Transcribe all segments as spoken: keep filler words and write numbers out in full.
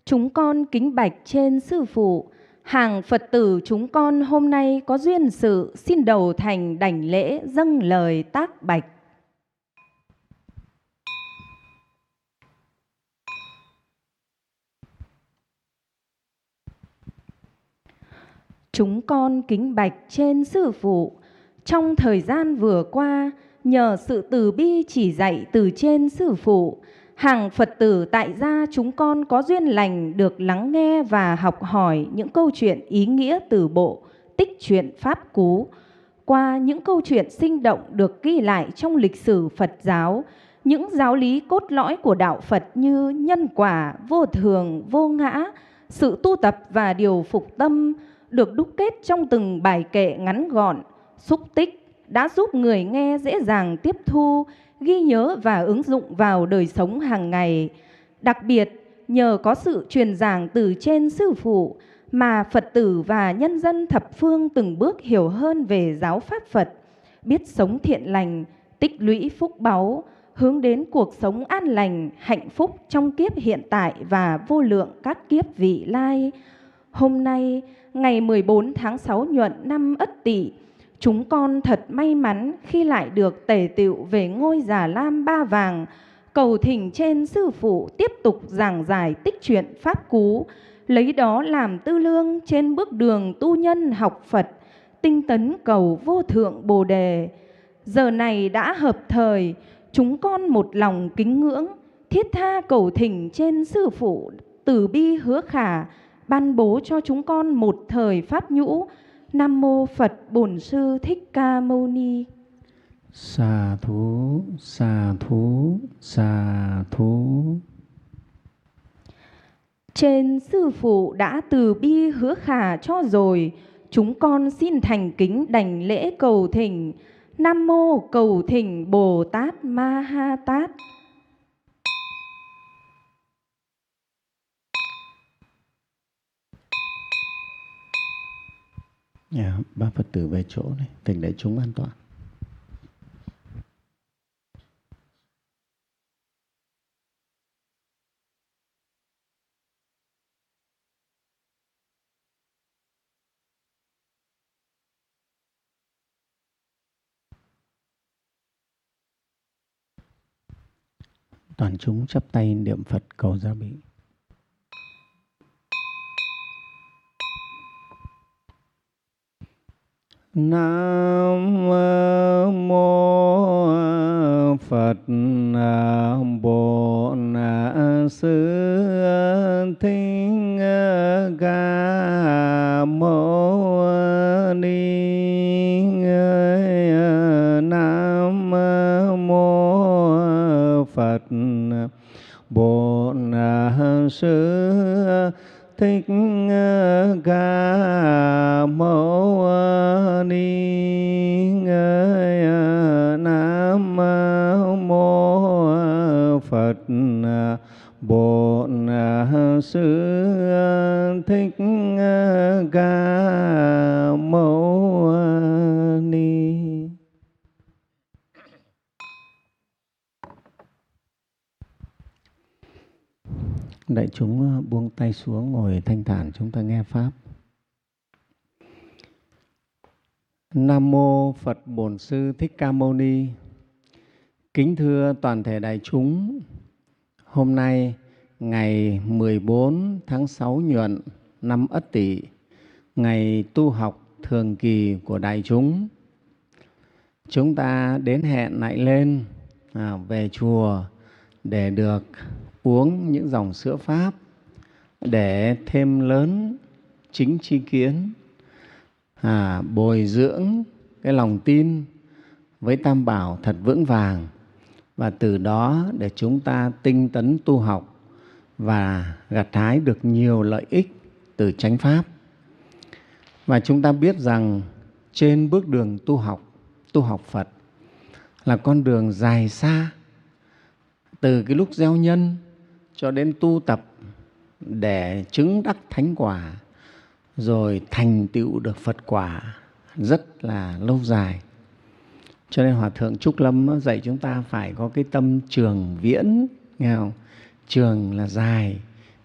Chúng con kính bạch trên Sư Phụ, hàng Phật tử chúng con hôm nay có duyên sự xin đầu thành đảnh lễ dâng lời tác bạch. Chúng con kính bạch trên Sư Phụ, trong thời gian vừa qua, nhờ sự từ bi chỉ dạy từ trên Sư Phụ, hàng Phật tử tại gia chúng con có duyên lành được lắng nghe và học hỏi những câu chuyện ý nghĩa từ bộ Tích Truyện Pháp Cú. Qua những câu chuyện sinh động được ghi lại trong lịch sử Phật giáo, những giáo lý cốt lõi của đạo Phật như nhân quả, vô thường, vô ngã, sự tu tập và điều phục tâm được đúc kết trong từng bài kệ ngắn gọn, xúc tích, đã giúp người nghe dễ dàng tiếp thu, ghi nhớ và ứng dụng vào đời sống hàng ngày. Đặc biệt, nhờ có sự truyền giảng từ trên Sư Phụ mà Phật tử và nhân dân thập phương từng bước hiểu hơn về giáo pháp Phật, biết sống thiện lành, tích lũy phúc báu, hướng đến cuộc sống an lành, hạnh phúc trong kiếp hiện tại và vô lượng các kiếp vị lai. Hôm nay, ngày mười bốn tháng sáu nhuận năm Ất Tỵ, chúng con thật may mắn khi lại được tề tựu về ngôi Già Lam Ba Vàng, cầu thỉnh trên Sư Phụ tiếp tục giảng giải tích truyện Pháp Cú, lấy đó làm tư lương trên bước đường tu nhân học Phật, tinh tấn cầu vô thượng Bồ Đề. Giờ này đã hợp thời, chúng con một lòng kính ngưỡng, thiết tha cầu thỉnh trên Sư Phụ từ bi hứa khả, ban bố cho chúng con một thời pháp nhũ. Nam mô Phật Bổn Sư Thích Ca Mâu Ni. Xà thú, xà thú, xà thú. Trên Sư Phụ đã từ bi hứa khả cho rồi, chúng con xin thành kính đảnh lễ cầu thỉnh. Nam mô cầu thỉnh Bồ Tát Ma Ha Tát. Yeah, ba Phật tử về chỗ này, thỉnh đại chúng an toàn. Toàn chúng chắp tay niệm Phật cầu gia bị. Nam mô Phật Bổn Sư Thích Ca Mâu Ni. Nam mô Phật Bổn Sư Thích Ca Mâu Ni. Nam mô Phật Bổn Sư Thích Ca Mâu Ni. Đại chúng buông tay xuống, ngồi thanh thản, chúng ta nghe Pháp. Nam mô Phật Bổn Sư Thích Ca Mâu Ni. Kính thưa toàn thể đại chúng, hôm nay ngày mười bốn tháng sáu nhuận năm Ất Tỵ, ngày tu học thường kỳ của đại chúng, chúng ta đến hẹn lại lên à, về chùa để được uống những dòng sữa Pháp để thêm lớn chính tri kiến, à, bồi dưỡng cái lòng tin với Tam Bảo thật vững vàng, và từ đó để chúng ta tinh tấn tu học và gặt hái được nhiều lợi ích từ chánh Pháp. Và chúng ta biết rằng trên bước đường tu học, tu học Phật là con đường dài xa, từ cái lúc gieo nhân cho đến tu tập để chứng đắc thánh quả, rồi thành tựu được Phật quả rất là lâu dài. Cho nên Hòa Thượng Trúc Lâm dạy chúng ta phải có cái tâm trường viễn, nghe không? Trường là dài,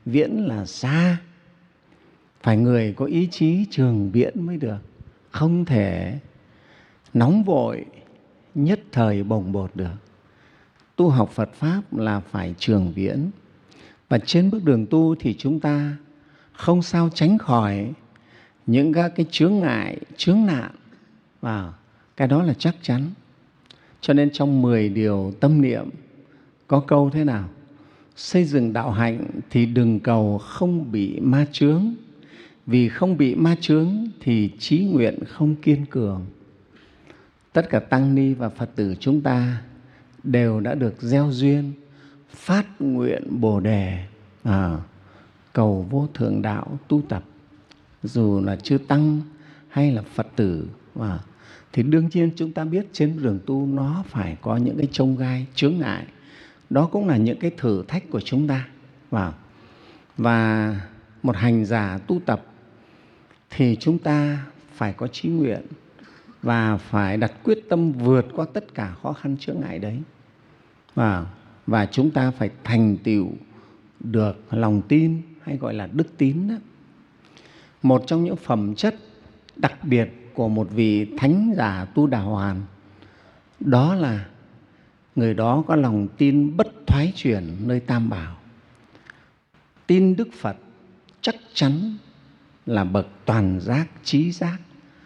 viễn là xa, phải người có ý chí trường viễn mới được, không thể nóng vội nhất thời bồng bột được. Tu học Phật Pháp là phải trường viễn. Và trên bước đường tu thì chúng ta không sao tránh khỏi những các cái chướng ngại, chướng nạn. Và cái đó là chắc chắn. Cho nên trong mười điều tâm niệm có câu thế nào? Xây dựng đạo hạnh thì đừng cầu không bị ma chướng, vì không bị ma chướng thì chí nguyện không kiên cường. Tất cả tăng ni và Phật tử chúng ta đều đã được gieo duyên phát nguyện Bồ Đề, à, cầu vô thượng đạo tu tập. Dù là chư tăng hay là Phật tử, à, thì đương nhiên chúng ta biết trên đường tu nó phải có những cái chông gai, chướng ngại. Đó cũng là những cái thử thách của chúng ta. Và, và một hành giả tu tập thì chúng ta phải có chí nguyện và phải đặt quyết tâm vượt qua tất cả khó khăn chướng ngại đấy. Và, và chúng ta phải thành tựu được lòng tin hay gọi là đức tín đó. Một trong những phẩm chất đặc biệt của một vị thánh giả tu đà hoàn đó là người đó có lòng tin bất thoái chuyển nơi Tam Bảo. Tin Đức Phật chắc chắn là bậc toàn giác, trí giác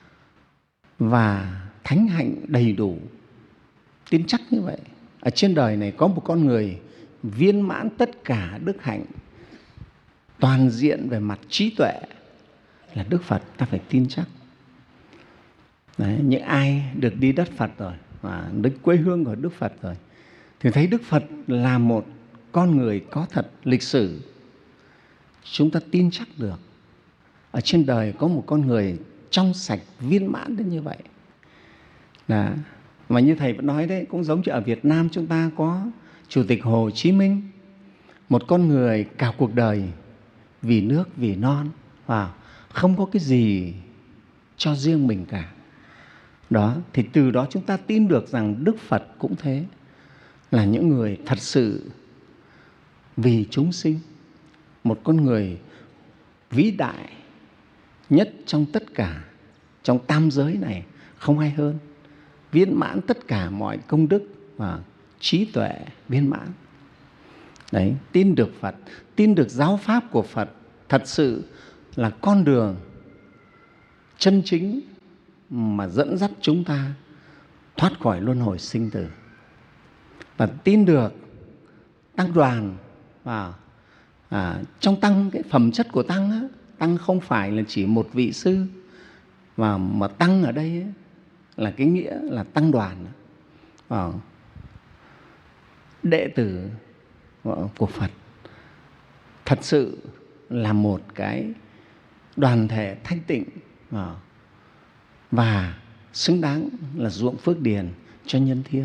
và thánh hạnh đầy đủ. Tin chắc như vậy. Ở trên đời này có một con người viên mãn tất cả đức hạnh, toàn diện về mặt trí tuệ là Đức Phật, ta phải tin chắc. Đấy, những ai được đi đất Phật rồi, và đến quê hương của Đức Phật rồi, thì thấy Đức Phật là một con người có thật lịch sử. Chúng ta tin chắc được ở trên đời có một con người trong sạch viên mãn đến như vậy. Đó. Và như Thầy vẫn nói đấy, cũng giống như ở Việt Nam chúng ta có Chủ tịch Hồ Chí Minh, một con người cả cuộc đời vì nước, vì non, và không có cái gì cho riêng mình cả. Đó, thì từ đó chúng ta tin được rằng Đức Phật cũng thế, là những người thật sự vì chúng sinh, một con người vĩ đại nhất trong tất cả, trong tam giới này không ai hơn, viên mãn tất cả mọi công đức và trí tuệ viên mãn. Đấy, tin được Phật, tin được giáo pháp của Phật thật sự là con đường chân chính mà dẫn dắt chúng ta thoát khỏi luân hồi sinh tử. Và tin được tăng đoàn, và à, trong tăng, cái phẩm chất của tăng á, tăng không phải là chỉ một vị sư, mà, mà tăng ở đây ấy, là cái nghĩa là tăng đoàn, à, đệ tử của Phật, thật sự là một cái đoàn thể thanh tịnh, à, và xứng đáng là ruộng phước điền cho nhân thiên.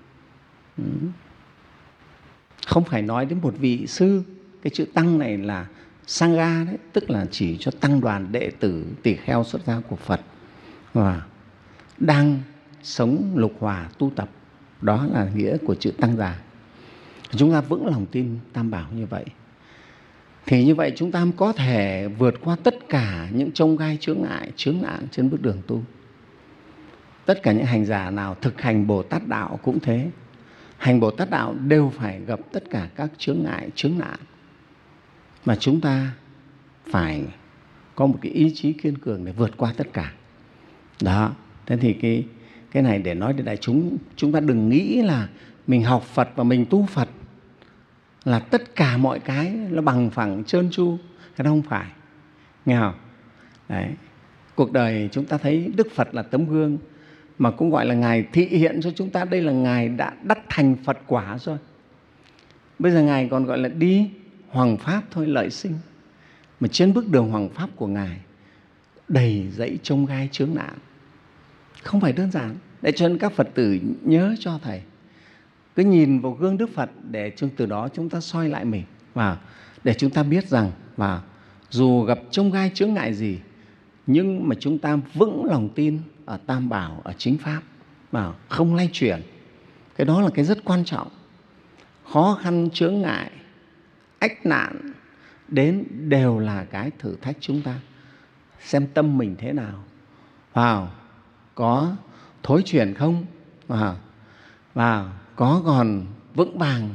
Không phải nói đến một vị sư, cái chữ tăng này là sangha đấy, tức là chỉ cho tăng đoàn đệ tử tỳ kheo xuất gia của Phật và đang sống lục hòa tu tập. Đó là nghĩa của chữ tăng già. Chúng ta vững lòng tin Tam Bảo như vậy, thì như vậy chúng ta có thể vượt qua tất cả những chông gai chướng ngại, chướng nạn trên bước đường tu. Tất cả những hành giả nào thực hành Bồ Tát đạo cũng thế. Hành Bồ Tát đạo đều phải gặp tất cả các chướng ngại, chướng nạn, mà chúng ta phải có một cái ý chí kiên cường để vượt qua tất cả. Đó, thế thì cái, cái này để nói đến đại chúng, chúng ta đừng nghĩ là mình học Phật và mình tu Phật là tất cả mọi cái nó bằng phẳng trơn tru. Cái đó không phải, nghe không? Đấy. Cuộc đời chúng ta thấy Đức Phật là tấm gương, mà cũng gọi là Ngài thị hiện cho chúng ta đây là Ngài đã đắc thành Phật quả rồi. Bây giờ Ngài còn gọi là đi hoằng pháp thôi, lợi sinh. Mà trên bước đường hoằng pháp của Ngài đầy dẫy chông gai chướng nạn, không phải đơn giản. Để cho nên các Phật tử nhớ cho Thầy, cứ nhìn vào gương Đức Phật để từ đó chúng ta soi lại mình, và để chúng ta biết rằng và dù gặp chông gai chướng ngại gì, nhưng mà chúng ta vững lòng tin ở Tam Bảo, ở chính Pháp, mà không lay chuyển. Cái đó là cái rất quan trọng. Khó khăn chướng ngại, ách nạn đến đều là cái thử thách chúng ta. Xem tâm mình thế nào, vào có thối chuyển không, vào vào có còn vững vàng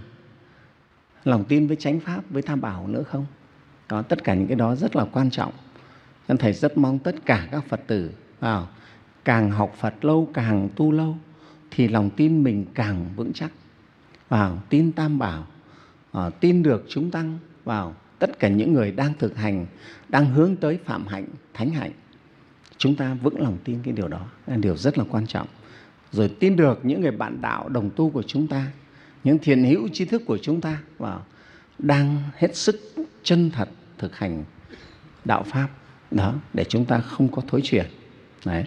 lòng tin với chánh pháp, với tham bảo nữa không. Đó, tất cả những cái đó rất là quan trọng. Nên Thầy rất mong tất cả các Phật tử vào càng học Phật lâu, càng tu lâu thì lòng tin mình càng vững chắc. Vào tin tam bảo, à, tin được chúng tăng, vào tất cả những người đang thực hành, đang hướng tới phạm hạnh, thánh hạnh, chúng ta vững lòng tin cái điều đó là điều rất là quan trọng. Rồi tin được những người bạn đạo đồng tu của chúng ta, những thiện hữu tri thức của chúng ta, vào đang hết sức chân thật thực hành đạo pháp đó, để chúng ta không có thối chuyển. Đấy.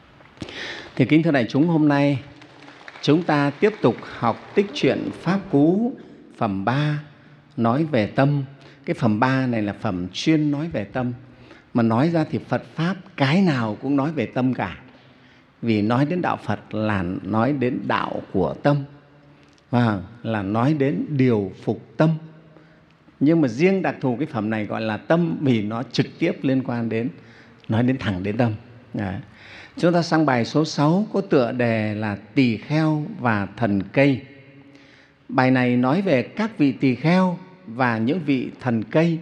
Thì kính thưa đại chúng, hôm nay chúng ta tiếp tục học tích truyện Pháp Cú phẩm ba, nói về tâm. Cái phẩm ba này là phẩm chuyên nói về tâm. Mà nói ra thì Phật Pháp cái nào cũng nói về tâm cả. Vì nói đến đạo Phật là nói đến đạo của tâm, và là nói đến điều phục tâm. Nhưng mà riêng đặc thù cái phẩm này gọi là tâm vì nó trực tiếp liên quan đến, nói đến thẳng đến tâm. Đấy. Chúng ta sang bài số sáu có tựa đề là Tỳ kheo và thần cây. Bài này nói về các vị tỳ kheo và những vị thần cây.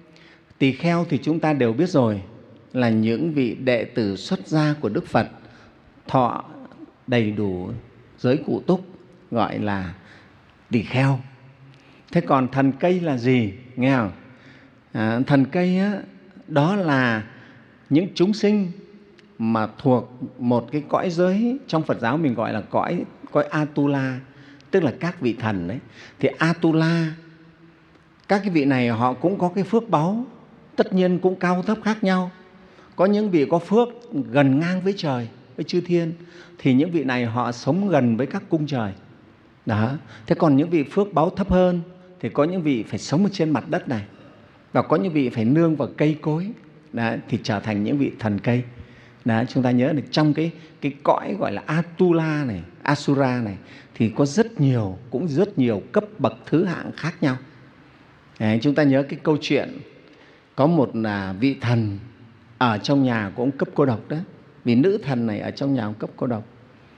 Tỳ kheo thì chúng ta đều biết rồi, là những vị đệ tử xuất gia của Đức Phật, thọ đầy đủ giới cụ túc, gọi là tỳ kheo. Thế còn thần cây là gì? Nghe không? À, thần cây á, đó là những chúng sinh mà thuộc một cái cõi giới, trong Phật giáo mình gọi là cõi, cõi Atula, tức là các vị thần đấy. Thì Atula, các cái vị này họ cũng có cái phước báu, tất nhiên cũng cao thấp khác nhau. Có những vị có phước gần ngang với trời, với chư thiên, thì những vị này họ sống gần với các cung trời. Đó. Thế còn những vị phước báu thấp hơn thì có những vị phải sống ở trên mặt đất này, và có những vị phải nương vào cây cối. Đó, thì trở thành những vị thần cây. Đó, chúng ta nhớ là trong cái, cái cõi gọi là Atula này, Asura này, thì có rất nhiều, cũng rất nhiều cấp bậc thứ hạng khác nhau. Đấy, chúng ta nhớ cái câu chuyện có một là vị thần ở trong nhà của ông cấp cô độc đó. Vì nữ thần này ở trong nhà ông cấp cô độc,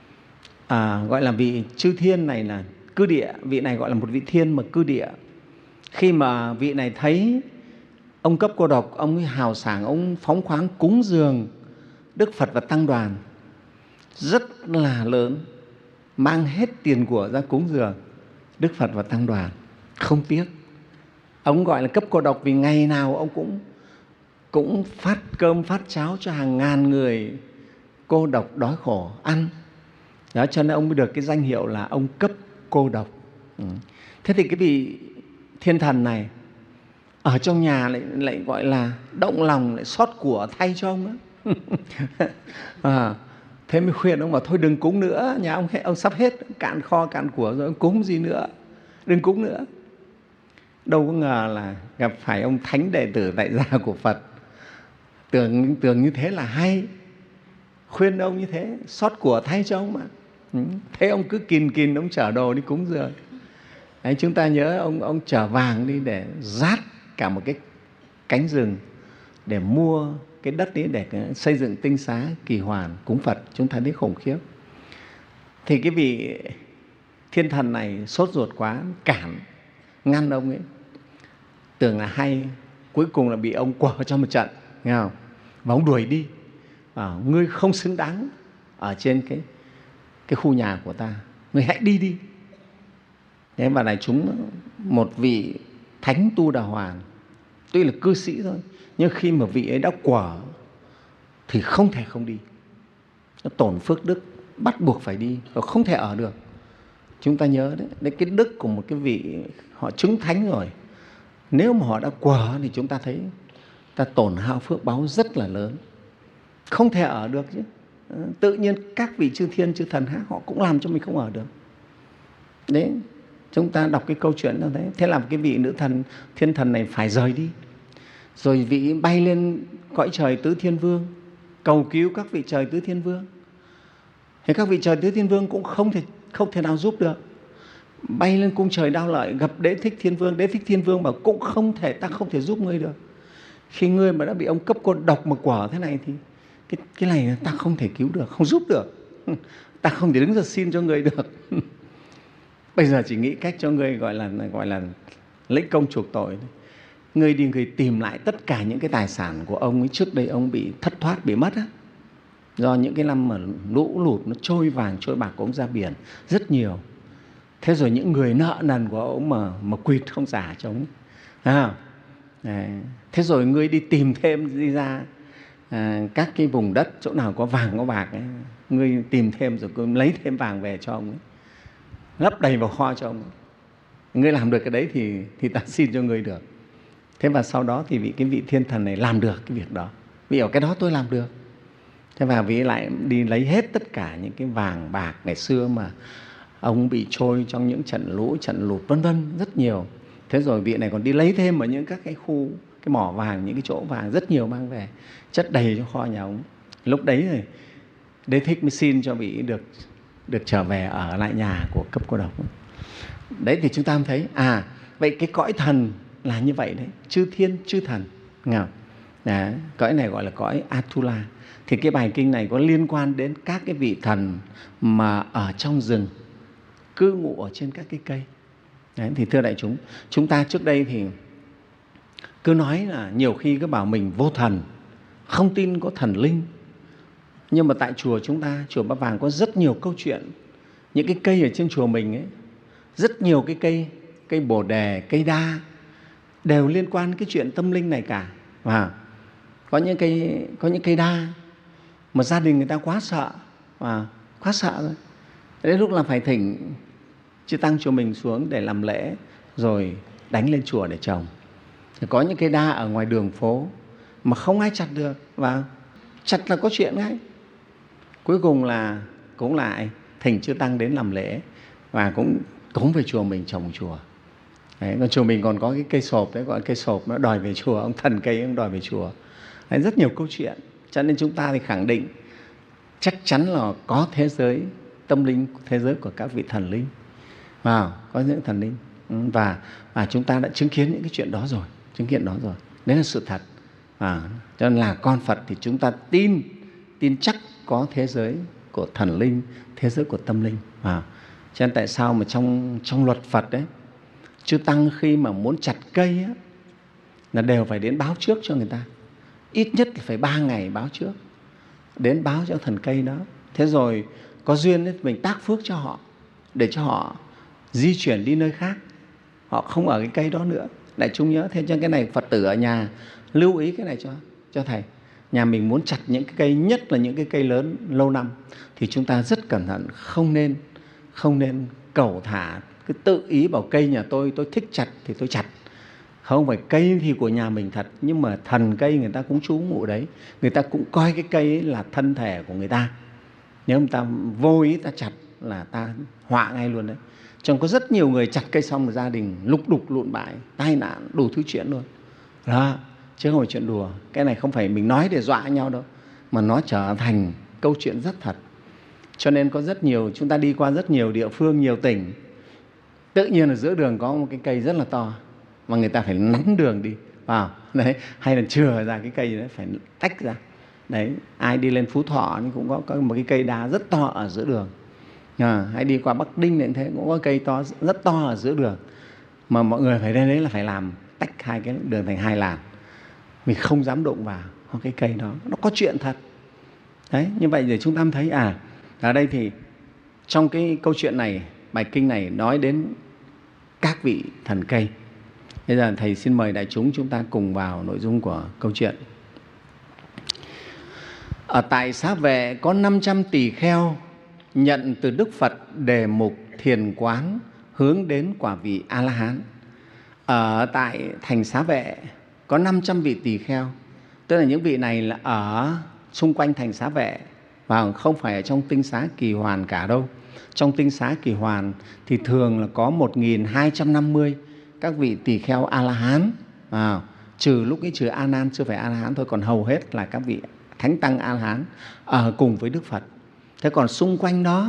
à, gọi là vị chư thiên này là cư địa. Vị này gọi là một vị thiên mà cư địa. Khi mà vị này thấy ông cấp cô độc, ông ấy hào sảng, ông phóng khoáng cúng dường Đức Phật và tăng đoàn rất là lớn, mang hết tiền của ra cúng dường Đức Phật và tăng đoàn, không tiếc. Ông gọi là cấp cô độc vì ngày nào ông cũng cũng phát cơm phát cháo cho hàng ngàn người cô độc đói khổ ăn. Đó, cho nên ông mới được cái danh hiệu là ông cấp cô độc. Ừ. Thế thì cái vị thiên thần này ở trong nhà lại, lại gọi là động lòng, lại xót của thay cho ông đó. À, thế mới khuyên ông bảo thôi đừng cúng nữa, nhà ông, ông sắp hết cạn kho cạn của rồi, ông cúng gì nữa, đừng cúng nữa. Đâu có ngờ là gặp phải ông thánh đệ tử tại gia của Phật, tưởng tưởng như thế là hay, khuyên ông như thế, xót của thay cho ông mà. Ừ. Thế ông cứ kìn kìn ông chở đồ đi cúng dường. Đấy, chúng ta nhớ ông ông chở vàng đi để rát cả một cái cánh rừng để mua cái đất ấy để xây dựng tinh xá Kỳ Hoàn cúng Phật. Chúng ta thấy khủng khiếp. Thì cái vị thiên thần này sốt ruột quá, cản ngăn ông ấy, tưởng là hay, cuối cùng là bị ông quở cho một trận, nghe không? Và ông đuổi đi, bảo ngươi không xứng đáng ở trên cái cái khu nhà của ta, ngươi hãy đi đi. Thế mà này chúng, một vị thánh Tu Đà Hoàn, tuy là cư sĩ thôi, nhưng khi mà vị ấy đã quở thì không thể không đi. Nó tổn phước đức, bắt buộc phải đi, và không thể ở được. Chúng ta nhớ đấy, đấy cái đức của một cái vị họ chứng thánh rồi, nếu mà họ đã quở thì chúng ta thấy ta tổn hao phước báu rất là lớn, không thể ở được chứ. Tự nhiên các vị chư thiên chư thần khác họ cũng làm cho mình không ở được. Đấy, chúng ta đọc cái câu chuyện đó đấy. Thế là cái vị nữ thần thiên thần này phải rời đi. Rồi vị bay lên cõi trời tứ thiên vương, cầu cứu các vị trời tứ thiên vương. Thì các vị trời tứ thiên vương cũng không thể, không thể nào giúp được. bay lên cung trời Đao Lợi gặp Đế Thích Thiên Vương. Đế Thích Thiên Vương bảo cũng không thể, ta không thể giúp ngươi được. Khi ngươi mà đã bị ông cấp con độc một quả thế này thì cái, cái này ta không thể cứu được, không giúp được. Ta không thể đứng ra xin cho ngươi được. Bây giờ chỉ nghĩ cách cho ngươi gọi là gọi là lấy công chuộc tội. Ngươi đi người tìm lại tất cả những cái tài sản của ông ấy trước đây ông bị thất thoát, bị mất á. Do những cái năm mà lũ lụt nó trôi vàng trôi bạc của ông ra biển rất nhiều. Thế rồi những người nợ nần của ông mà mà quỵt không trả cho ông. À, thế rồi ngươi đi tìm thêm đi ra à, các cái vùng đất chỗ nào có vàng có bạc ấy, ngươi tìm thêm rồi ngươi lấy thêm vàng về cho ông ấy, lấp đầy vào kho cho ông ấy. Ngươi làm được cái đấy thì thì ta xin cho ngươi được. Thế và sau đó thì vị cái vị thiên thần này làm được cái việc đó. Vì ở cái đó tôi làm được. Thế và vị lại đi lấy hết tất cả những cái vàng bạc ngày xưa mà ông bị trôi trong những trận lũ, trận lụt vân vân rất nhiều. Thế rồi vị này còn đi lấy thêm ở những các cái khu, cái mỏ vàng, những cái chỗ vàng rất nhiều mang về, chất đầy cho kho nhà ông. Lúc đấy rồi Đế Thích mới xin cho vị được được trở về ở lại nhà của cấp cô độc. Đấy thì chúng ta thấy à vậy cái cõi thần là như vậy đấy, chư thiên chư thần. Đấy, cõi này gọi là cõi Atula. Thì cái bài kinh này có liên quan đến các cái vị thần mà ở trong rừng, cư ngụ ở trên các cái cây. Đấy, thì thưa đại chúng, chúng ta trước đây thì cứ nói là nhiều khi cứ bảo mình vô thần, không tin có thần linh. Nhưng mà tại chùa chúng ta, chùa Ba Vàng có rất nhiều câu chuyện. Những cái cây ở trên chùa mình ấy, rất nhiều cái cây, cây bồ đề, cây đa đều liên quan đến cái chuyện tâm linh này cả. Và có những cây, có những cây đa mà gia đình người ta quá sợ, và quá sợ rồi. Đến lúc là phải thỉnh chư tăng chùa mình xuống để làm lễ rồi đánh lên chùa để trồng. Thì có những cây đa ở ngoài đường phố mà không ai chặt được, và chặt là có chuyện ngay. Cuối cùng là cũng lại thỉnh chư tăng đến làm lễ và cũng cúng về chùa mình trồng chùa. Đấy, còn chùa mình còn có cái cây sộp đấy, gọi là cây sộp, nó đòi về chùa, ông thần cây ông đòi về chùa. Đấy, rất nhiều câu chuyện. Cho nên chúng ta thì khẳng định chắc chắn là có thế giới tâm linh, thế giới của các vị thần linh. Wow, có những thần linh. Và, và chúng ta đã chứng kiến những cái chuyện đó rồi, chứng kiến đó rồi. Đấy là sự thật. À, cho nên là con Phật thì chúng ta tin, tin chắc có thế giới của thần linh, thế giới của tâm linh. À, cho nên tại sao mà trong, trong luật Phật đấy, chư tăng khi mà muốn chặt cây á, là đều phải đến báo trước cho người ta. Ít nhất là phải ba ngày báo trước, đến báo cho thần cây đó. Thế rồi có duyên ấy, mình tác phước cho họ, để cho họ di chuyển đi nơi khác, họ không ở cái cây đó nữa. Đại chúng nhớ, thế cho cái này Phật tử ở nhà lưu ý cái này cho, cho Thầy. Nhà mình muốn chặt những cái cây, nhất là những cái cây lớn lâu năm, thì chúng ta rất cẩn thận, không nên, không nên cẩu thả, cứ tự ý bảo cây nhà tôi, tôi thích chặt thì tôi chặt. Không phải, cây thì của nhà mình thật, nhưng mà thần cây người ta cũng trú ngụ đấy, người ta cũng coi cái cây ấy là thân thể của người ta. Nếu người ta vô ý ta chặt là ta họa ngay luôn đấy. Trong có rất nhiều người chặt cây xong rồi gia đình lục đục lụn bại, tai nạn, đủ thứ chuyện luôn. Đó, chứ không phải chuyện đùa. Cái này không phải mình nói để dọa nhau đâu, mà nó trở thành câu chuyện rất thật. Cho nên có rất nhiều, chúng ta đi qua rất nhiều địa phương, nhiều tỉnh, tự nhiên ở giữa đường có một cái cây rất là to, mà người ta phải nắn đường đi vào, đấy, hay là chừa ra cái cây đấy, phải tách ra. Đấy, ai đi lên Phú Thọ cũng có, có một cái cây đá rất to ở giữa đường. À, hay đi qua Bắc Ninh thì thế, cũng có cây to rất to ở giữa đường, mà mọi người phải đến đấy là phải làm tách hai cái đường thành hai làn. Mình không dám đụng vào cái cây đó, nó có chuyện thật. Đấy, như vậy để chúng ta thấy à, ở đây thì trong cái câu chuyện này, bài kinh này nói đến các vị thần cây. Bây giờ Thầy xin mời đại chúng chúng ta cùng vào nội dung của câu chuyện. Ở tại Xá Vệ có năm trăm tỳ kheo nhận từ Đức Phật đề mục thiền quán hướng đến quả vị A-la-hán. Ở tại thành Xá Vệ có năm trăm vị tỳ kheo, tức là những vị này là ở xung quanh thành Xá Vệ, và không phải ở trong tinh xá Kỳ Hoàn cả đâu. Trong tinh xá Kỳ Hoàn thì thường là có một nghìn hai trăm năm mươi các vị tỳ kheo A-la-hán, à, trừ lúc ấy trừ A-nan chưa phải A-la-hán thôi, còn hầu hết là các vị thánh tăng A-la-hán ở cùng với Đức Phật. Thế còn xung quanh đó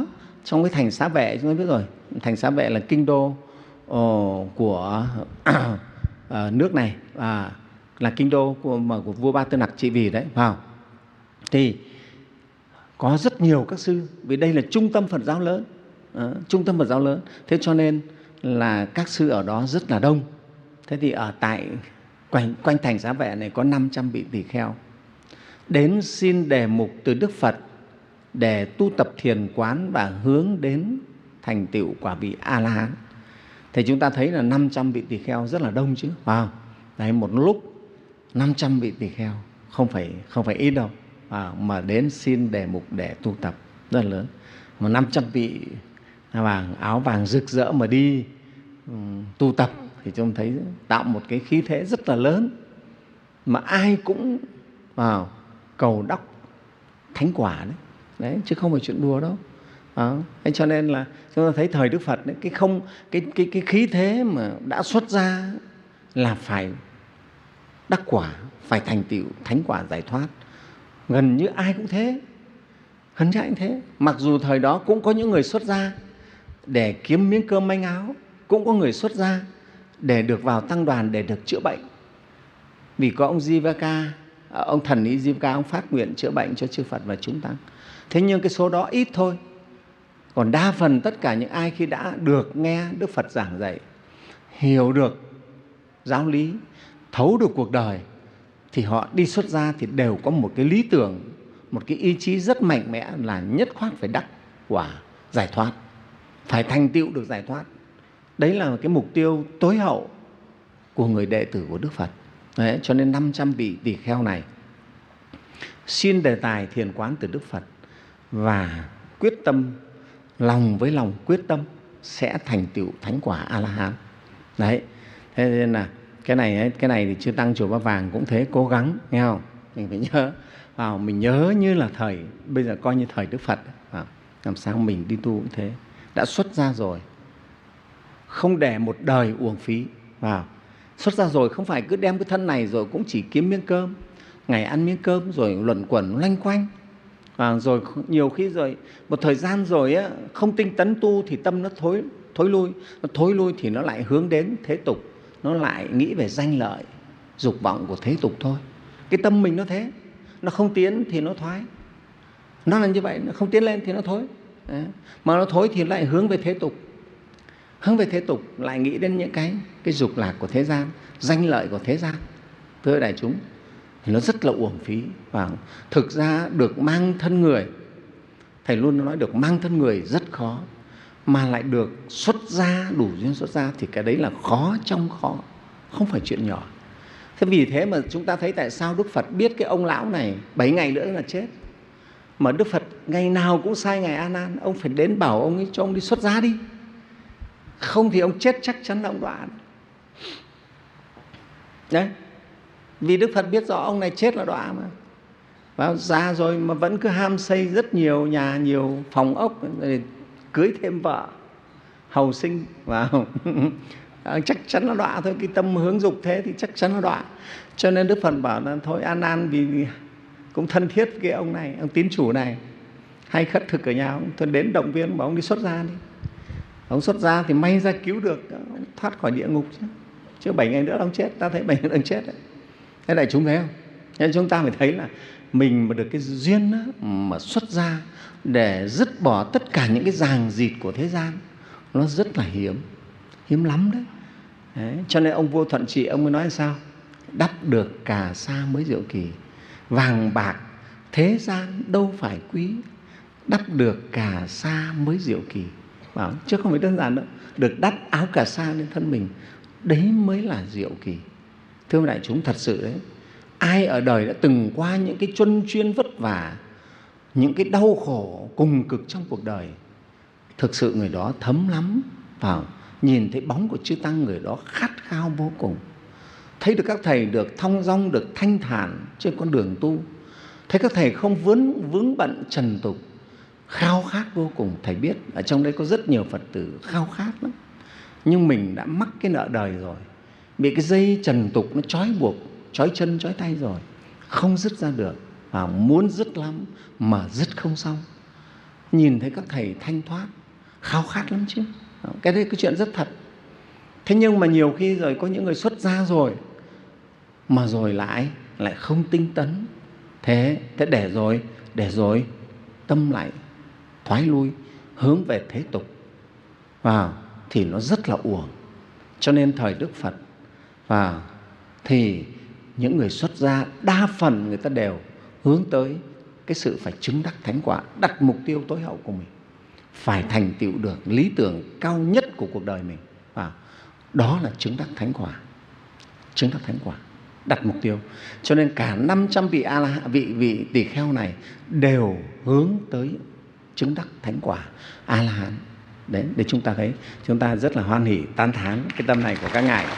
Trong cái thành Xá Vệ chúng ta biết rồi, thành Xá Vệ là kinh đô uh, của uh, nước này, và là kinh đô của, mà của vua Ba Tư Nặc trị vì đấy, phải không? Thì có rất nhiều các sư, vì đây là trung tâm Phật giáo lớn, uh, trung tâm Phật giáo lớn, thế cho nên là các sư ở đó rất là đông. Thế thì ở tại quanh, quanh thành Xá Vệ này có năm trăm vị tỳ kheo đến xin đề mục từ Đức Phật để tu tập thiền quán và hướng đến thành tựu quả vị A-la-hán. Thì chúng ta thấy là năm trăm vị tỳ kheo rất là đông chứ, phải không? Đấy, một lúc năm trăm vị tỳ kheo không phải, không phải ít đâu, à, mà đến xin đề mục để tu tập rất là lớn. Mà năm trăm vị vàng, áo vàng rực rỡ mà đi um, tu tập thì chúng thấy tạo một cái khí thế rất là lớn, mà ai cũng vào cầu đắc thánh quả đấy. Đấy, chứ không phải chuyện đùa đâu. À, thế cho nên là chúng ta thấy thời Đức Phật đấy, cái không cái cái cái khí thế mà đã xuất ra là phải đắc quả, phải thành tựu thánh quả giải thoát. Gần như ai cũng thế, gần như ai cũng thế. Mặc dù thời đó cũng có những người xuất gia để kiếm miếng cơm manh áo, cũng có người xuất gia để được vào tăng đoàn để được chữa bệnh. Vì có ông Jivaka, ông thần ý Jivaka, ông phát nguyện chữa bệnh cho chư Phật và chúng tăng. Thế nhưng cái số đó ít thôi. Còn đa phần tất cả những ai khi đã được nghe Đức Phật giảng dạy, hiểu được giáo lý, thấu được cuộc đời, thì họ đi xuất gia thì đều có một cái lý tưởng, một cái ý chí rất mạnh mẽ là nhất khoát phải đắc quả giải thoát, phải thành tựu được giải thoát. Đấy là cái mục tiêu tối hậu của người đệ tử của Đức Phật. Đấy, cho nên năm trăm vị tỳ kheo này xin đề tài thiền quán từ Đức Phật và quyết tâm, lòng với lòng quyết tâm sẽ thành tựu thánh quả A-la-hán. Đấy, thế nên là cái này cái này thì chư tăng chùa Ba Vàng cũng thế, cố gắng, nghe không? Mình phải nhớ vào, mình nhớ như là thời bây giờ coi như thời Đức Phật, vào, làm sao mình đi tu cũng thế, đã xuất ra rồi không để một đời uổng phí. Vào xuất ra rồi không phải cứ đem cái thân này rồi cũng chỉ kiếm miếng cơm, ngày ăn miếng cơm rồi luẩn quẩn loanh quanh. À, rồi nhiều khi rồi một thời gian rồi á, không tinh tấn tu thì tâm nó thối, thối lui. Nó thối lui thì nó lại hướng đến thế tục, nó lại nghĩ về danh lợi, dục vọng của thế tục thôi. Cái tâm mình nó thế, nó không tiến thì nó thoái. Nó là như vậy, nó không tiến lên thì nó thối. Đấy. Mà nó thối thì lại hướng về thế tục. Hướng về thế tục lại nghĩ đến những cái, cái dục lạc của thế gian, danh lợi của thế gian. Thưa đại chúng, thì nó rất là uổng phí. Và thực ra được mang thân người, Thầy luôn nói được mang thân người rất khó, mà lại được xuất gia, đủ duyên xuất gia thì cái đấy là khó trong khó, không phải chuyện nhỏ. Thế vì thế mà chúng ta thấy tại sao Đức Phật biết cái ông lão này bảy ngày nữa là chết, mà Đức Phật ngày nào cũng sai Ngài A Nan, ông phải đến bảo ông ấy cho ông đi xuất gia đi, không thì ông chết chắc chắn là ông đọa. Đấy, vì Đức Phật biết rõ ông này chết là đọa mà. Và già rồi mà vẫn cứ ham xây rất nhiều nhà, nhiều phòng ốc, để cưới thêm vợ, hầu sinh vào. Chắc chắn là đọa thôi, cái tâm hướng dục thế thì chắc chắn là đọa. Cho nên Đức Phật bảo là thôi A Nan, vì cũng thân thiết với cái ông này, ông tín chủ này, hay khất thực ở nhà ông, thôi đến động viên bảo ông đi xuất gia đi. Ông xuất gia thì may ra cứu được, ông thoát khỏi địa ngục chứ. Chứ bảy ngày nữa ông chết, ta thấy bảy ngày nữa ông chết đấy. Thế đại chúng thấy không? Nên chúng ta phải thấy là mình mà được cái duyên đó, mà xuất gia để dứt bỏ tất cả những cái ràng dịt của thế gian, nó rất là hiếm, hiếm lắm đấy. Đấy, cho nên ông vua Thuận Trị ông mới nói sao? Đắp được cà sa mới diệu kỳ, vàng bạc thế gian đâu phải quý, đắp được cà sa mới diệu kỳ. Bảo, chứ không phải đơn giản đâu, được đắp áo cà sa lên thân mình, đấy mới là diệu kỳ. Thưa đại chúng, thật sự đấy, ai ở đời đã từng qua những cái chuân chuyên vất vả, những cái đau khổ cùng cực trong cuộc đời, thực sự người đó thấm lắm. Vào nhìn thấy bóng của chư tăng, người đó khát khao vô cùng. Thấy được các thầy được thong dong, được thanh thản trên con đường tu, thấy các thầy không vướng vướng bận trần tục, khao khát vô cùng. Thầy biết ở trong đây có rất nhiều Phật tử khao khát lắm, nhưng mình đã mắc cái nợ đời rồi, bị cái dây trần tục nó trói buộc, trói chân trói tay rồi, không dứt ra được. Và muốn dứt lắm mà dứt không xong. nhìn thấy các thầy thanh thoát, khao khát lắm chứ. Cái đấy cái chuyện rất thật. Thế nhưng mà nhiều khi rồi có những người xuất gia rồi mà rồi lại lại không tinh tấn. Thế thế để rồi để rồi tâm lại thoái lui hướng về thế tục vào thì nó rất là uổng. Cho nên thời Đức Phật và thì những người xuất gia đa phần người ta đều hướng tới cái sự phải chứng đắc thánh quả, đặt mục tiêu tối hậu của mình, phải thành tựu được lý tưởng cao nhất của cuộc đời mình, và đó là chứng đắc thánh quả. Chứng đắc thánh quả, đặt mục tiêu. Cho nên cả năm trăm vị a la vị vị tỳ kheo này đều hướng tới chứng đắc thánh quả a la hán. Đấy, để chúng ta thấy, chúng ta rất là hoan hỉ tán thán cái tâm này của các ngài.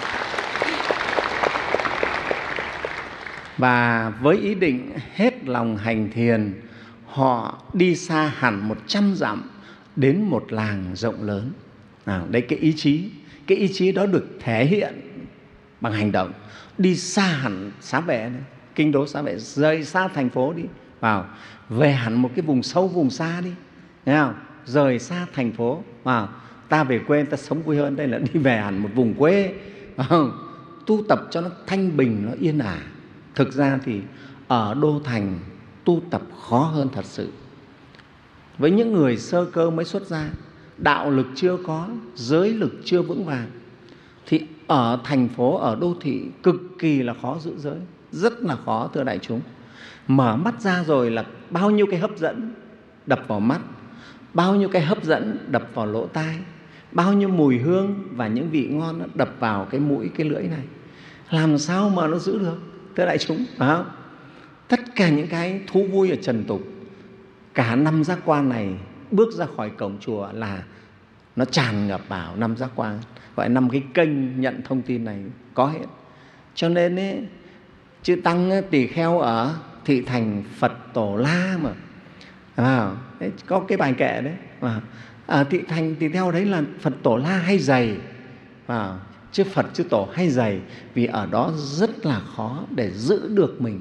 Và với ý định hết lòng hành thiền, họ đi xa hẳn một trăm dặm đến một làng rộng lớn. Nào, đấy cái ý chí, cái ý chí đó được thể hiện bằng hành động. Đi xa hẳn Xá Vệ, kinh đô Xá Vệ, rời xa thành phố đi, vào về hẳn một cái vùng sâu vùng xa đi, thấy không? Rời xa thành phố, vào ta về quê, ta sống vui hơn. Đây là đi về hẳn một vùng quê, không? Tu tập cho nó thanh bình, nó yên ả. Thực ra thì ở đô thành tu tập khó hơn thật sự. Với những người sơ cơ mới xuất gia, đạo lực chưa có, giới lực chưa vững vàng, thì ở thành phố, ở đô thị cực kỳ là khó giữ giới, rất là khó, thưa đại chúng. Mở mắt ra rồi là bao nhiêu cái hấp dẫn đập vào mắt, bao nhiêu cái hấp dẫn đập vào lỗ tai, bao nhiêu mùi hương và những vị ngon đập vào cái mũi, cái lưỡi này. Làm sao mà nó giữ được, thưa đại chúng, phải không? Tất cả những cái thú vui ở trần tục, cả năm giác quan này bước ra khỏi cổng chùa là nó tràn ngập vào năm giác quan, gọi năm cái kênh nhận thông tin này có hết. Cho nên ấy, chư tăng tỳ kheo ở thị thành Phật Tổ La mà, à, đấy, có cái bài kệ đấy mà ở thị thành tỳ kheo đấy là Phật Tổ La hay dày, à, chứ Phật chứ Tổ hay dày, vì ở đó rất là khó để giữ được mình.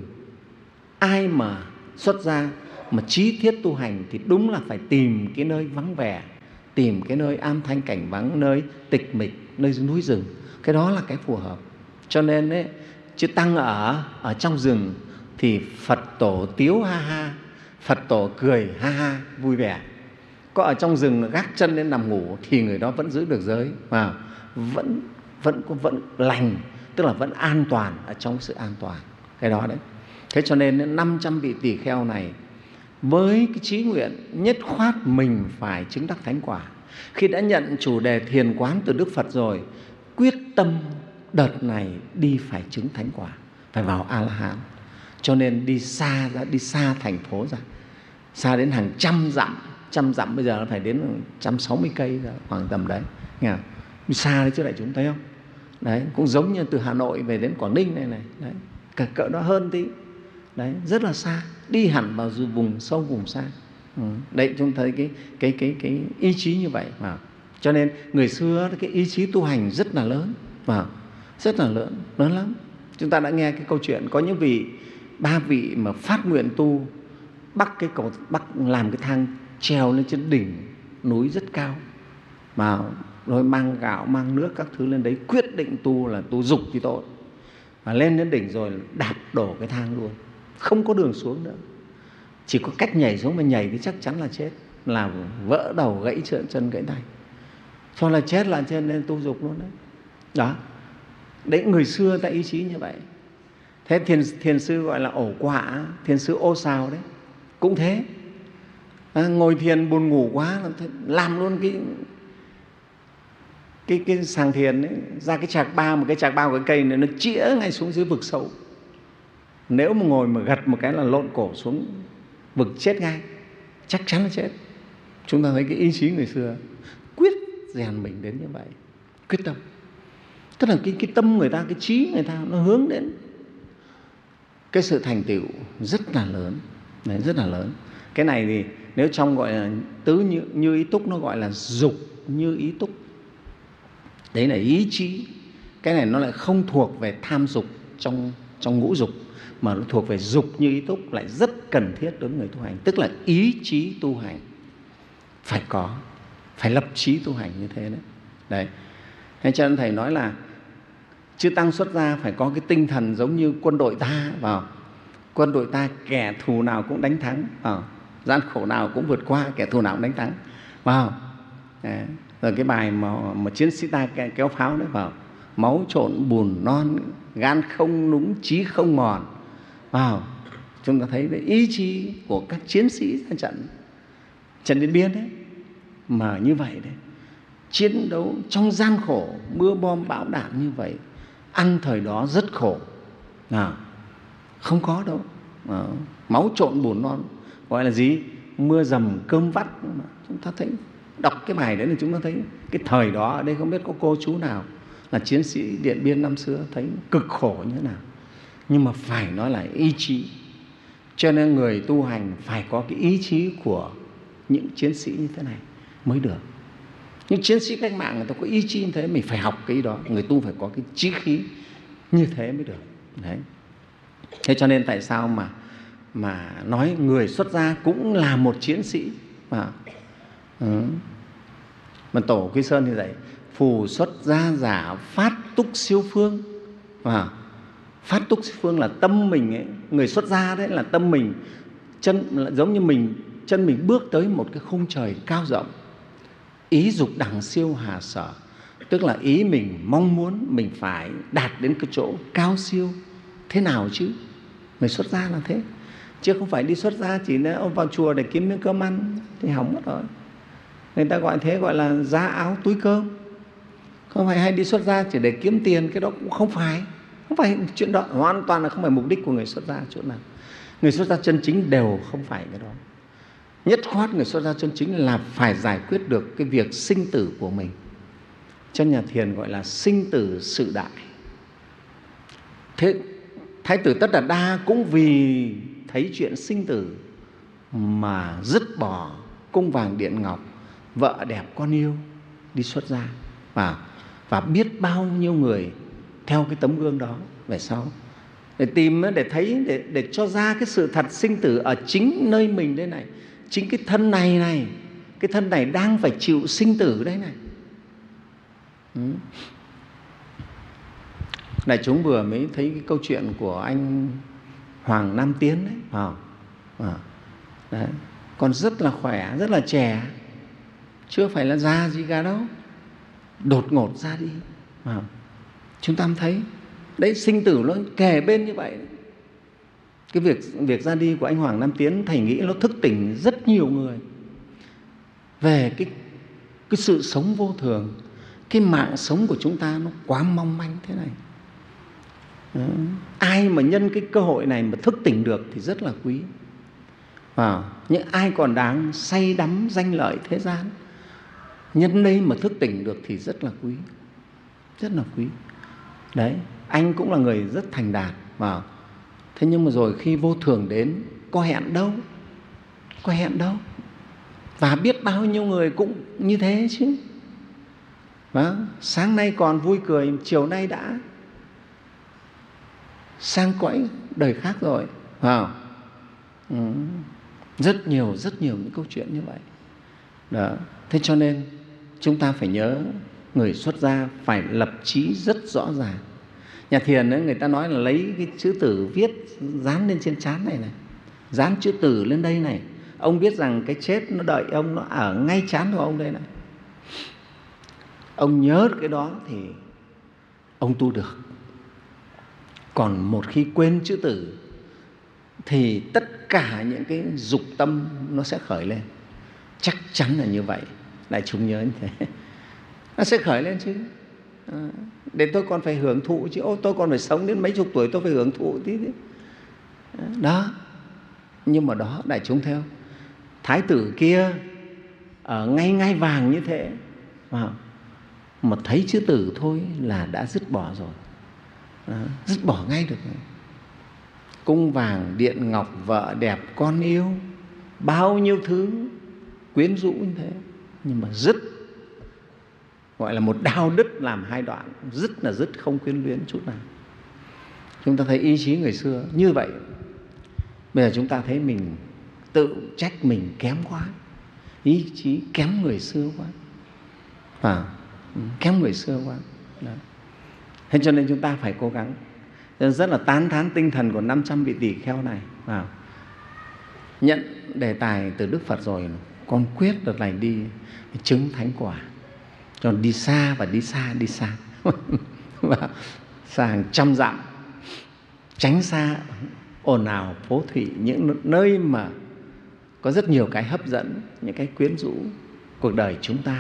Ai mà xuất gia mà chí thiết tu hành thì đúng là phải tìm cái nơi vắng vẻ, tìm cái nơi am thanh cảnh vắng, nơi tịch mịch, nơi núi rừng. Cái đó là cái phù hợp. Cho nên ấy, chứ tăng ở ở trong rừng thì Phật Tổ tiếu ha ha, Phật Tổ cười ha ha, vui vẻ. Có ở trong rừng gác chân lên nằm ngủ thì người đó vẫn giữ được giới, và vẫn vẫn vẫn lành, tức là vẫn an toàn, ở trong sự an toàn. Cái đó đấy. Thế cho nên năm trăm vị tỳ kheo này với cái chí nguyện nhất khoát mình phải chứng đắc thánh quả. Khi đã nhận chủ đề thiền quán từ Đức Phật rồi, quyết tâm đợt này đi phải chứng thánh quả, phải vào A-la-hán. Cho nên đi xa ra, đi xa thành phố ra, xa đến hàng trăm dặm. Trăm dặm bây giờ nó phải đến một trăm sáu mươi cây rồi, khoảng tầm đấy. Nghe không? Đi xa đấy chứ đại chúng thấy không? Đấy, cũng giống như từ Hà Nội về đến Quảng Ninh này này, đấy, cả cỡ đó hơn tí. Đấy, rất là xa, đi hẳn vào vùng sâu vùng xa. Ừ. Đấy, chúng thấy cái cái cái cái ý chí như vậy mà. Cho nên người xưa cái ý chí tu hành rất là lớn, mà rất là lớn, lớn lắm. Chúng ta đã nghe cái câu chuyện có những vị ba vị mà phát nguyện tu, bắt cái cầu bắt làm cái thang treo lên trên đỉnh núi rất cao, mà rồi mang gạo mang nước các thứ lên đấy, quyết định tu là tu dục thì tội, và lên đến đỉnh rồi đạp đổ cái thang luôn, không có đường xuống nữa, chỉ có cách nhảy xuống, mà nhảy thì chắc chắn là chết, là vỡ đầu gãy chân, chân gãy tay, cho là chết là trên nên tu dục luôn đấy. Đó, đấy người xưa ta ý chí như vậy. Thế thiền, thiền sư gọi là ổ quạ, thiền sư ô sào đấy cũng thế. À, ngồi thiền buồn ngủ quá làm luôn cái cái cái sàng thiền ấy, ra cái chạc bao, một cái chạc bao cái cây này nó chĩa ngay xuống dưới vực sâu. Nếu mà ngồi mà gật một cái là lộn cổ xuống vực chết ngay, chắc chắn là chết. Chúng ta thấy cái ý chí người xưa quyết rèn mình đến như vậy, quyết tâm. Tức là cái, cái tâm người ta, cái trí người ta nó hướng đến cái sự thành tựu rất là lớn. Đấy, rất là lớn. Cái này thì nếu trong gọi là tứ như, như ý túc, nó gọi là dục như ý túc. Đấy là ý chí. Cái này nó lại không thuộc về tham dục trong, trong ngũ dục, mà nó thuộc về dục như ý túc, lại rất cần thiết đối với người tu hành, tức là ý chí tu hành. phải có, phải lập chí tu hành như thế đấy. Đấy. Thế cho nên Thầy nói là chư Tăng xuất gia phải có cái tinh thần giống như quân đội ta vào. Quân đội ta kẻ thù nào cũng đánh thắng, vào gian khổ nào cũng vượt qua, kẻ thù nào cũng đánh thắng. Vào. Đấy. Rồi cái bài mà, mà chiến sĩ ta kéo pháo đấy vào. Máu trộn bùn non, gan không núng, chí không mòn. Vào. Chúng ta thấy đấy, ý chí của các chiến sĩ ra trận, trận Điện Biên đấy, mà như vậy đấy, chiến đấu trong gian khổ, mưa bom bão đạn như vậy, ăn thời đó rất khổ, à, không có đâu, à, máu trộn bùn non, gọi là gì? Mưa dầm cơm vắt. Chúng ta thấy đọc cái bài đấy là chúng ta thấy cái thời đó ở đây không biết có cô chú nào là chiến sĩ Điện Biên năm xưa thấy cực khổ như thế nào. Nhưng mà phải nói là ý chí. Cho nên người tu hành phải có cái ý chí của những chiến sĩ như thế này mới được. Những chiến sĩ cách mạng người ta có ý chí như thế, mình phải học cái đó. Người tu phải có cái chí khí như thế mới được. Đấy. Thế cho nên tại sao mà mà nói người xuất gia cũng là một chiến sĩ mà. Ừ. Mà Tổ Quy Sơn thì dạy phù xuất gia giả phát túc siêu phương. À, phát túc siêu phương là tâm mình ấy. Người xuất gia đấy là tâm mình, chân là giống như mình, chân mình bước tới một cái khung trời cao rộng. Ý dục đẳng siêu hà sở, tức là ý mình mong muốn mình phải đạt đến cái chỗ cao siêu. Thế nào chứ? Người xuất gia là thế. Chứ không phải đi xuất gia chỉ là ông vào chùa để kiếm miếng cơm ăn thì hỏng mất rồi. Người ta gọi thế gọi là giá áo túi cơm. Không phải hay đi xuất gia chỉ để kiếm tiền, cái đó cũng không phải. Không phải chuyện đó, hoàn toàn là không phải mục đích của người xuất gia chỗ nào. Người xuất gia chân chính đều không phải cái đó. Nhất khoát người xuất gia chân chính là phải giải quyết được cái việc sinh tử của mình. Trong nhà thiền gọi là sinh tử sự đại. Thế Thái tử Tất Đạt Đa cũng vì thấy chuyện sinh tử mà dứt bỏ cung vàng điện ngọc, vợ đẹp con yêu, đi xuất gia. Và, và biết bao nhiêu người theo cái tấm gương đó về sau để tìm, để thấy, để, để cho ra cái sự thật sinh tử ở chính nơi mình đây này. Chính cái thân này này, cái thân này đang phải chịu sinh tử đấy này. Ừ. Đại chúng vừa mới thấy cái câu chuyện của anh Hoàng Nam Tiến đấy, à, à, đấy. Còn rất là khỏe, rất là trẻ, chưa phải là già gì cả đâu, đột ngột ra đi. À, chúng ta thấy đấy, sinh tử nó kề bên như vậy. Cái việc, việc ra đi của anh Hoàng Nam Tiến, Thầy nghĩ nó thức tỉnh rất nhiều người về cái, cái sự sống vô thường. Cái mạng sống của chúng ta nó quá mong manh thế này. Đó. Ai mà nhân cái cơ hội này mà thức tỉnh được thì rất là quý. À, nhưng ai còn đáng say đắm danh lợi thế gian, nhân đây mà thức tỉnh được thì rất là quý. Rất là quý. Đấy, anh cũng là người rất thành đạt. Và thế nhưng mà rồi khi vô thường đến, có hẹn đâu, có hẹn đâu. Và biết bao nhiêu người cũng như thế chứ. Đó, sáng nay còn vui cười, chiều nay đã sang cõi đời khác rồi. À, ừ, rất nhiều, rất nhiều những câu chuyện như vậy. Đó. Thế cho nên chúng ta phải nhớ người xuất gia phải lập chí rất rõ ràng. Nhà thiền ấy, người ta nói là lấy cái chữ tử viết dán lên trên trán này này, dán chữ tử lên đây này. Ông biết rằng cái chết nó đợi ông, nó ở ngay trán của ông đây này. Ông nhớ cái đó thì ông tu được. Còn một khi quên chữ tử thì tất cả những cái dục tâm nó sẽ khởi lên. Chắc chắn là như vậy. Đại chúng nhớ như thế. Nó sẽ khởi lên chứ. À, để tôi còn phải hưởng thụ chứ. Ô, tôi còn phải sống đến mấy chục tuổi tôi phải hưởng thụ tí tí. Đó. Nhưng mà đó, đại chúng theo thái tử kia ở ngay ngai vàng như thế mà, mà thấy chữ tử thôi là đã dứt bỏ rồi. Đó, dứt bỏ ngay được. Cung vàng điện ngọc, vợ đẹp con yêu, bao nhiêu thứ quyến rũ như thế, nhưng mà dứt, gọi là một đao đứt làm hai đoạn, dứt là dứt, không quyến luyến chút nào. Chúng ta thấy ý chí người xưa như vậy. Bây giờ chúng ta thấy mình tự trách mình kém quá. ý chí kém người xưa quá, à, kém người xưa quá. Đó. Thế cho nên chúng ta phải cố gắng. Rất là tán thán tinh thần của năm trăm vị tỳ kheo này. À, nhận đề tài từ Đức Phật rồi, con quyết đợt này đi chứng thánh quả. Cho đi xa và đi xa, đi xa. Và xa hàng trăm dặm, tránh xa ồn ào phố thị, những nơi mà có rất nhiều cái hấp dẫn, những cái quyến rũ cuộc đời chúng ta.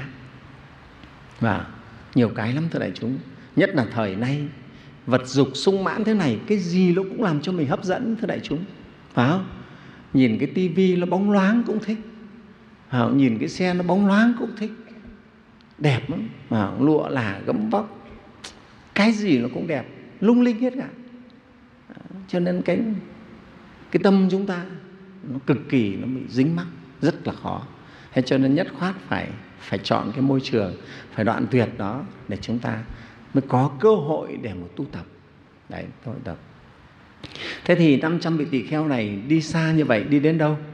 Và nhiều cái lắm thưa đại chúng. Nhất là thời nay vật dục sung mãn thế này, cái gì nó cũng làm cho mình hấp dẫn thưa đại chúng, phải không? Nhìn cái tivi nó bóng loáng cũng thích, phải không? Nhìn cái xe nó bóng loáng cũng thích, đẹp lắm, mà lụa là gấm vóc, cái gì nó cũng đẹp, lung linh hết cả. Cho nên cái cái tâm chúng ta nó cực kỳ nó bị dính mắc, rất là khó. Thế cho nên nhất khoát phải phải chọn cái môi trường, phải đoạn tuyệt đó để chúng ta mới có cơ hội để một tu tập. Đấy, tu tập. Thế thì năm trăm vị tỳ kheo này đi xa như vậy, đi đến đâu?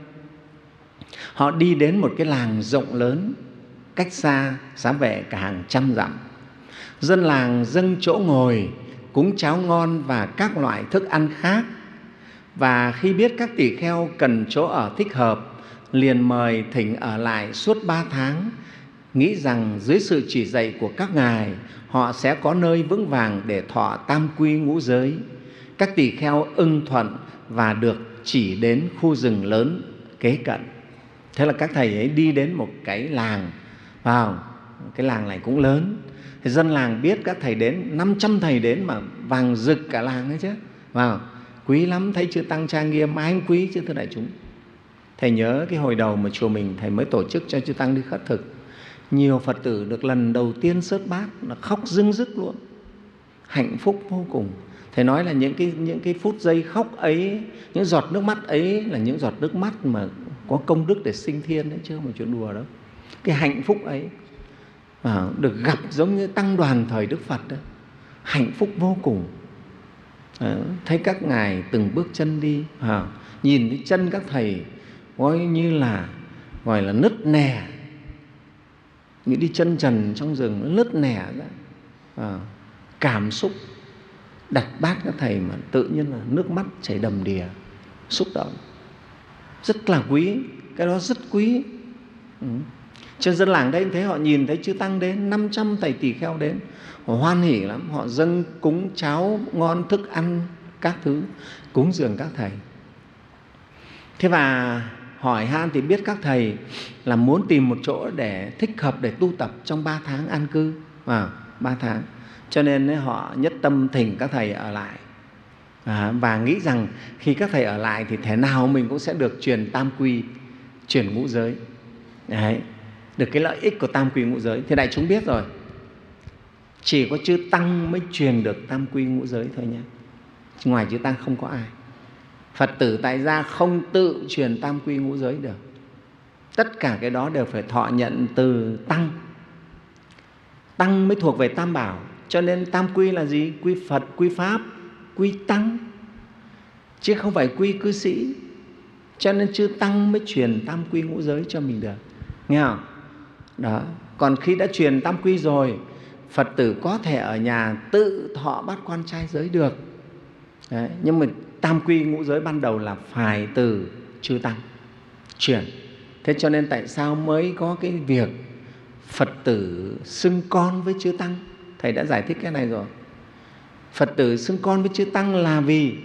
Họ đi đến một cái làng rộng lớn, cách xa Xá Vệ cả hàng trăm dặm. Dân làng dâng chỗ ngồi, cúng cháo ngon và các loại thức ăn khác. Và khi biết các tỳ kheo cần chỗ ở thích hợp, liền mời thỉnh ở lại suốt ba tháng, nghĩ rằng dưới sự chỉ dạy của các ngài, họ sẽ có nơi vững vàng để thọ tam quy ngũ giới. Các tỳ kheo ưng thuận và được chỉ đến khu rừng lớn kế cận. Thế là các thầy ấy đi đến một cái làng, vào cái làng này cũng lớn. Thì dân làng biết các thầy đến, năm trăm thầy đến mà vàng rực cả làng ấy chứ. Vào quý lắm, thấy chư tăng trang nghiêm, ai cũng quý chứ thưa đại chúng. Thầy nhớ cái hồi đầu mà chùa mình thầy mới tổ chức cho chư tăng đi khất thực, nhiều Phật tử được lần đầu tiên sớt bát là khóc rưng rức luôn, hạnh phúc vô cùng. Thầy nói là những cái, những cái phút giây khóc ấy, những giọt nước mắt ấy là những giọt nước mắt mà có công đức để sinh thiên đấy, chứ không phải chuyện đùa đâu. Cái hạnh phúc ấy à, được gặp giống như tăng đoàn thời Đức Phật đó, hạnh phúc vô cùng. À, thấy các ngài từng bước chân đi, à, nhìn cái chân các thầy gọi như là gọi là nứt nẻ, những đi chân trần trong rừng nó nứt nẻ ra, à, cảm xúc đặt bát các thầy mà tự nhiên là nước mắt chảy đầm đìa, xúc động, rất là quý, cái đó rất quý. Ừ. Trên dân làng đây thấy họ nhìn thấy chư tăng đến, năm trăm thầy tỳ kheo đến, họ hoan hỉ lắm, họ dâng cúng cháo ngon, thức ăn các thứ, cúng dường các thầy. Thế và hỏi han thì biết các thầy là muốn tìm một chỗ để thích hợp để tu tập trong ba tháng an cư, à, ba tháng. Cho nên họ nhất tâm thỉnh các thầy ở lại, à, và nghĩ rằng khi các thầy ở lại thì thế nào mình cũng sẽ được truyền tam quy, truyền ngũ giới. Đấy, được cái lợi ích của tam quy ngũ giới. Thì đại chúng biết rồi, chỉ có chư tăng mới truyền được tam quy ngũ giới thôi nhé. Ngoài chư tăng không có ai. Phật tử tại gia không tự truyền tam quy ngũ giới được. Tất cả cái đó đều phải thọ nhận từ tăng. Tăng mới thuộc về tam bảo. Cho nên tam quy là gì? Quy Phật, quy Pháp, quy Tăng, chứ không phải quy cư sĩ. Cho nên chư tăng mới truyền tam quy ngũ giới cho mình được, nghe không? Đó. Còn khi đã truyền tam quy rồi, Phật tử có thể ở nhà tự thọ bát quan trai giới được. Đấy. Nhưng mà tam quy ngũ giới ban đầu là phải từ chư tăng truyền. Thế cho nên tại sao mới có cái việc Phật tử xưng con với chư tăng? Thầy đã giải thích cái này rồi. Phật tử xưng con với chư tăng là vì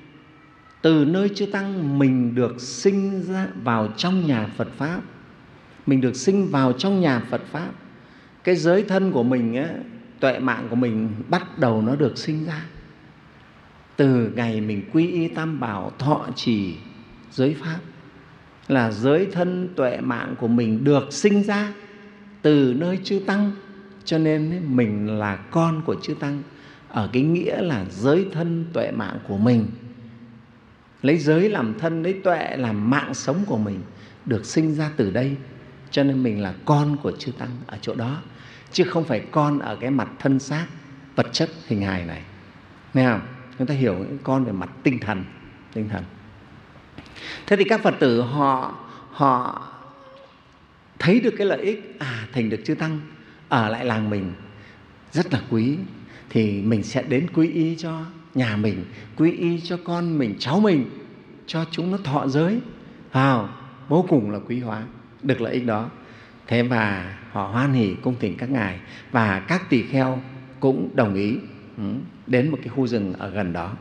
từ nơi chư tăng mình được sinh ra vào trong nhà Phật Pháp, mình được sinh vào trong nhà Phật Pháp. Cái giới thân của mình á, tuệ mạng của mình bắt đầu nó được sinh ra từ ngày mình quy y tam bảo, thọ trì giới Pháp, là giới thân tuệ mạng của mình được sinh ra từ nơi chư tăng. Cho nên mình là con của chư tăng ở cái nghĩa là giới thân tuệ mạng của mình, lấy giới làm thân, lấy tuệ làm mạng sống của mình, được sinh ra từ đây. Cho nên mình là con của chư tăng ở chỗ đó, chứ không phải con ở cái mặt thân xác vật chất hình hài này. Nghe không? Chúng ta hiểu con về mặt tinh thần, tinh thần. Thế thì các Phật tử họ họ thấy được cái lợi ích, à thành được chư tăng ở lại làng mình rất là quý, thì mình sẽ đến quy y cho nhà mình, quy y cho con mình, cháu mình, cho chúng nó thọ giới vào, vô cùng là quý hóa được lợi ích đó. Thế và họ hoan hỉ cung thỉnh các ngài, và các tỳ kheo cũng đồng ý đến một cái khu rừng ở gần đó.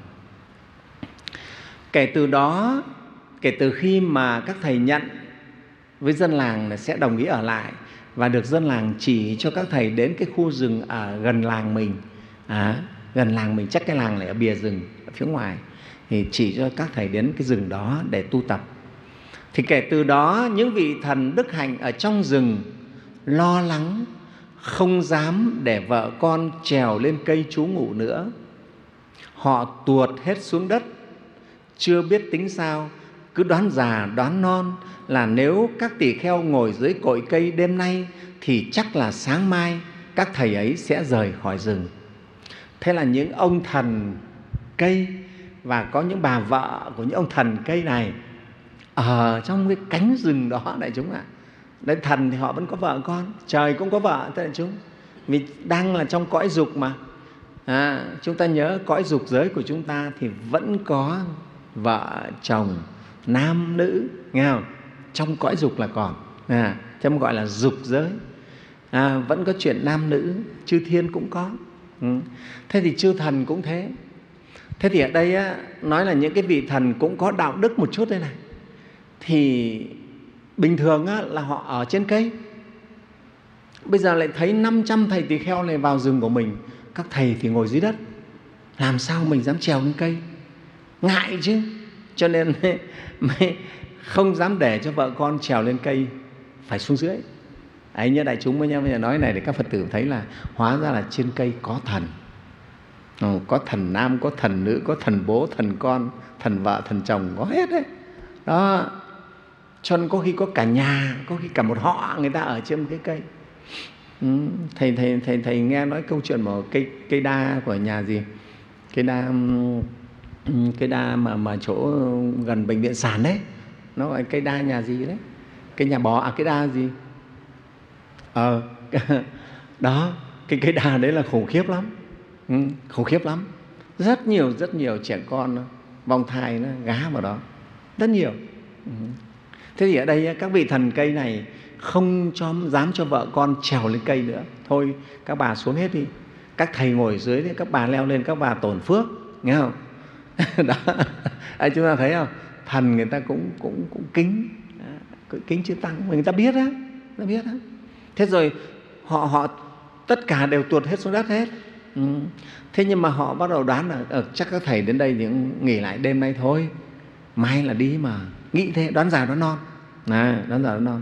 Kể từ đó, kể từ khi mà các thầy nhận với dân làng là sẽ đồng ý ở lại, và được dân làng chỉ cho các thầy đến cái khu rừng ở gần làng mình, à, gần làng mình, chắc cái làng này ở bìa rừng ở phía ngoài, thì chỉ cho các thầy đến cái rừng đó để tu tập. Thì kể từ đó, những vị thần đức hạnh ở trong rừng lo lắng, không dám để vợ con trèo lên cây trú ngụ nữa. Họ tuột hết xuống đất, chưa biết tính sao, cứ đoán già đoán non là nếu các tỳ kheo ngồi dưới cội cây đêm nay thì chắc là sáng mai các thầy ấy sẽ rời khỏi rừng. Thế là những ông thần cây và có những bà vợ của những ông thần cây này ở trong cái cánh rừng đó đại chúng ạ. Đấy, thần thì họ vẫn có vợ con, trời cũng có vợ đại chúng, vì đang là trong cõi dục mà. À, chúng ta nhớ cõi dục giới của chúng ta thì vẫn có vợ chồng nam nữ, nghe không? Trong cõi dục là còn, à, trong gọi là dục giới, à, vẫn có chuyện nam nữ, chư thiên cũng có. Ừ. Thế thì chư thần cũng thế. Thế thì ở đây á, nói là những cái vị thần cũng có đạo đức một chút đây này. Thì bình thường á, là họ ở trên cây, bây giờ lại thấy năm trăm thầy tỳ kheo này vào rừng của mình, các thầy thì ngồi dưới đất, làm sao mình dám trèo lên cây, ngại chứ. Cho nên mới không dám để cho vợ con trèo lên cây, phải xuống dưới. Ấy nhớ đại chúng với nhau bây giờ nói này để các Phật tử thấy là hóa ra là trên cây có thần. Ừ, có thần nam, có thần nữ, có thần bố, thần con, thần vợ, thần chồng, có hết đấy. Đó. Cho nên có khi có cả nhà, có khi cả một họ người ta ở trên một cái cây. Ừ, thầy, thầy, thầy, thầy nghe nói câu chuyện một cây, cây đa của nhà gì? Cây đa, cây đa mà, mà chỗ gần bệnh viện Sản đấy. Nó gọi cây đa nhà gì đấy? Cây nhà bò, à cây đa gì? Ờ, đó, cái cây đa đấy là khủng khiếp lắm. Ừ, khủng khiếp lắm. Rất nhiều, rất nhiều trẻ con vong thai nó gá vào đó. Rất nhiều. Ừ. Thế thì ở đây các vị thần cây này không cho, dám cho vợ con trèo lên cây nữa. Thôi các bà xuống hết đi. Các thầy ngồi dưới, các bà leo lên, các bà tổn phước. Nghe không? Đó. À, chúng ta thấy không? Thần người ta cũng, cũng, cũng kính, kính chư tăng. Người ta biết á, ta biết á. Thế rồi họ, họ tất cả đều tuột hết xuống đất hết. Ừ. Thế nhưng mà họ bắt đầu đoán là ờ, chắc các thầy đến đây thì nghỉ lại đêm nay thôi, mai là đi mà. Nghĩ thế, đoán già đoán non. À, đoán già đoán non.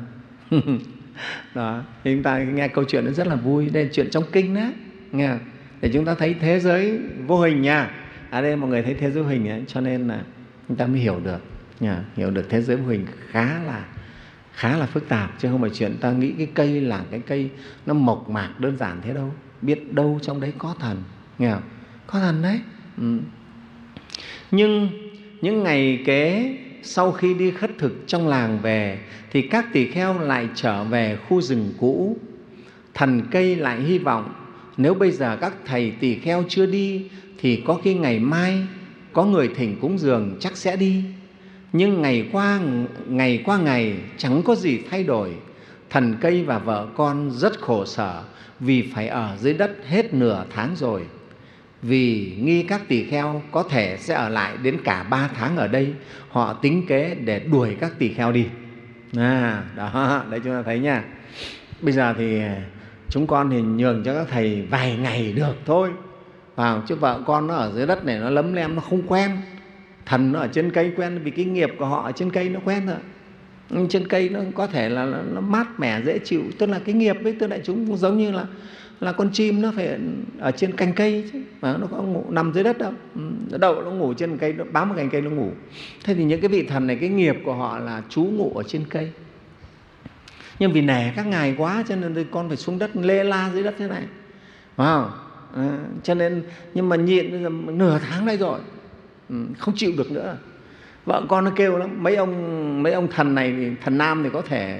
Đó, thì chúng ta nghe câu chuyện nó rất là vui. Đây là chuyện trong kinh đó, nghe không? Để chúng ta thấy thế giới vô hình nha. Ở đây mọi người thấy thế giới vô hình ấy, cho nên là chúng ta mới hiểu được, nha, hiểu được thế giới vô hình khá là khá là phức tạp, chứ không phải chuyện ta nghĩ cái cây là cái cây nó mộc mạc đơn giản thế đâu. Biết đâu trong đấy có thần, nghe không? Có thần đấy. Ừ. Nhưng những ngày kế sau khi đi khất thực trong làng về thì các tỳ kheo lại trở về khu rừng cũ. Thần cây lại hy vọng nếu bây giờ các thầy tỳ kheo chưa đi thì có khi ngày mai có người thỉnh cúng dường chắc sẽ đi. Nhưng ngày qua ngày qua ngày chẳng có gì thay đổi. Thần cây và vợ con rất khổ sở vì phải ở dưới đất hết nửa tháng rồi. Vì nghi các tỳ kheo có thể sẽ ở lại đến cả ba tháng ở đây, họ tính kế để đuổi các tỳ kheo đi. À, đó, đấy chúng ta thấy nha. Bây giờ thì chúng con thì nhường cho các thầy vài ngày được thôi, vào chứ vợ con nó ở dưới đất này nó lấm lem, nó không quen. Thần nó ở trên cây quen vì cái nghiệp của họ ở trên cây nó quen rồi. Trên cây nó có thể là nó mát mẻ dễ chịu, tức là cái nghiệp ấy, tức là chúng cũng giống như là là con chim nó phải ở trên cành cây chứ, mà nó có ngủ nằm dưới đất đâu. Nó đậu nó ngủ trên cây, nó bám vào cành cây nó ngủ. Thế thì những cái vị thần này cái nghiệp của họ là trú ngụ ở trên cây. Nhưng vì nể các ngài quá cho nên con phải xuống đất lê la dưới đất thế này, phải không? À, cho nên nhưng mà nhịn bây giờ nửa tháng nay rồi, không chịu được nữa. Vợ con nó kêu lắm. Mấy ông mấy ông thần này thì thần nam thì có thể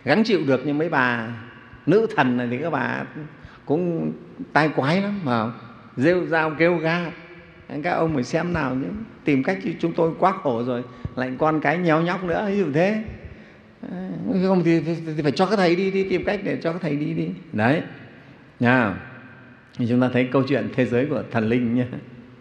gắng chịu được, nhưng mấy bà nữ thần này thì các bà cũng tai quái lắm mà rêu rao kêu ga. Các ông phải xem nào nhé, tìm cách chứ chúng tôi quá khổ rồi, lại con cái nhéo nhóc nữa, ví dụ thế. Không thì, thì, thì phải cho các thầy đi, đi tìm cách để cho các thầy đi đi. Đấy. Nha. Thì chúng ta thấy câu chuyện thế giới của thần linh nhé.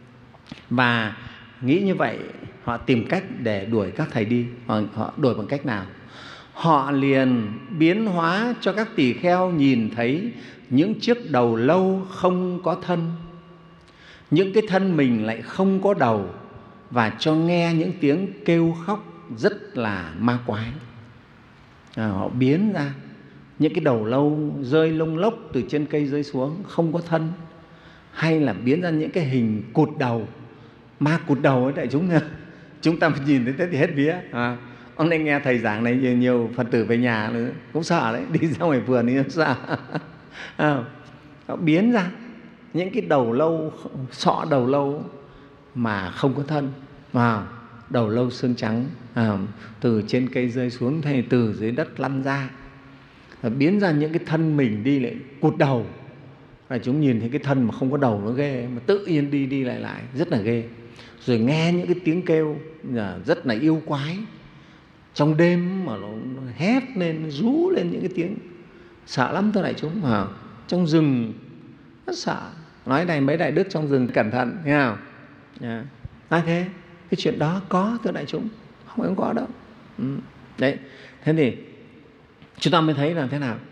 Và nghĩ như vậy, họ tìm cách để đuổi các thầy đi. Họ, họ đuổi bằng cách nào? Họ liền biến hóa cho các tỳ kheo nhìn thấy những chiếc đầu lâu không có thân, những cái thân mình lại không có đầu, và cho nghe những tiếng kêu khóc rất là ma quái. À, họ biến ra những cái đầu lâu rơi lông lốc từ trên cây rơi xuống, không có thân, hay là biến ra những cái hình cụt đầu, ma cụt đầu ấy đại chúng nha. Chúng ta nhìn thấy thế thì hết vía. À, hôm nay nghe thầy giảng này, nhiều, nhiều Phật tử về nhà nữa cũng sợ đấy, đi ra ngoài vườn thì sợ. À, họ biến ra những cái đầu lâu, sọ đầu lâu mà không có thân, à, đầu lâu xương trắng, à, từ trên cây rơi xuống hay từ dưới đất lăn ra, biến ra những cái thân mình đi lại cụt đầu. Và chúng nhìn thấy cái thân mà không có đầu nó ghê, mà tự nhiên đi đi lại lại rất là ghê. Rồi nghe những cái tiếng kêu rất là yêu quái, trong đêm mà nó hét lên, nó rú lên những cái tiếng sợ lắm thưa đại chúng. Mà trong rừng rất sợ. Nói này mấy đại đức trong rừng cẩn thận, nghe không? Yeah. Nói thế, cái chuyện đó có thưa đại chúng, không phải không có đâu. Ừ. Đấy, thế thì chúng ta mới thấy là thế nào?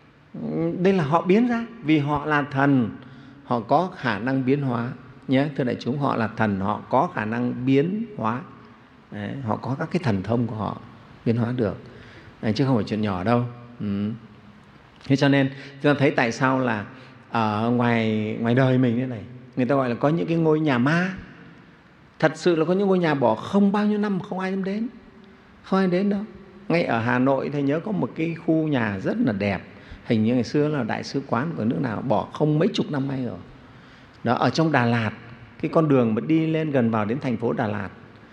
Đây là họ biến ra, vì họ là thần, họ có khả năng biến hóa nhé. Thưa đại chúng, họ là thần, họ có khả năng biến hóa. Đấy, họ có các cái thần thông của họ biến hóa được. Đấy, chứ không phải chuyện nhỏ đâu. Ừ. Thế cho nên chúng ta thấy tại sao là ở ngoài, ngoài đời mình thế này, người ta gọi là có những cái ngôi nhà ma. Thật sự là có những ngôi nhà bỏ không bao nhiêu năm không ai dám đến, không ai đến đâu. Ngay ở Hà Nội thầy nhớ có một cái khu nhà rất là đẹp, hình như ngày xưa là đại sứ quán của nước nào, bỏ không mấy chục năm nay rồi. Đó, ở trong Đà Lạt, cái con đường mà đi lên gần vào đến thành phố Đà Lạt,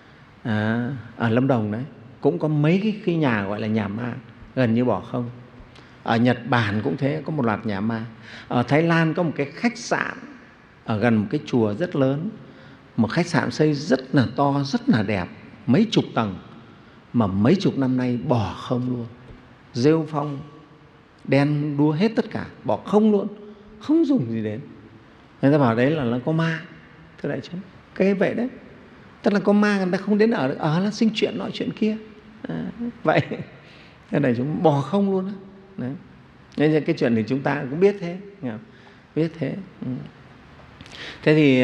à, ở Lâm Đồng đấy, cũng có mấy cái, cái nhà gọi là nhà ma, gần như bỏ không. Ở Nhật Bản cũng thế, có một loạt nhà ma. Ở Thái Lan có một cái khách sạn ở gần một cái chùa rất lớn, một khách sạn xây rất là to, rất là đẹp, mấy chục tầng, mà mấy chục năm nay bỏ không luôn, rêu phong đen đúa hết tất cả, bỏ không luôn, không dùng gì đến. Người ta bảo đấy là nó có ma. Thưa đại chúng, cái vậy đấy, tức là có ma, người ta không đến ở được, ở là sinh chuyện nọ chuyện kia. À, vậy thế này chúng bỏ không luôn đó. Đấy. Nên cái chuyện thì chúng ta cũng biết thế, biết thế. Ừ. Thế thì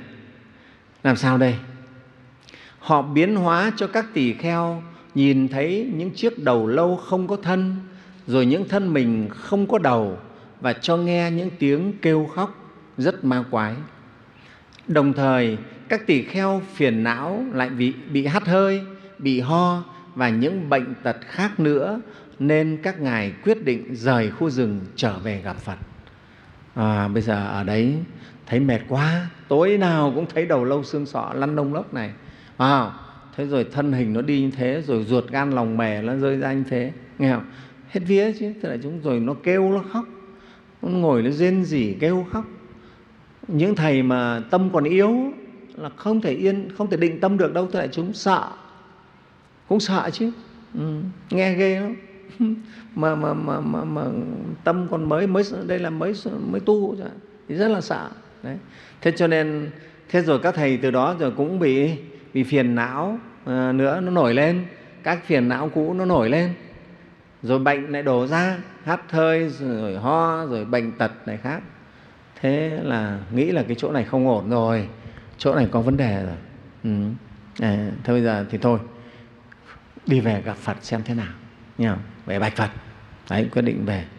làm sao đây? Họ biến hóa cho các tỳ kheo nhìn thấy những chiếc đầu lâu không có thân, rồi những thân mình không có đầu, và cho nghe những tiếng kêu khóc rất ma quái. Đồng thời các tỳ kheo phiền não lại bị, bị hắt hơi, bị ho và những bệnh tật khác nữa, nên các ngài quyết định rời khu rừng trở về gặp Phật. À, bây giờ ở đấy thấy mệt quá, tối nào cũng thấy đầu lâu xương sọ lăn lông lốc này. À, thế rồi thân hình nó đi như thế, rồi ruột gan lòng mề nó rơi ra như thế, nghe không? Hết vía chứ. Thế là chúng rồi nó kêu, nó khóc, nó ngồi nó rên rỉ kêu khóc. Những thầy mà tâm còn yếu là không thể yên, không thể định tâm được đâu. Thế là chúng sợ, cũng sợ chứ. Ừ, nghe ghê lắm. mà, mà, mà, mà, mà tâm còn mới, mới đây là mới, mới tu thì rất là sợ. Đấy. Thế cho nên, thế rồi các thầy từ đó rồi cũng bị, bị phiền não à, nữa, nó nổi lên. Các phiền não cũ nó nổi lên. Rồi bệnh lại đổ ra, hắt hơi, rồi ho, rồi bệnh tật này khác. Thế là nghĩ là cái chỗ này không ổn rồi, chỗ này có vấn đề rồi. Ừ. À, thôi bây giờ thì thôi, đi về gặp Phật xem thế nào. Nghe không? Về bạch Phật. Đấy, quyết định về.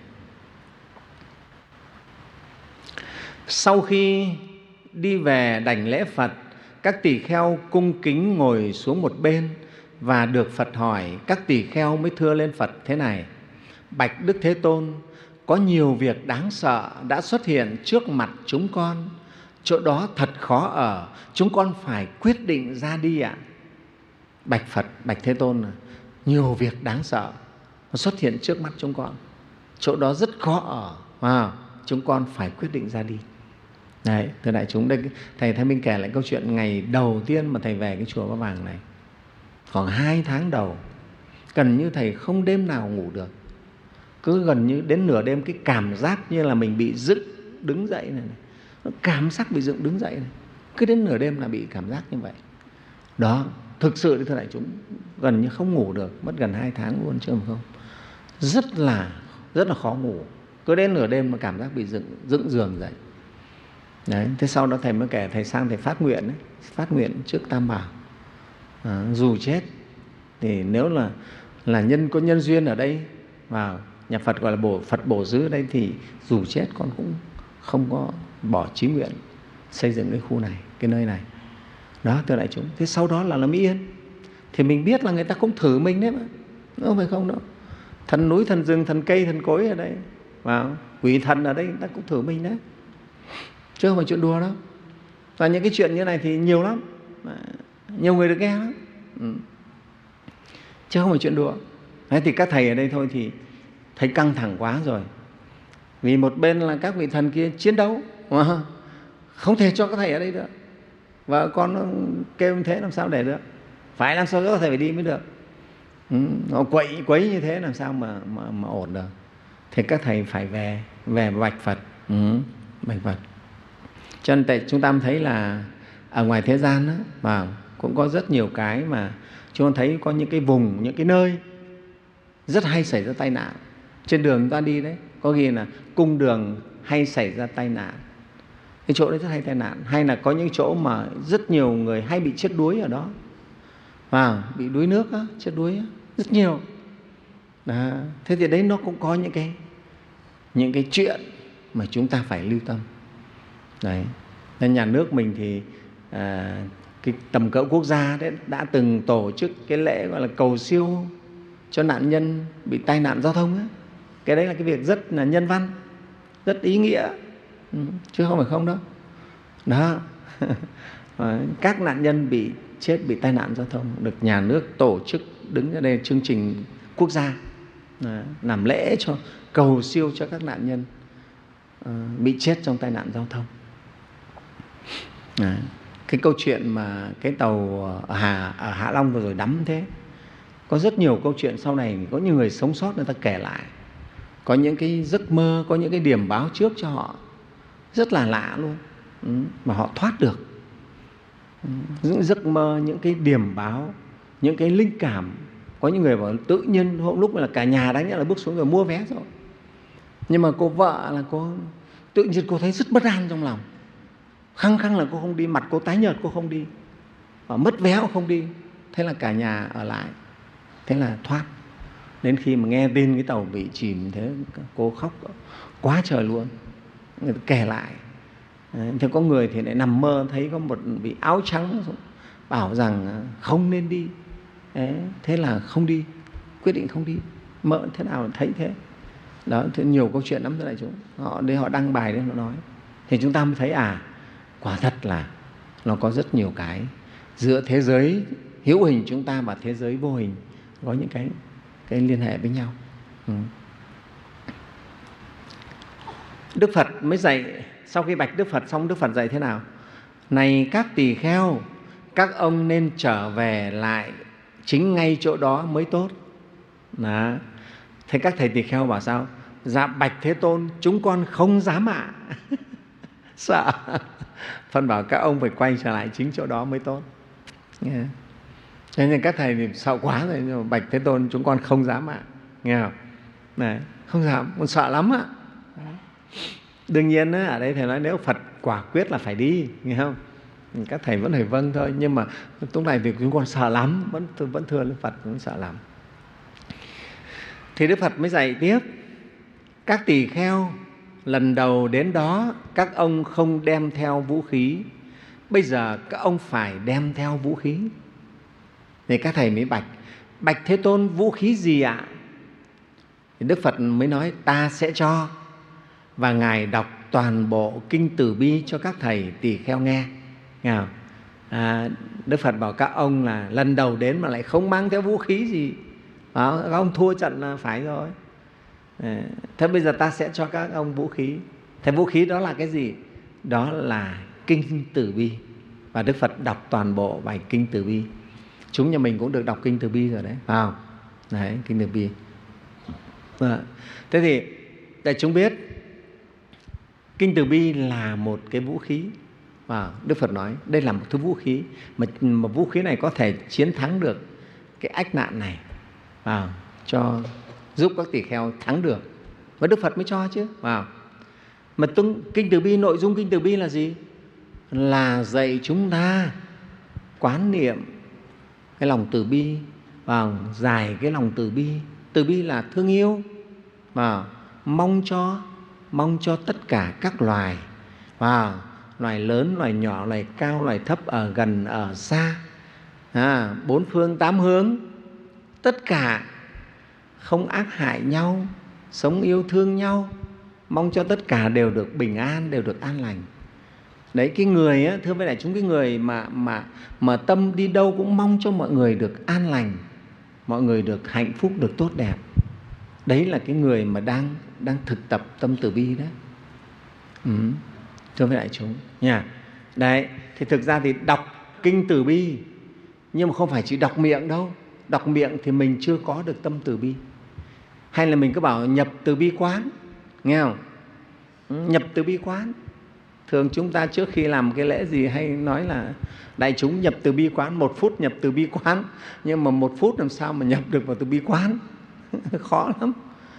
Sau khi đi về đảnh lễ Phật, các tỳ kheo cung kính ngồi xuống một bên và được Phật hỏi. Các tỳ kheo mới thưa lên Phật thế này: bạch Đức Thế Tôn, có nhiều việc đáng sợ đã xuất hiện trước mặt chúng con. Chỗ đó thật khó ở, chúng con phải quyết định ra đi ạ. Bạch Phật, bạch Thế Tôn, nhiều việc đáng sợ nó xuất hiện trước mắt chúng con. Chỗ đó rất khó ở, à, chúng con phải quyết định ra đi. Đấy, thưa đại chúng, đây thầy Thái Minh kể lại câu chuyện ngày đầu tiên mà thầy về cái chùa Ba Vàng này. Khoảng hai tháng đầu, gần như thầy không đêm nào ngủ được. Cứ gần như đến nửa đêm cái cảm giác như là mình bị dựng đứng dậy này, này. Nó cảm giác bị dựng đứng dậy này. Cứ đến nửa đêm là bị cảm giác như vậy. Đó, thực sự thưa đại chúng, gần như không ngủ được, mất gần hai tháng luôn chứ không. Rất là rất là khó ngủ. Cứ đến nửa đêm mà cảm giác bị dựng dựng giường dậy. Đấy, thế sau đó thầy mới kể thầy sang thầy phát nguyện ấy, phát nguyện trước Tam Bảo. À, dù chết thì nếu là là nhân có nhân duyên ở đây, vào nhà Phật gọi là bổ Phật bổ giữ ở đây, thì dù chết con cũng không có bỏ chí nguyện xây dựng cái khu này, cái nơi này. Đó, thưa đại chúng. Thế sau đó là làm yên. Thì mình biết là người ta cũng thử mình đấy mà, không phải không đâu. Thần núi, thần rừng, thần cây, thần cối ở đây, vào quỷ thần ở đây, người ta cũng thử mình đấy, chứ không phải chuyện đùa đâu. Và những cái chuyện như này thì nhiều lắm, nhiều người được nghe lắm, ừ. chứ không phải chuyện đùa. Đấy, thì các thầy ở đây thôi thì thấy căng thẳng quá rồi. Vì một bên là các vị thần kia chiến đấu, không thể cho các thầy ở đây được. Và con nó kêu như thế làm sao để được, phải làm sao các thầy phải đi mới được. Ừ, nó quậy quấy như thế làm sao mà, mà, mà ổn được. Thì các thầy phải về, về bạch Phật, ừ, bạch Phật. Cho nên chúng ta thấy là ở ngoài thế gian đó, mà cũng có rất nhiều cái mà chúng ta thấy có những cái vùng, những cái nơi rất hay xảy ra tai nạn. Trên đường chúng ta đi đấy, có khi là cung đường hay xảy ra tai nạn. Cái chỗ đấy rất hay tai nạn. Hay là có những chỗ mà rất nhiều người hay bị chết đuối ở đó, và bị đuối nước đó, chết đuối đó, rất nhiều. Đó. Thế thì đấy nó cũng có những cái những cái chuyện mà chúng ta phải lưu tâm. Đấy. Nên nhà nước mình thì à, cái tầm cỡ quốc gia đấy đã từng tổ chức cái lễ gọi là cầu siêu cho nạn nhân bị tai nạn giao thông ấy. Cái đấy là cái việc rất là nhân văn, rất ý nghĩa, ừ, chứ không phải không đâu. Đó. Các nạn nhân bị chết, bị tai nạn giao thông được nhà nước tổ chức đứng ra đây chương trình quốc gia, à, làm lễ cho cầu siêu cho các nạn nhân à, bị chết trong tai nạn giao thông. À, cái câu chuyện mà cái tàu ở Hà, ở Hạ Long vừa rồi đắm thế, có rất nhiều câu chuyện sau này có những người sống sót người ta kể lại, có những cái giấc mơ, có những cái điểm báo trước cho họ rất là lạ luôn, ừ, mà họ thoát được. Ừ, những giấc mơ, những cái điểm báo, những cái linh cảm. Có những người bảo tự nhiên hôm lúc là cả nhà đáng nhẽ là bước xuống rồi mua vé rồi, nhưng mà cô vợ là cô tự nhiên cô thấy rất bất an trong lòng, khăng khăng là cô không đi, mặt cô tái nhợt cô không đi, và mất vé cũng không đi. Thế là cả nhà ở lại, thế là thoát. Đến khi mà nghe tin cái tàu bị chìm thế, cô khóc quá trời luôn. Người ta kể lại. Đấy, thế có người thì lại nằm mơ thấy có một vị áo trắng bảo rằng không nên đi. Đấy, thế là không đi, quyết định không đi. Mơ thế nào thấy thế. Đó, thì nhiều câu chuyện lắm thưa đại chúng. Họ đây họ đăng bài đấy họ nói. Thì chúng ta mới thấy à, quả thật là nó có rất nhiều cái giữa thế giới hữu hình chúng ta và thế giới vô hình có những cái cái liên hệ với nhau. Ừ. Đức Phật mới dạy, sau khi bạch Đức Phật xong, Đức Phật dạy thế nào? Này các tỳ kheo, các ông nên trở về lại chính ngay chỗ đó mới tốt. Đó. Thế các thầy tỳ kheo bảo sao? Dạ bạch Thế Tôn, chúng con không dám ạ. Sợ. Phật bảo các ông phải quay trở lại chính chỗ đó mới tốt. Yeah. Thế nên các thầy thì sợ quá rồi, nhưng mà bạch Thế Tôn chúng con không dám ạ. Nghe không? Này, không dám, con sợ lắm ạ. Đương nhiên ở đây thầy nói nếu Phật quả quyết là phải đi, nghe không? Các thầy vẫn phải vâng thôi, nhưng mà lúc này thì chúng con sợ lắm, vẫn vẫn thưa với Phật, vẫn sợ lắm. Thì Đức Phật mới dạy tiếp, các tỳ kheo lần đầu đến đó các ông không đem theo vũ khí, bây giờ các ông phải đem theo vũ khí. Thì các thầy mới bạch, bạch Thế Tôn vũ khí gì ạ? Thì Đức Phật mới nói ta sẽ cho, và Ngài đọc toàn bộ kinh Từ Bi cho các thầy tỳ kheo nghe. Nghe không? À, Đức Phật bảo các ông là lần đầu đến mà lại không mang theo vũ khí gì, Đó, các ông thua trận là phải rồi. Thế bây giờ ta sẽ cho các ông vũ khí. Thế vũ khí đó là cái gì? Đó là kinh Từ Bi. Và Đức Phật đọc toàn bộ bài kinh Từ Bi. Chúng nhà mình cũng được đọc kinh Từ Bi rồi đấy, phải không? Đấy, kinh Từ Bi. À, thế thì để chúng biết kinh Từ Bi là một cái vũ khí. À, Đức Phật nói đây là một thứ vũ khí mà, mà vũ khí này có thể chiến thắng được cái ách nạn này, à, cho giúp các tỳ kheo thắng được. Và Đức Phật mới cho chứ. À, mà tung, kinh Từ Bi, nội dung kinh Từ Bi là gì? Là dạy chúng ta quán niệm cái lòng từ bi và giải cái lòng từ bi. Từ bi là thương yêu và mong cho mong cho tất cả các loài, và loài lớn, loài nhỏ, loài cao, loài thấp, ở gần, ở xa, à, bốn phương tám hướng, tất cả không ác hại nhau, sống yêu thương nhau, mong cho tất cả đều được bình an, đều được an lành. Đấy, cái người á, thưa với đại chúng, cái người mà mà mà tâm đi đâu cũng mong cho mọi người được an lành, mọi người được hạnh phúc, được tốt đẹp. Đấy là cái người mà đang đang thực tập tâm từ bi đấy. Ừ. Thưa với đại chúng nha. Đấy, thì thực ra thì đọc kinh Từ Bi, nhưng mà không phải chỉ đọc miệng đâu. Đọc miệng thì mình chưa có được tâm từ bi. Hay là mình cứ bảo nhập từ bi quán, nghe không? Nhập từ bi quán. Thường chúng ta trước khi làm cái lễ gì hay nói là đại chúng nhập từ bi quán, một phút nhập từ bi quán. Nhưng mà một phút làm sao mà nhập được vào từ bi quán? Khó lắm.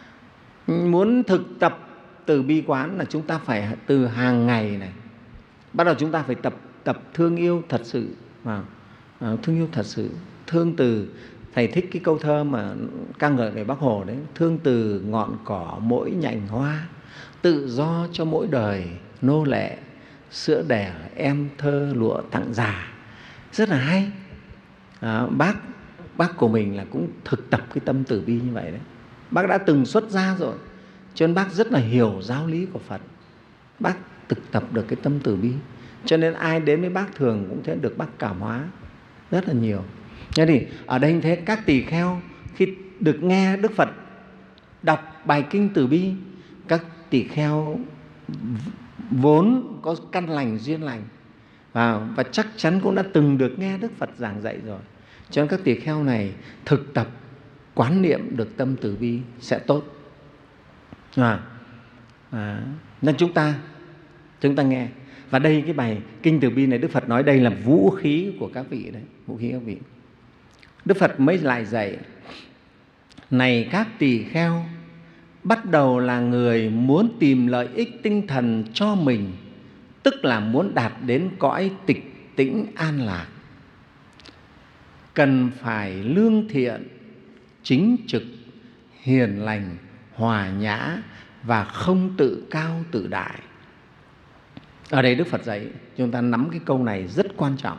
Muốn thực tập từ bi quán là chúng ta phải từ hàng ngày này. Bắt đầu chúng ta phải tập tập thương yêu thật sự. À, thương yêu thật sự. Thương từ, Thầy thích cái câu thơ mà ca ngợi về Bác Hồ đấy. Thương từ ngọn cỏ mỗi nhành hoa, tự do cho mỗi đời nô lệ, sữa đẻ em thơ lụa tặng già. Rất là hay. À, bác bác của mình là cũng thực tập cái tâm từ bi như vậy đấy. Bác đã từng xuất gia rồi, cho nên bác rất là hiểu giáo lý của Phật. Bác thực tập được cái tâm từ bi, cho nên ai đến với bác thường cũng sẽ được bác cảm hóa rất là nhiều. Thế thì ở đây thế, các tỳ kheo khi được nghe Đức Phật đọc bài kinh Từ Bi, các tỳ kheo vốn có căn lành duyên lành và, và chắc chắn cũng đã từng được nghe Đức Phật giảng dạy rồi, cho nên các tỳ kheo này thực tập quán niệm được tâm từ bi sẽ tốt. À, à, nên chúng ta chúng ta nghe. Và đây cái bài kinh Từ Bi này, Đức Phật nói đây là vũ khí của các vị đấy, vũ khí các vị. Đức Phật mới lại dạy: này các tỳ kheo, bắt đầu là người muốn tìm lợi ích tinh thần cho mình, tức là muốn đạt đến cõi tịch tĩnh an lạc, cần phải lương thiện, chính trực, hiền lành, hòa nhã và không tự cao tự đại. Ở đây Đức Phật dạy chúng ta nắm cái câu này rất quan trọng.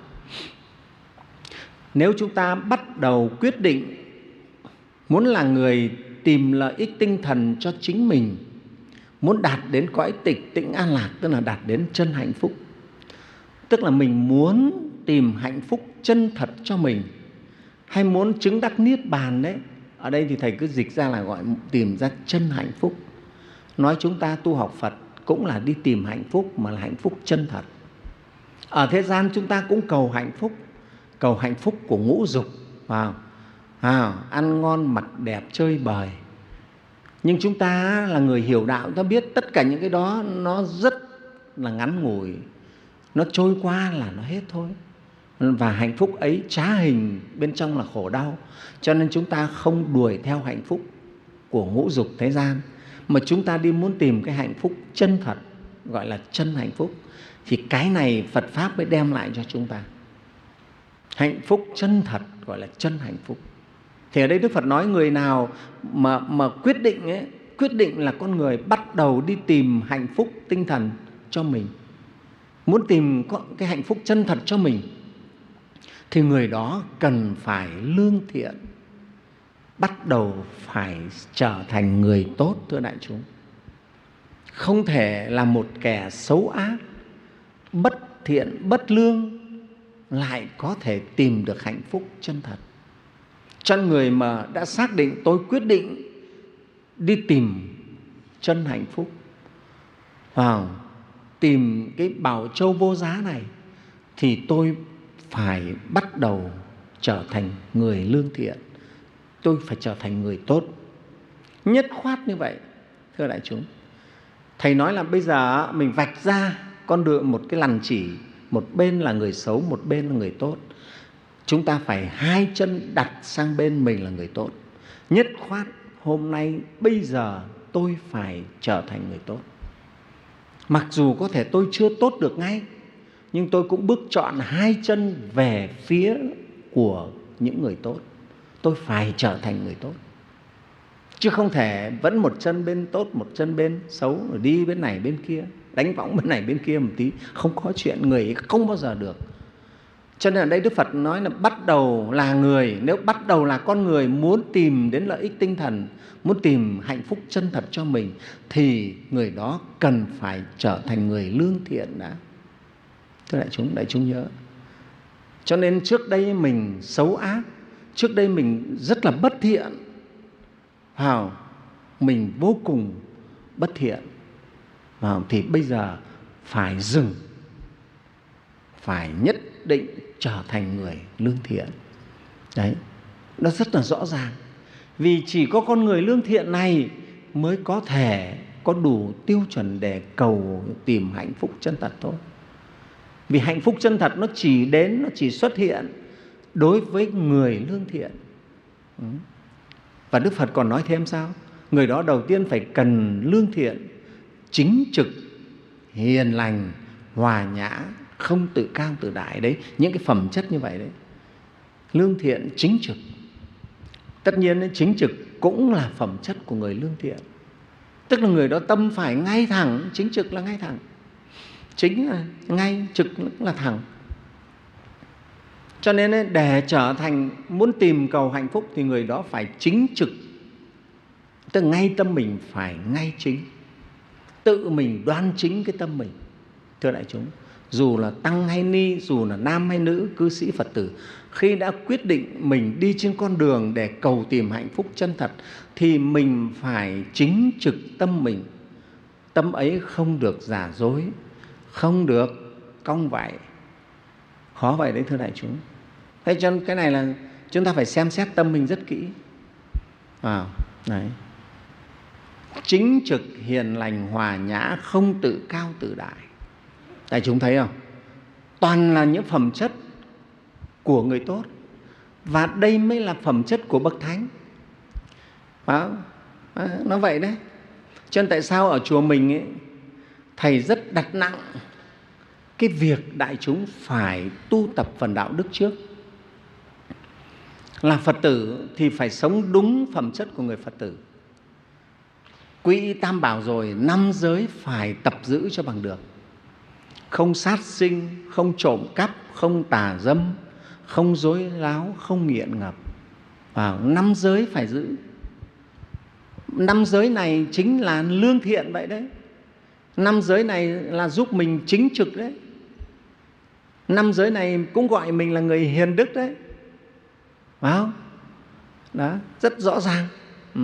Nếu chúng ta bắt đầu quyết định muốn là người tìm lợi ích tinh thần cho chính mình, muốn đạt đến cõi tịch tĩnh an lạc, tức là đạt đến chân hạnh phúc, tức là mình muốn tìm hạnh phúc chân thật cho mình, hay muốn chứng đắc niết bàn đấy. Ở đây thì Thầy cứ dịch ra là gọi tìm ra chân hạnh phúc. Nói chúng ta tu học Phật cũng là đi tìm hạnh phúc, mà là hạnh phúc chân thật. Ở thế gian chúng ta cũng cầu hạnh phúc, cầu hạnh phúc của ngũ dục, vào à, ăn ngon mặc đẹp chơi bời. Nhưng chúng ta là người hiểu đạo, chúng ta biết tất cả những cái đó nó rất là ngắn ngủi, nó trôi qua là nó hết thôi. Và hạnh phúc ấy trá hình, bên trong là khổ đau. Cho nên chúng ta không đuổi theo hạnh phúc của ngũ dục thế gian, mà chúng ta đi muốn tìm cái hạnh phúc chân thật, gọi là chân hạnh phúc. Thì cái này Phật Pháp mới đem lại cho chúng ta hạnh phúc chân thật, gọi là chân hạnh phúc. Thì ở đây Đức Phật nói người nào mà, mà quyết định ấy, quyết định là con người bắt đầu đi tìm hạnh phúc tinh thần cho mình, muốn tìm cái hạnh phúc chân thật cho mình, thì người đó cần phải lương thiện, bắt đầu phải trở thành người tốt, thưa đại chúng. Không thể là một kẻ xấu ác, bất thiện, bất lương lại có thể tìm được hạnh phúc chân thật. Cho người mà đã xác định tôi quyết định đi tìm chân hạnh phúc, à, tìm cái bảo châu vô giá này, thì tôi phải bắt đầu trở thành người lương thiện, tôi phải trở thành người tốt. Nhất khoát như vậy, thưa đại chúng. Thầy nói là bây giờ mình vạch ra con đường, một cái lằn chỉ, một bên là người xấu, một bên là người tốt. Chúng ta phải hai chân đặt sang bên mình là người tốt. Nhất khoát hôm nay bây giờ tôi phải trở thành người tốt. Mặc dù có thể tôi chưa tốt được ngay, nhưng tôi cũng bước chọn hai chân về phía của những người tốt. Tôi phải trở thành người tốt, chứ không thể vẫn một chân bên tốt, một chân bên xấu, rồi đi bên này bên kia, đánh võng bên này bên kia một tí. Không có chuyện, người ấy không bao giờ được. Cho nên ở đây Đức Phật nói là bắt đầu là người. Nếu bắt đầu là con người muốn tìm đến lợi ích tinh thần, muốn tìm hạnh phúc chân thật cho mình, thì người đó cần phải trở thành người lương thiện đã. Thưa đại chúng, đại chúng nhớ. Cho nên trước đây mình xấu ác, trước đây mình rất là bất thiện, vào mình vô cùng bất thiện, vào thì bây giờ phải dừng, phải nhất định trở thành người lương thiện. Đấy, nó rất là rõ ràng. Vì chỉ có con người lương thiện này mới có thể có đủ tiêu chuẩn để cầu tìm hạnh phúc chân thật thôi. Vì hạnh phúc chân thật nó chỉ đến, nó chỉ xuất hiện đối với người lương thiện. Và Đức Phật còn nói thêm sao? Người đó đầu tiên phải cần lương thiện, chính trực, hiền lành, hòa nhã, không tự cao tự đại. Đấy, những cái phẩm chất như vậy đấy. Lương thiện, chính trực. Tất nhiên chính trực cũng là phẩm chất của người lương thiện. Tức là người đó tâm phải ngay thẳng, chính trực là ngay thẳng. Chính là ngay, trực là thẳng. Cho nên để trở thành, muốn tìm cầu hạnh phúc thì người đó phải chính trực. Tức là ngay tâm mình phải ngay chính, tự mình đoan chính cái tâm mình. Thưa đại chúng, dù là tăng hay ni, dù là nam hay nữ, cư sĩ Phật tử, khi đã quyết định mình đi trên con đường để cầu tìm hạnh phúc chân thật thì mình phải chính trực tâm mình. Tâm ấy không được giả dối, không được cong vạy. Khó vậy đấy thưa đại chúng. Thế cho nên cái này là chúng ta phải xem xét tâm mình rất kỹ. À, đấy. Chính trực, hiền lành, hòa nhã, không tự cao tự đại. Đại chúng thấy không? Toàn là những phẩm chất của người tốt. Và đây mới là phẩm chất của bậc thánh. À, à, nó vậy đấy. Cho nên tại sao ở chùa mình ấy, thầy rất đặt nặng cái việc đại chúng phải tu tập phần đạo đức trước. Là Phật tử thì phải sống đúng phẩm chất của người Phật tử. Quy y tam bảo rồi, năm giới phải tập giữ cho bằng được. Không sát sinh, không trộm cắp, không tà dâm, không dối láo, không nghiện ngập. Và năm giới phải giữ. Năm giới này chính là lương thiện vậy đấy. Năm giới này là giúp mình chính trực đấy. Năm giới này cũng gọi mình là người hiền đức đấy. Phải không? Đó, rất rõ ràng. Ừ.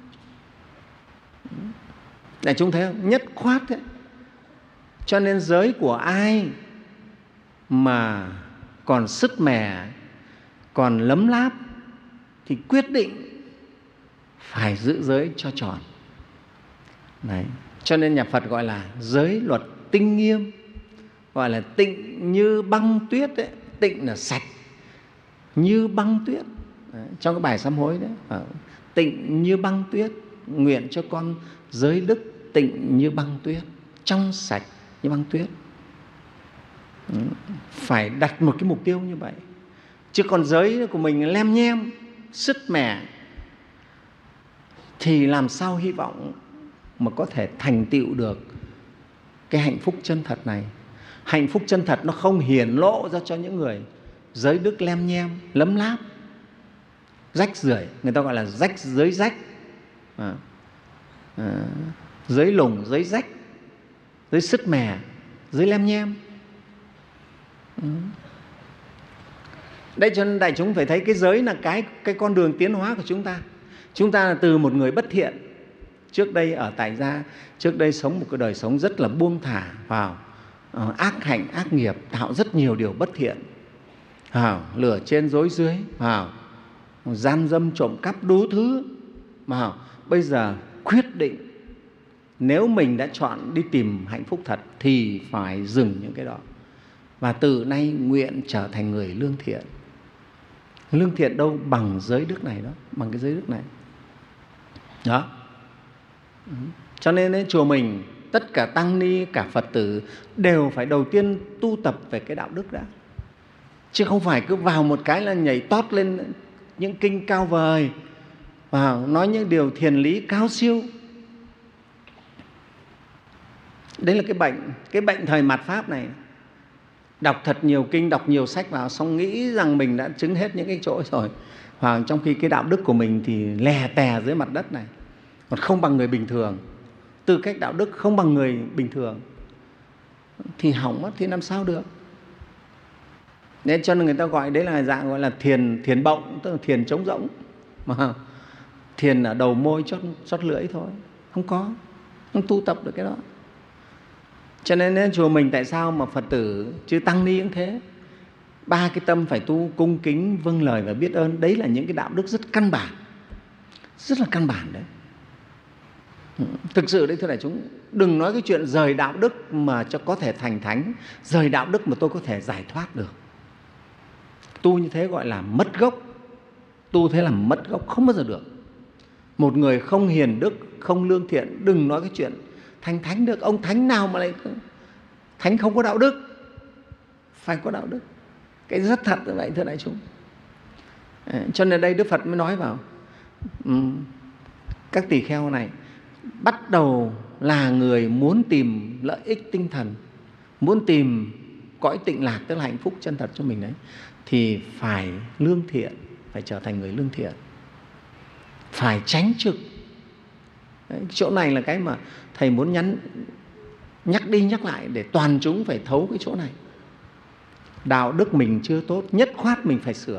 Để chúng thấy không? Nhất khoát đấy. Cho nên giới của ai mà còn sứt mẻ, còn lấm láp thì quyết định phải giữ giới cho tròn. Đấy. Cho nên nhà Phật gọi là giới luật tinh nghiêm, gọi là tịnh như băng tuyết đấy. Tịnh là sạch như băng tuyết. Đấy. Trong cái bài sám hối đấy, tịnh như băng tuyết, nguyện cho con giới đức tịnh như băng tuyết, trong sạch như băng tuyết. Phải đặt một cái mục tiêu như vậy. Chứ còn giới của mình lem nhem, sứt mẻ thì làm sao hy vọng mà có thể thành tựu được cái hạnh phúc chân thật này. Hạnh phúc chân thật nó không hiển lộ ra cho những người giới đức lem nhem, lấm láp, rách rưởi. Người ta gọi là rách, giới rách, à, à, giới lùng, giới rách, giới sứt mẻ, giới lem nhem. Ừ. Đấy, cho nên đại chúng phải thấy cái giới là cái, cái con đường tiến hóa của chúng ta. Chúng ta là từ một người bất thiện, trước đây ở tại gia, trước đây sống một cái đời sống rất là buông thả vào uh, ác hạnh, ác nghiệp, tạo rất nhiều điều bất thiện, vào lửa trên dối dưới, vào gian dâm trộm cắp đủ thứ. Vào bây giờ quyết định nếu mình đã chọn đi tìm hạnh phúc thật thì phải dừng những cái đó, và từ nay nguyện trở thành người lương thiện. Lương thiện đâu bằng giới đức này đó, bằng cái giới đức này đó. Cho nên ấy, chùa mình tất cả tăng ni, cả Phật tử đều phải đầu tiên tu tập về cái đạo đức đã, chứ không phải cứ vào một cái là nhảy tót lên những kinh cao vời, vào nói những điều thiền lý cao siêu. Đấy là cái bệnh, cái bệnh thời mạt Pháp này. Đọc thật nhiều kinh, đọc nhiều sách vào, xong nghĩ rằng mình đã chứng hết những cái chỗ rồi, và trong khi cái đạo đức của mình thì lè tè dưới mặt đất này, còn không bằng người bình thường. Tư cách đạo đức không bằng người bình thường thì hỏng mất, thì làm sao được. Nên cho nên người ta gọi đấy là dạng gọi là thiền thiền bộng, tức là thiền trống rỗng, mà thiền ở đầu môi chót, chót lưỡi thôi, không có, không tu tập được cái đó. Cho nên, nên chùa mình tại sao mà Phật tử chứ tăng ni cũng thế, ba cái tâm phải tu cung kính, vâng lời và biết ơn. Đấy là những cái đạo đức rất căn bản, rất là căn bản đấy. Thực sự đấy thưa đại chúng, đừng nói cái chuyện rời đạo đức mà cho có thể thành thánh, rời đạo đức mà tôi có thể giải thoát được. Tu như thế gọi là mất gốc, tu thế là mất gốc, không bao giờ được. Một người không hiền đức, không lương thiện, đừng nói cái chuyện thành thánh được. Ông thánh nào mà lại thánh không có đạo đức? Phải có đạo đức. Cái rất thật như vậy thưa đại chúng. Cho nên đây Đức Phật mới nói vào um, các tỳ kheo này bắt đầu là người muốn tìm lợi ích tinh thần, muốn tìm cõi tịnh lạc, tức là hạnh phúc chân thật cho mình đấy, thì phải lương thiện, phải trở thành người lương thiện, phải tránh trực. Đấy, chỗ này là cái mà Thầy muốn nhắn, nhắc đi nhắc lại để toàn chúng phải thấu cái chỗ này. Đạo đức mình chưa tốt, nhất khoát mình phải sửa.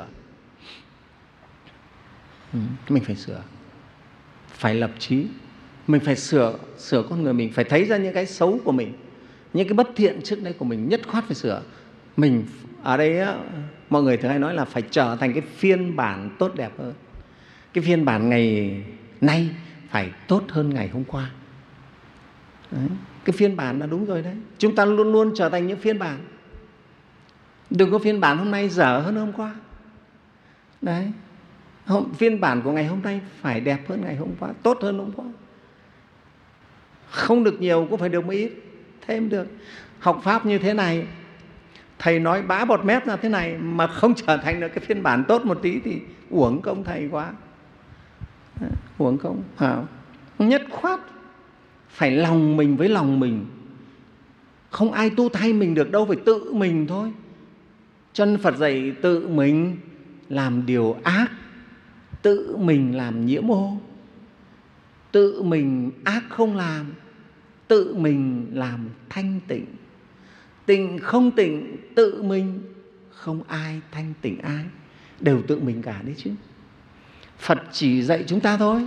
Ừ, mình phải sửa, phải lập chí, mình phải sửa, sửa con người mình, phải thấy ra những cái xấu của mình, những cái bất thiện trước đây của mình, nhất khoát phải sửa. Mình ở đây á, mọi người thường hay nói là phải trở thành cái phiên bản tốt đẹp hơn. Cái phiên bản ngày nay phải tốt hơn ngày hôm qua. Đấy, cái phiên bản là đúng rồi đấy. Chúng ta luôn luôn trở thành những phiên bản. Đừng có phiên bản hôm nay dở hơn hôm qua. Đấy, hôm, phiên bản của ngày hôm nay phải đẹp hơn ngày hôm qua, tốt hơn hôm qua. Không được nhiều cũng phải được một ít, thêm được. Học Pháp như thế này, Thầy nói bá bọt mép ra thế này mà không trở thành được cái phiên bản tốt một tí thì uổng công Thầy quá. Đấy, uổng công. À, nhất khoát phải lòng mình với lòng mình. Không ai tu thay mình được đâu, phải tự mình thôi. Cho nên Phật dạy tự mình làm điều ác, tự mình làm nhiễm ô, tự mình ác không làm, tự mình làm thanh tịnh. Tịnh không tịnh, tự mình, không ai thanh tịnh ai, đều tự mình cả đấy chứ. Phật chỉ dạy chúng ta thôi.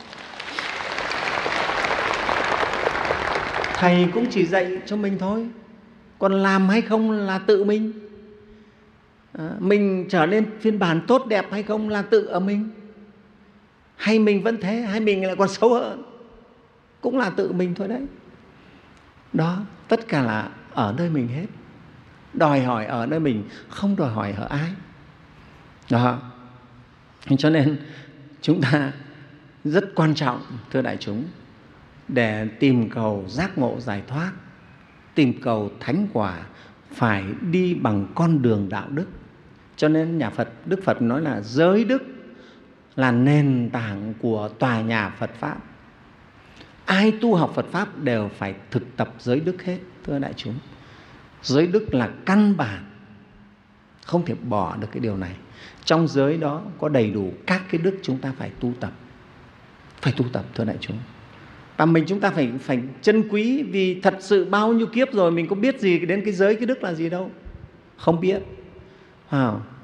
Thầy cũng chỉ dạy cho mình thôi. Còn làm hay không là tự mình. À, mình trở nên phiên bản tốt đẹp hay không là tự ở mình. Hay mình vẫn thế, hay mình lại còn xấu hơn, cũng là tự mình thôi đấy. Đó, tất cả là ở nơi mình hết. Đòi hỏi ở nơi mình, không đòi hỏi ở ai. Đó. Cho nên chúng ta rất quan trọng, thưa đại chúng, để tìm cầu giác ngộ giải thoát, tìm cầu thánh quả, phải đi bằng con đường đạo đức. Cho nên nhà Phật, Đức Phật nói là giới đức là nền tảng của tòa nhà Phật Pháp. Ai tu học Phật Pháp đều phải thực tập giới đức hết, thưa đại chúng. Giới đức là căn bản, không thể bỏ được cái điều này. Trong giới đó có đầy đủ các cái đức chúng ta phải tu tập. Phải tu tập, thưa đại chúng. Và mình chúng ta phải, phải trân quý, vì thật sự bao nhiêu kiếp rồi mình có biết gì đến cái giới, cái đức là gì đâu. Không biết. À,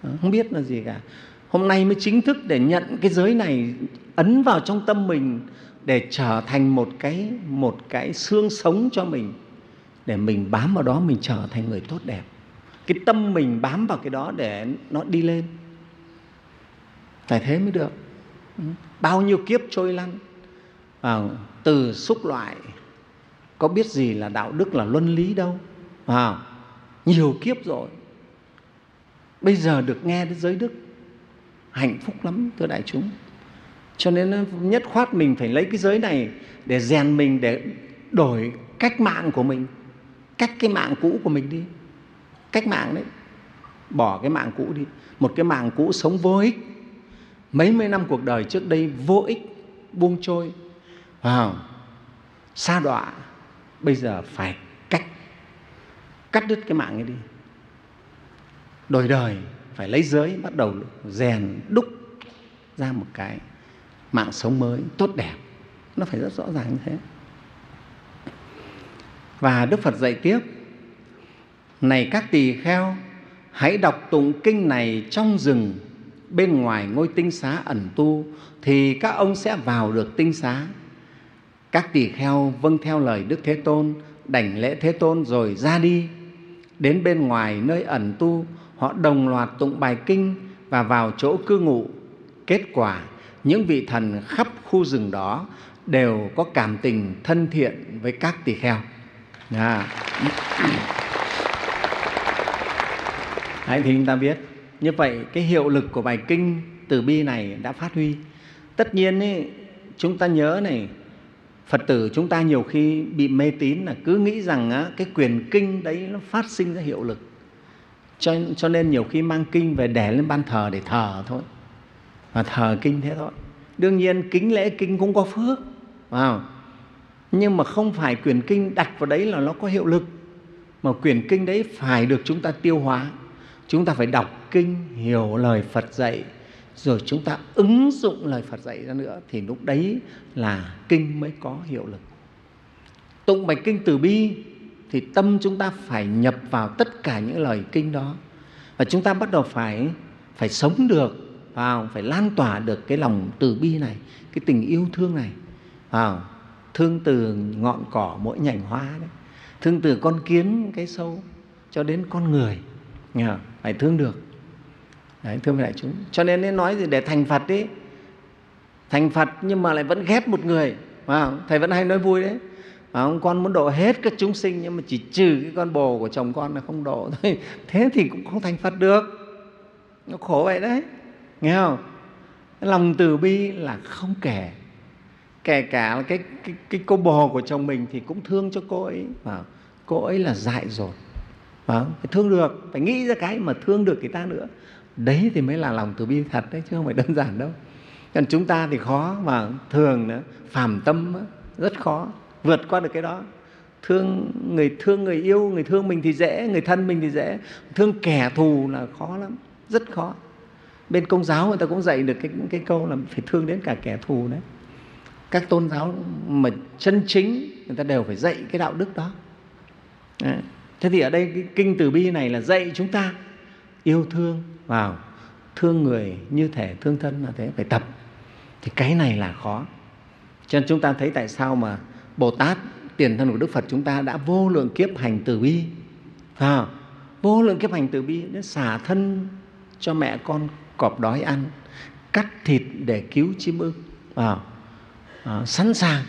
không biết là gì cả. Hôm nay mới chính thức để nhận cái giới này ấn vào trong tâm mình để trở thành một cái, một cái xương sống cho mình, để mình bám vào đó, mình trở thành người tốt đẹp. Cái tâm mình bám vào cái đó để nó đi lên. Phải thế mới được. Bao nhiêu kiếp trôi lăn, à, từ xúc loại có biết gì là đạo đức, là luân lý đâu, à, nhiều kiếp rồi. Bây giờ được nghe đến giới đức, hạnh phúc lắm thưa đại chúng. Cho nên nhất khoát mình phải lấy cái giới này để rèn mình, để đổi cách mạng của mình, cách cái mạng cũ của mình đi. Cách mạng đấy, bỏ cái mạng cũ đi. Một cái mạng cũ sống vô ích, mấy mươi năm cuộc đời trước đây vô ích, buông trôi, à, sa đọa. Bây giờ phải cách cắt đứt cái mạng ấy đi. Đổi đời phải lấy giới, bắt đầu rèn đúc ra một cái mạng sống mới tốt đẹp. Nó phải rất rõ ràng như thế. Và Đức Phật dạy tiếp: này các tỳ kheo, hãy đọc tụng kinh này trong rừng bên ngoài ngôi tinh xá ẩn tu, thì các ông sẽ vào được tinh xá. Các tỳ kheo vâng theo lời Đức Thế Tôn, đảnh lễ Thế Tôn rồi ra đi. Đến bên ngoài nơi ẩn tu, họ đồng loạt tụng bài kinh và vào chỗ cư ngụ. Kết quả, những vị thần khắp khu rừng đó đều có cảm tình thân thiện với các tỳ kheo. À. Đấy, thì chúng ta biết như vậy cái hiệu lực của bài kinh từ bi này đã phát huy. Tất nhiên ý, chúng ta nhớ này, Phật tử chúng ta nhiều khi bị mê tín là cứ nghĩ rằng á, cái quyền kinh đấy nó phát sinh ra hiệu lực. Cho, cho nên nhiều khi mang kinh về để lên ban thờ để thờ thôi, và thờ kinh thế thôi. Đương nhiên kính lễ kinh cũng có phước, wow. Nhưng mà không phải quyền kinh đặt vào đấy là nó có hiệu lực, mà quyền kinh đấy phải được chúng ta tiêu hóa. Chúng ta phải đọc kinh, hiểu lời Phật dạy, rồi chúng ta ứng dụng lời Phật dạy ra nữa, thì lúc đấy là kinh mới có hiệu lực. Tụng bài kinh từ bi thì tâm chúng ta phải nhập vào tất cả những lời kinh đó, và chúng ta bắt đầu phải, phải sống được, vào, phải lan tỏa được cái lòng từ bi này, cái tình yêu thương này, vào, thương từ ngọn cỏ mỗi nhành hoa đấy, thương từ con kiến cái sâu cho đến con người, phải thương được. Đấy, thương với đại chúng. Cho nên nên nói gì để thành Phật ấy, thành Phật nhưng mà lại vẫn ghét một người, wow. Thầy vẫn hay nói vui đấy, à, con muốn độ hết các chúng sinh nhưng mà chỉ trừ cái con bồ của chồng con là không độ thôi. Thế thì cũng không thành Phật được. Nó khổ vậy đấy, nghe không? Cái lòng từ bi là không kể, kể cả cái, cái, cái cô bồ của chồng mình thì cũng thương cho cô ấy, à, cô ấy là dại dột, à, phải thương được, phải nghĩ ra cái mà thương được người ta nữa. Đấy thì mới là lòng từ bi thật đấy, chứ không phải đơn giản đâu. Còn chúng ta thì khó, mà thường nữa, phàm tâm rất khó vượt qua được cái đó. Thương người, thương người yêu, người thương mình thì dễ, người thân mình thì dễ. Thương kẻ thù là khó lắm, rất khó. Bên Công giáo người ta cũng dạy được cái, cái câu là phải thương đến cả kẻ thù đấy. Các tôn giáo mà chân chính người ta đều phải dạy cái đạo đức đó. Đấy. Thế thì ở đây cái kinh từ bi này là dạy chúng ta yêu thương, vào thương người như thể thương thân, là thế, phải tập. Thì cái này là khó. Cho nên chúng ta thấy tại sao mà Bồ Tát tiền thân của Đức Phật chúng ta đã vô lượng kiếp hành từ bi, à, vô lượng kiếp hành từ bi, đến xả thân cho mẹ con cọp đói ăn, cắt thịt để cứu chim ưng, à, à, sẵn sàng.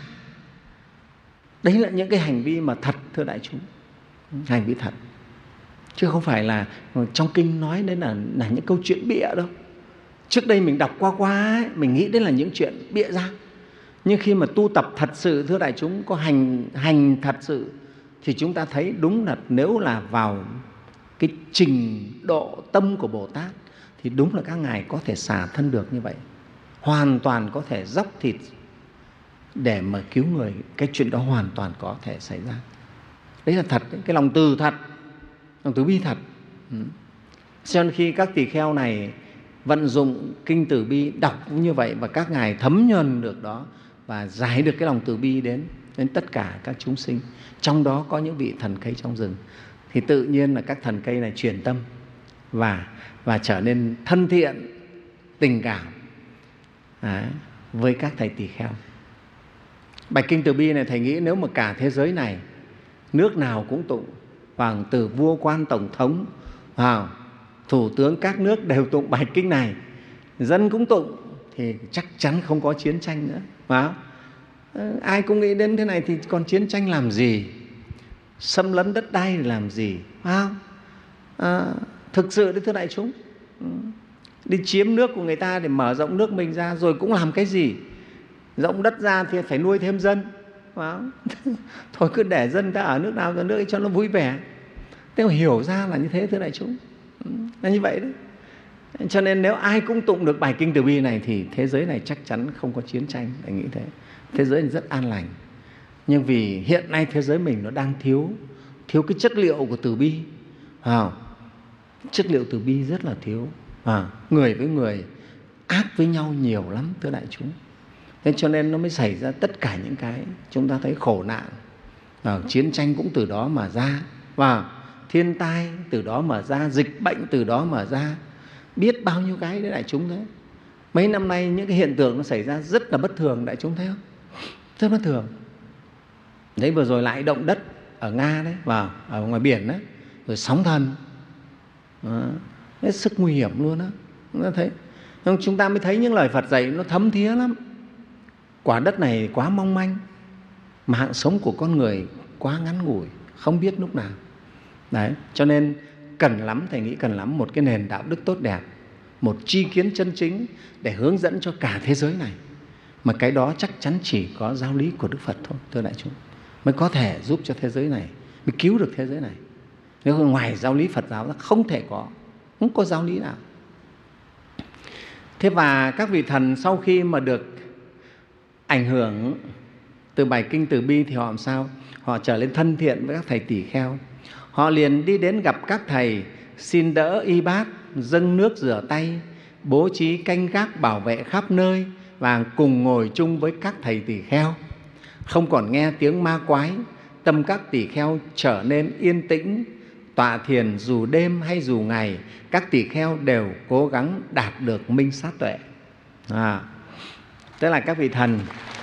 Đấy là những cái hành vi mà thật, thưa đại chúng, hành vi thật, chứ không phải là trong kinh nói đấy là, là những câu chuyện bịa đâu. Trước đây mình đọc qua qua ấy, mình nghĩ đấy là những chuyện bịa ra. Nhưng khi mà tu tập thật sự, thưa đại chúng, có hành, hành thật sự, thì chúng ta thấy đúng là nếu là vào cái trình độ tâm của Bồ Tát thì đúng là các ngài có thể xả thân được như vậy, hoàn toàn có thể dốc thịt để mà cứu người. Cái chuyện đó hoàn toàn có thể xảy ra. Đấy là thật, cái lòng từ thật, lòng từ bi thật. Ừ. Cho nên khi các tỳ kheo này vận dụng kinh từ bi, đọc như vậy, và các ngài thấm nhuần được đó và giải được cái lòng từ bi đến, đến tất cả các chúng sinh, trong đó có những vị thần cây trong rừng, thì tự nhiên là các thần cây này chuyển tâm, và và trở nên thân thiện, tình cảm đấy, với các thầy tỳ kheo. Bài kinh Từ Bi này thầy nghĩ nếu mà cả thế giới này nước nào cũng tụng, và từ vua quan tổng thống vào thủ tướng các nước đều tụng bài kinh này, dân cũng tụng, thì chắc chắn không có chiến tranh nữa. Phải không? Ai cũng nghĩ đến thế này thì còn chiến tranh làm gì, xâm lấn đất đai làm gì, phải không? À, thực sự đấy thưa đại chúng, đi chiếm nước của người ta để mở rộng nước mình ra rồi cũng làm cái gì? Rộng đất ra thì phải nuôi thêm dân, phải không? Thôi cứ để dân ta ở nước nào ở nước ấy cho nó vui vẻ. Thế mà hiểu ra là như thế thưa đại chúng, là như vậy đấy. Cho nên nếu ai cũng tụng được bài kinh Từ Bi này thì thế giới này chắc chắn không có chiến tranh. Anh nghĩ thế. Thế giới này rất an lành. Nhưng vì hiện nay thế giới mình nó đang thiếu thiếu cái chất liệu của Từ Bi. À, chất liệu Từ Bi rất là thiếu. À, người với người ác với nhau nhiều lắm thưa đại chúng. Thế cho nên nó mới xảy ra tất cả những cái chúng ta thấy khổ nạn. À, chiến tranh cũng từ đó mà ra, và thiên tai từ đó mà ra, dịch bệnh từ đó mà ra, biết bao nhiêu cái đấy đại chúng thấy. Mấy năm nay những cái hiện tượng nó xảy ra rất là bất thường, đại chúng thấy không? Rất bất thường. Đấy, vừa rồi lại động đất ở Nga đấy, và ở ngoài biển đấy, rồi sóng thần, đó, hết sức nguy hiểm luôn đó. Chúng ta thấy, chúng ta mới thấy những lời Phật dạy nó thấm thía lắm. Quả đất này quá mong manh, mạng sống của con người quá ngắn ngủi, không biết lúc nào. Đấy, cho nên cần lắm, thầy nghĩ cần lắm một cái nền đạo đức tốt đẹp, một tri kiến chân chính để hướng dẫn cho cả thế giới này. Mà cái đó chắc chắn chỉ có giáo lý của Đức Phật thôi, thưa đại chúng, mới có thể giúp cho thế giới này, mới cứu được thế giới này. Nếu ngoài giáo lý Phật giáo ra không thể có, không có giáo lý nào. Thế và các vị thần sau khi mà được ảnh hưởng từ bài kinh Từ Bi thì họ làm sao? Họ trở nên thân thiện với các thầy tỳ kheo. Họ liền đi đến gặp các thầy, xin đỡ y bát, dâng nước rửa tay, bố trí canh gác bảo vệ khắp nơi, và cùng ngồi chung với các thầy tỳ kheo. Không còn nghe tiếng ma quái, tâm các tỳ kheo trở nên yên tĩnh. Tọa thiền dù đêm hay dù ngày, các tỳ kheo đều cố gắng đạt được minh sát tuệ. À, tức là các vị thần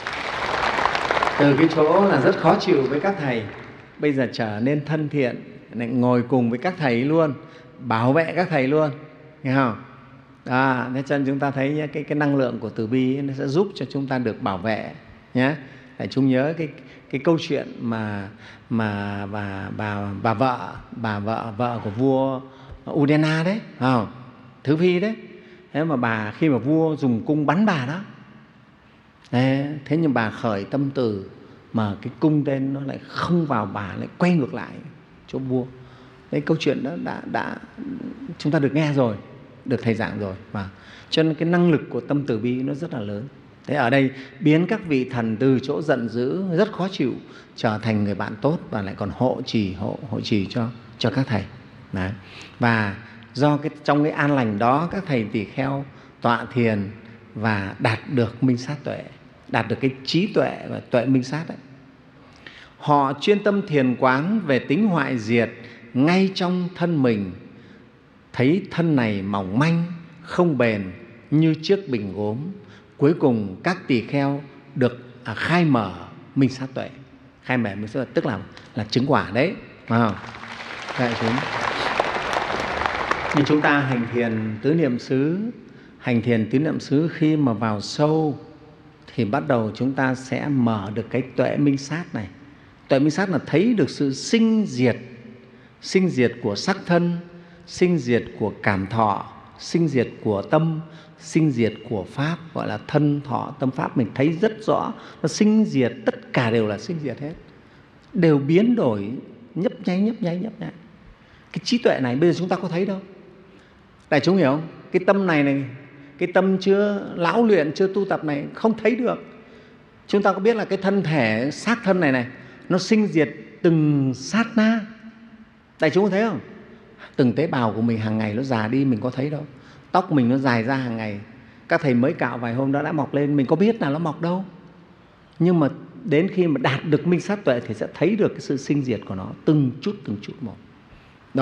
từ cái chỗ là rất khó chịu với các thầy, bây giờ trở nên thân thiện, ngồi cùng với các thầy luôn, bảo vệ các thầy luôn, nghe không? À, thế cho nên chúng ta thấy cái, cái năng lượng của Từ Bi nó sẽ giúp cho chúng ta được bảo vệ nhé. Để chúng nhớ cái, cái câu chuyện mà mà bà, bà, bà vợ bà vợ vợ của vua Udena đấy, à, Thứ Phi đấy. Thế mà bà khi mà vua dùng cung bắn bà đó, thế, thế nhưng bà khởi tâm từ mà cái cung tên nó lại không vào bà, lại quay ngược lại chỗ vua. Đấy, câu chuyện đó đã, đã chúng ta được nghe rồi, được thầy giảng rồi. Và cho nên cái năng lực của tâm Từ Bi nó rất là lớn. Thế ở đây biến các vị thần từ chỗ giận dữ rất khó chịu trở thành người bạn tốt, và lại còn hộ trì hộ hộ trì cho cho các thầy. Đấy. Và do cái trong cái an lành đó, các thầy tỳ kheo tọa thiền và đạt được minh sát tuệ, đạt được cái trí tuệ và tuệ minh sát ấy. Họ chuyên tâm thiền quán về tính hoại diệt ngay trong thân mình, thấy thân này mỏng manh, không bền như chiếc bình gốm. Cuối cùng các tỳ kheo được à, khai mở minh sát tuệ. Khai mở minh sát tuệ tức là là chứng quả đấy, phải không? Đại chúng, nhưng chúng ta hành thiền tứ niệm xứ, hành thiền tứ niệm xứ khi mà vào sâu thì bắt đầu chúng ta sẽ mở được cái tuệ minh sát này. Tuệ minh sát là thấy được sự sinh diệt, sinh diệt của sắc thân, sinh diệt của cảm thọ, sinh diệt của tâm, sinh diệt của pháp, gọi là thân thọ tâm pháp. Mình thấy rất rõ, nó sinh diệt, tất cả đều là sinh diệt hết, đều biến đổi, nhấp nháy nhấp nháy nhấp nháy. Cái trí tuệ này bây giờ chúng ta có thấy đâu. Đại chúng hiểu không? Cái tâm này này, cái tâm chưa lão luyện, chưa tu tập này không thấy được. Chúng ta có biết là cái thân thể xác thân này này nó sinh diệt từng sát na. Đại chúng có thấy không? Từng tế bào của mình hàng ngày nó già đi, mình có thấy đâu. Tóc mình nó dài ra hàng ngày, các thầy mới cạo vài hôm đó đã mọc lên, mình có biết là nó mọc đâu. Nhưng mà đến khi mà đạt được minh sát tuệ thì sẽ thấy được cái sự sinh diệt của nó từng chút từng chút một. Đó,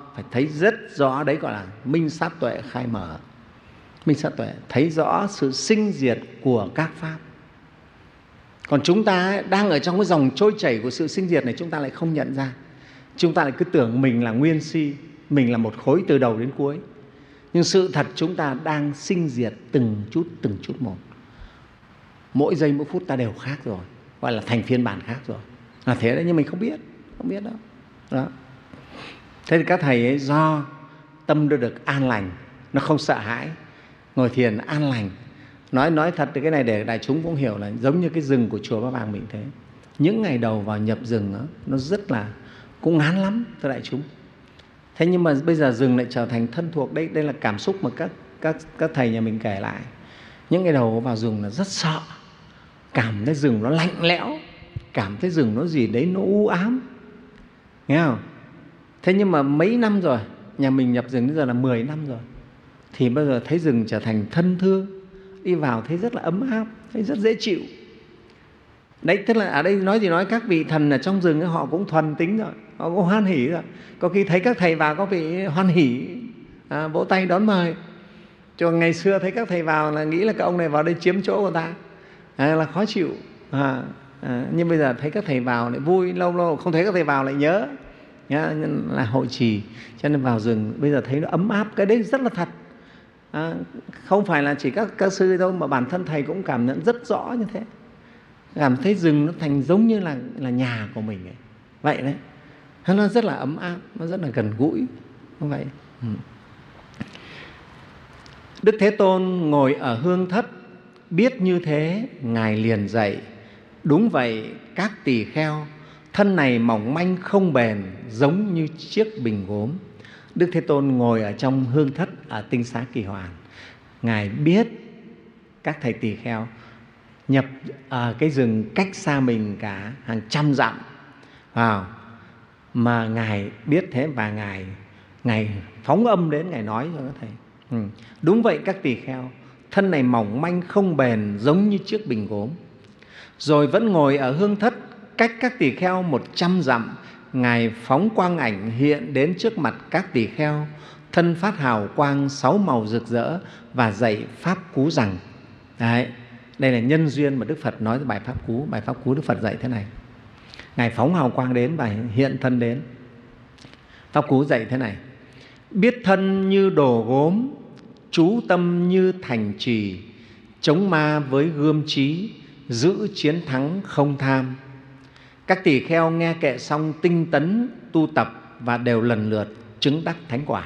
phải thấy rất rõ, đấy gọi là minh sát tuệ khai mở. Minh sát tuệ thấy rõ sự sinh diệt của các pháp. Còn chúng ta đang ở trong cái dòng trôi chảy của sự sinh diệt này, chúng ta lại không nhận ra. Chúng ta lại cứ tưởng mình là nguyên si, mình là một khối từ đầu đến cuối. Nhưng sự thật chúng ta đang sinh diệt từng chút từng chút một. Mỗi giây mỗi phút ta đều khác rồi, gọi là thành phiên bản khác rồi. Là thế đấy, nhưng mình không biết, không biết đâu. Đó. Thế thì các thầy ấy do tâm nó được an lành, nó không sợ hãi, ngồi thiền an lành. Nói nói thật thì cái này để đại chúng cũng hiểu là giống như cái rừng của chùa Ba Vàng mình thế. Những ngày đầu vào nhập rừng đó, nó rất là cũng ngán lắm thưa đại chúng. Thế nhưng mà bây giờ rừng lại trở thành thân thuộc. Đây đây là cảm xúc mà các các các thầy nhà mình kể lại. Những ngày đầu vào rừng là rất sợ, cảm thấy rừng nó lạnh lẽo, cảm thấy rừng nó gì đấy nó u ám, nghe không? Thế nhưng mà mấy năm rồi, nhà mình nhập rừng đến giờ là mười năm rồi, thì bây giờ thấy rừng trở thành thân thương, đi vào thấy rất là ấm áp, thấy rất dễ chịu. Đấy, tức là ở đây nói gì nói, các vị thần ở trong rừng ấy, họ cũng thuần tính rồi, họ cũng hoan hỉ rồi. Có khi thấy các thầy vào có vị hoan hỉ, à, vỗ tay đón mời. Cho ngày xưa thấy các thầy vào là nghĩ là các ông này vào đây chiếm chỗ của ta, à, là khó chịu. À, à, nhưng bây giờ thấy các thầy vào lại vui, lâu lâu không thấy các thầy vào lại nhớ, nhá, là hội trì. Cho nên vào rừng bây giờ thấy nó ấm áp, cái đấy rất là thật. À, không phải là chỉ các các sư đâu, mà bản thân thầy cũng cảm nhận rất rõ như thế, cảm thấy rừng nó thành giống như là là nhà của mình ấy. Vậy đấy, nó rất là ấm áp, nó rất là gần gũi như vậy. Ừ. Đức Thế Tôn ngồi ở hương thất, biết như thế ngài liền dạy: đúng vậy các tỳ kheo, thân này mỏng manh không bền, giống như chiếc bình gốm. Đức Thế Tôn ngồi ở trong hương thất ở Tinh Xá Kỳ Hoàn, ngài biết các thầy tỳ kheo nhập ở cái rừng cách xa mình cả hàng trăm dặm vào, mà ngài biết thế và ngài ngài phóng âm đến, ngài nói cho các thầy. Ừ. Đúng vậy các tỳ kheo, thân này mỏng manh không bền, giống như chiếc bình gốm. Rồi vẫn ngồi ở hương thất cách các tỳ kheo một trăm dặm, ngài phóng quang ảnh hiện đến trước mặt các tỳ kheo, thân phát hào quang sáu màu rực rỡ và dạy pháp cú rằng. Đấy, đây là nhân duyên mà Đức Phật nói bài pháp cú. Bài pháp cú Đức Phật dạy thế này: ngài phóng hào quang đến và hiện thân đến. Pháp cú dạy thế này: biết thân như đồ gốm, chú tâm như thành trì, chống ma với gươm trí, giữ chiến thắng không tham. Các tỳ kheo nghe kệ xong tinh tấn tu tập và đều lần lượt chứng đắc thánh quả.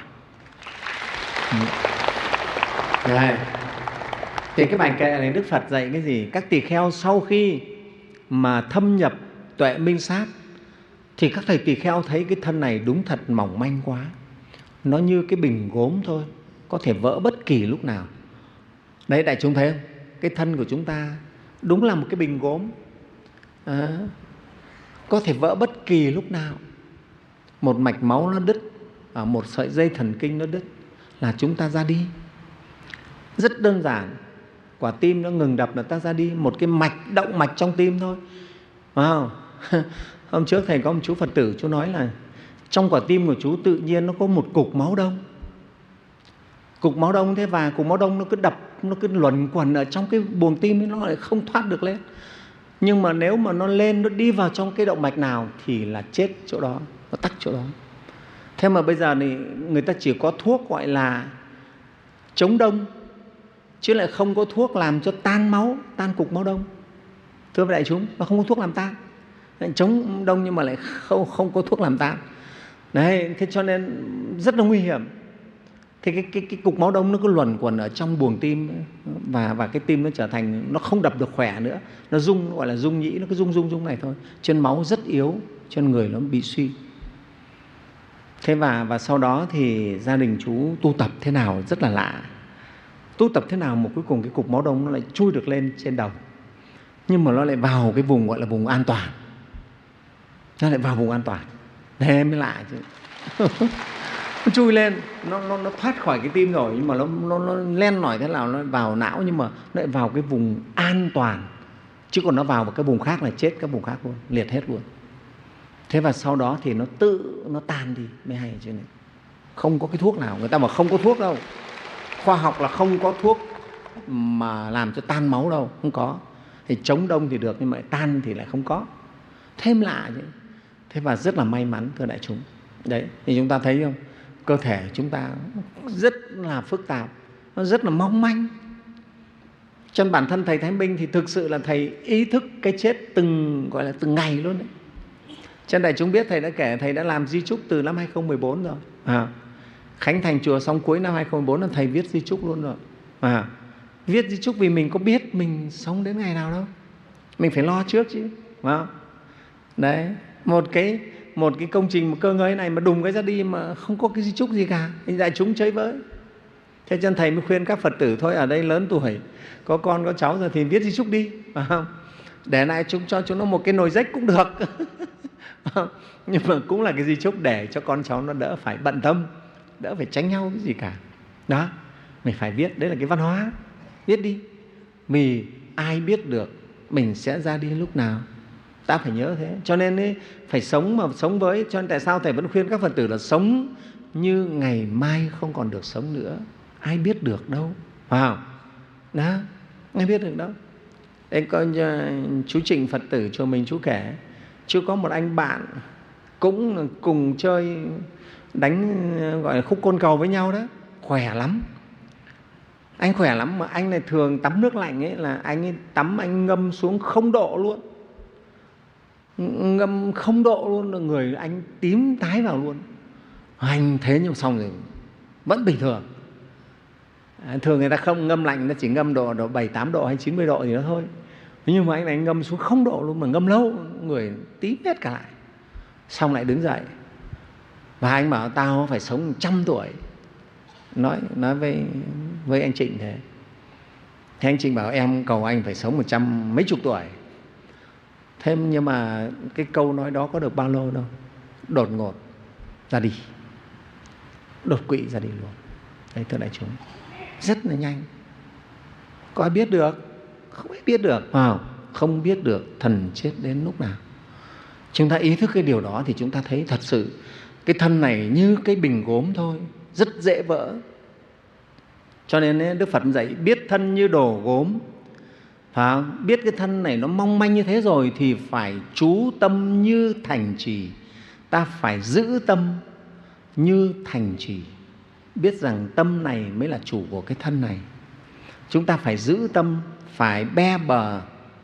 Đây. Thì cái bài kệ này Đức Phật dạy cái gì? Các tỳ kheo sau khi mà thâm nhập tuệ minh sát thì các thầy tỳ kheo thấy cái thân này đúng thật mỏng manh quá, nó như cái bình gốm thôi, có thể vỡ bất kỳ lúc nào. Đấy, đại chúng thấy không? Cái thân của chúng ta đúng là một cái bình gốm, à, có thể vỡ bất kỳ lúc nào. Một mạch máu nó đứt, à, một sợi dây thần kinh nó đứt là chúng ta ra đi. Rất đơn giản, quả tim nó ngừng đập là ta ra đi. Một cái mạch, động mạch trong tim thôi. Wow. Hôm trước thầy có một chú Phật tử, chú nói là trong quả tim của chú tự nhiên nó có một cục máu đông. Cục máu đông thế, và cục máu đông nó cứ đập, nó cứ luẩn quẩn ở trong cái buồng tim ấy, nó lại không thoát được lên. Nhưng mà nếu mà nó lên, nó đi vào trong cái động mạch nào thì là chết chỗ đó, nó tắc chỗ đó. Thế mà bây giờ thì người ta chỉ có thuốc gọi là chống đông, chứ lại không có thuốc làm cho tan máu, tan cục máu đông. Thưa đại chúng, nó không có thuốc làm tan. Chống đông nhưng mà lại không, không có thuốc làm tan. Đấy, thế cho nên rất là nguy hiểm. Thì cái, cái, cái cục máu đông nó cứ luẩn quẩn ở trong buồng tim, và, và cái tim nó trở thành, nó không đập được khỏe nữa. Nó rung, nó gọi là rung nhĩ, nó cứ rung rung rung này thôi. Chân máu rất yếu, chân người nó bị suy. Thế và, và sau đó thì gia đình chú tu tập thế nào rất là lạ. Tu tập thế nào mà cuối cùng cái cục máu đông nó lại chui được lên trên đầu. Nhưng mà nó lại vào cái vùng gọi là vùng an toàn. Nó lại vào vùng an toàn. Thế mới lạ chứ. Nó chui lên, nó, nó, nó thoát khỏi cái tim rồi, nhưng mà nó, nó, nó len lỏi thế nào, nó vào não, nhưng mà nó lại vào cái vùng an toàn. Chứ còn nó vào cái vùng khác là chết các vùng khác luôn, liệt hết luôn. Thế và sau đó thì nó tự nó tan đi mới hay chứ này. Không có cái thuốc nào. Người ta mà không có thuốc đâu. Khoa học là không có thuốc mà làm cho tan máu đâu, không có. Thì chống đông thì được nhưng mà tan thì lại không có. Thêm lạ chứ. Thế và rất là may mắn thưa đại chúng. Đấy, thì chúng ta thấy không? Cơ thể chúng ta rất là phức tạp, nó rất là mong manh. Trong bản thân thầy Thái Minh thì thực sự là thầy ý thức cái chết từng gọi là từng ngày luôn đấy. Cho nên đại chúng biết thầy đã kể, thầy đã làm di chúc từ năm hai không một bốn rồi. À, khánh thành chùa xong cuối năm hai không một bốn là thầy viết di chúc luôn rồi. À, viết di chúc vì mình có biết mình sống đến ngày nào đâu, mình phải lo trước chứ. À, đấy, một cái một cái công trình một cơ ngơi này mà đùng cái ra đi mà không có cái di chúc gì cả thì đại chúng chơi với. Thế cho nên thầy mới khuyên các Phật tử thôi, ở đây lớn tuổi, có con có cháu rồi thì viết di chúc đi, phải không? Để lại chúng cho chúng nó một cái nồi rách cũng được. Nhưng mà cũng là cái di chúc để cho con cháu nó đỡ phải bận tâm, đỡ phải tránh nhau cái gì cả. Đó, mình phải viết, đấy là cái văn hóa. Viết đi, vì ai biết được mình sẽ ra đi lúc nào, ta phải nhớ thế. Cho nên ấy, phải sống mà sống với. Cho nên tại sao thầy vẫn khuyên các Phật tử là sống như ngày mai không còn được sống nữa. Ai biết được đâu, phải không? Đó, ai biết được đâu. Đây coi chú Trịnh Phật tử chùa mình chú kể, chú có một anh bạn cũng cùng chơi đánh gọi là khúc côn cầu với nhau đó, khỏe lắm. Anh khỏe lắm mà anh này thường tắm nước lạnh ấy, là anh ấy tắm anh ngâm xuống không độ luôn. Ngâm không độ luôn, người anh tím tái vào luôn. Anh thế nhưng xong rồi vẫn bình thường. Thường người ta không ngâm lạnh, nó chỉ ngâm độ, độ bảy, tám độ hay chín mươi độ gì đó thôi. Nhưng mà anh này ngâm xuống không độ luôn, mà ngâm lâu, người tím hết cả lại. Xong lại đứng dậy. Và anh bảo tao phải sống trăm tuổi. Nói, nói với, với anh Trịnh thế. Thế anh Trịnh bảo em cầu anh phải sống một trăm mấy chục tuổi. Thế nhưng mà cái câu nói đó có được bao lâu đâu. Đột ngột ra đi. Đột quỵ ra đi luôn. Đấy thưa đại chúng. Rất là nhanh. Có ai biết được? Không ai biết được. Wow. Không biết được thần chết đến lúc nào. Chúng ta ý thức cái điều đó thì chúng ta thấy thật sự cái thân này như cái bình gốm thôi, rất dễ vỡ. Cho nên Đức Phật dạy biết thân như đồ gốm. À, biết cái thân này nó mong manh như thế rồi thì phải chú tâm như thành trì. Ta phải giữ tâm như thành trì. Biết rằng tâm này mới là chủ của cái thân này. Chúng ta phải giữ tâm, phải be bờ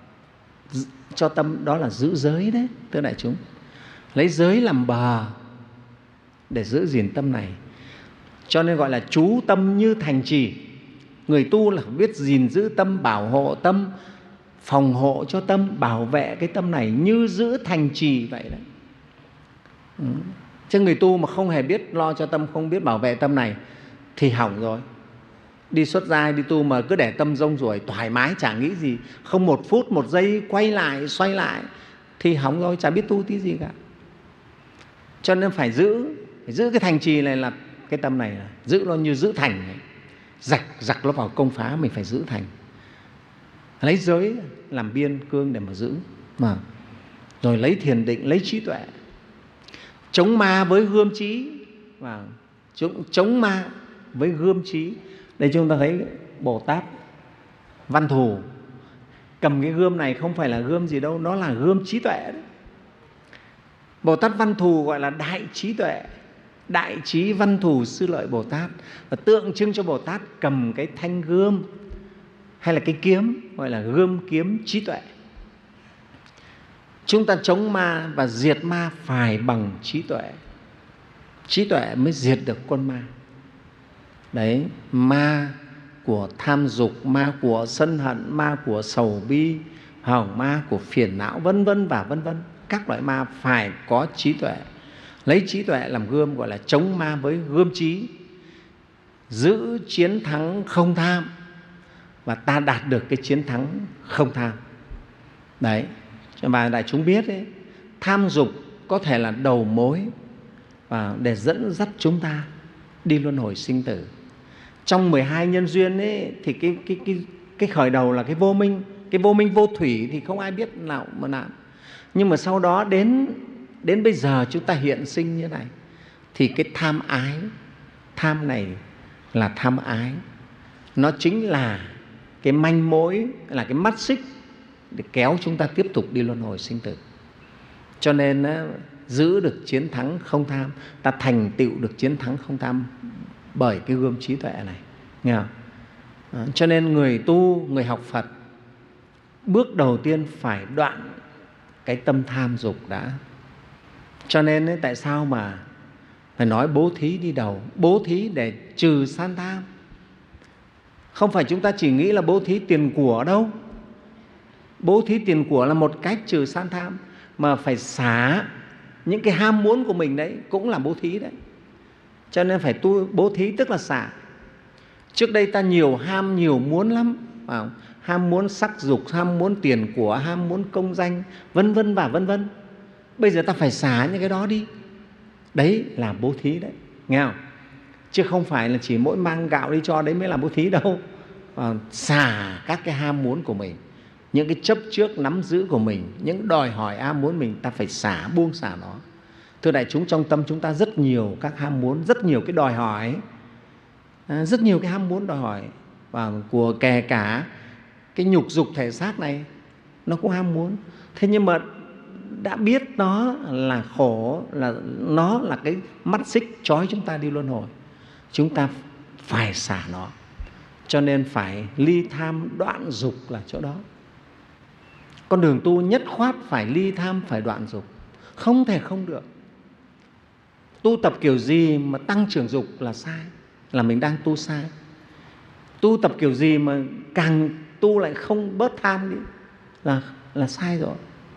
cho tâm, đó là giữ giới đấy, thưa đại chúng. Lấy giới làm bờ để giữ gìn tâm này. Cho nên gọi là chú tâm như thành trì. Người tu là biết gìn giữ tâm, bảo hộ tâm, phòng hộ cho tâm, bảo vệ cái tâm này như giữ thành trì vậy đấy. Ừ. Chứ người tu mà không hề biết lo cho tâm, không biết bảo vệ tâm này thì hỏng rồi. Đi xuất gia đi tu mà cứ để tâm rông ruổi thoải mái chả nghĩ gì, không một phút một giây quay lại xoay lại thì hỏng rồi, chả biết tu tí gì cả. Cho nên phải giữ, phải giữ cái thành trì này, là cái tâm này là giữ nó như giữ thành này. Giặc giặc nó vào công phá mình phải giữ thành. Lấy giới làm biên cương để mà giữ mà. Rồi lấy thiền định, lấy trí tuệ, chống ma với gươm trí. Và chống ma với gươm trí. Đây chúng ta thấy Bồ Tát Văn Thù cầm cái gươm này không phải là gươm gì đâu, nó là gươm trí tuệ đấy. Bồ Tát Văn Thù gọi là đại trí tuệ, đại trí Văn Thù Sư Lợi Bồ Tát, và tượng trưng cho Bồ Tát cầm cái thanh gươm hay là cái kiếm, gọi là gươm kiếm trí tuệ. Chúng ta chống ma và diệt ma phải bằng trí tuệ. Trí tuệ mới diệt được con ma. Đấy, ma của tham dục, ma của sân hận, ma của sầu bi, hỏng ma của phiền não, vân vân và vân vân. Các loại ma phải có trí tuệ. Lấy trí tuệ làm gươm, gọi là chống ma với gươm trí. Giữ chiến thắng không tham, và ta đạt được cái chiến thắng không tham. Đấy, và đại chúng biết ấy, tham dục có thể là đầu mối và để dẫn dắt chúng ta đi luân hồi sinh tử. Trong mười hai nhân duyên ấy, thì cái, cái, cái, cái khởi đầu là cái vô minh. Cái vô minh vô thủy thì không ai biết nào mà nào. Nhưng mà sau đó đến, đến bây giờ chúng ta hiện sinh như này thì cái tham ái tham này là tham ái. Nó chính là cái manh mối, là cái mắt xích để kéo chúng ta tiếp tục đi luân hồi sinh tử. Cho nên giữ được chiến thắng không tham, ta thành tựu được chiến thắng không tham bởi cái gươm trí tuệ này, nghe không? À, cho nên người tu, người học Phật, bước đầu tiên phải đoạn cái tâm tham dục đã. Cho nên ấy, tại sao mà phải nói bố thí đi đầu? Bố thí để trừ san tham. Không phải chúng ta chỉ nghĩ là bố thí tiền của đâu. Bố thí tiền của là một cách trừ san tham, mà phải xả những cái ham muốn của mình đấy cũng là bố thí đấy. Cho nên phải tu bố thí tức là xả. Trước đây ta nhiều ham, nhiều muốn lắm, phải không? Ham muốn sắc dục, ham muốn tiền của, ham muốn công danh, vân vân và vân vân. Bây giờ ta phải xả những cái đó đi. Đấy là bố thí đấy, nghe không? Chứ không phải là chỉ mỗi mang gạo đi cho đấy mới là bố thí đâu. À, xả các cái ham muốn của mình, những cái chấp trước nắm giữ của mình, những đòi hỏi ham muốn mình, ta phải xả, buông xả nó. Thưa đại chúng, trong tâm chúng ta rất nhiều các ham muốn, rất nhiều cái đòi hỏi, à, rất nhiều cái ham muốn đòi hỏi, và của kể cả cái nhục dục thể xác này nó cũng ham muốn. Thế nhưng mà đã biết nó là khổ, là nó là cái mắt xích trói chúng ta đi luân hồi, chúng ta phải xả nó. Cho nên phải ly tham đoạn dục là chỗ đó. Con đường tu nhất khoát phải ly tham, phải đoạn dục, không thể không được. Tu tập kiểu gì mà tăng trưởng dục là sai, là mình đang tu sai. Tu tập kiểu gì mà càng tu lại không bớt tham đi là, là sai rồi.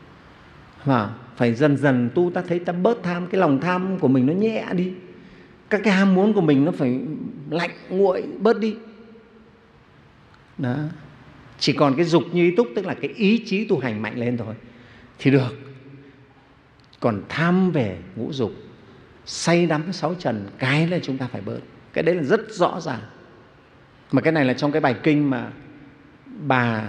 Và phải dần dần tu, ta thấy ta bớt tham, cái lòng tham của mình nó nhẹ đi, các cái ham muốn của mình nó phải lạnh nguội bớt đi. Đó. Chỉ còn cái dục như ý túc, tức là cái ý chí tu hành mạnh lên thôi thì được. Còn tham về ngũ dục, say đắm sáu trần, cái là chúng ta phải bớt. Cái đấy là rất rõ ràng. Mà cái này là trong cái bài kinh mà bà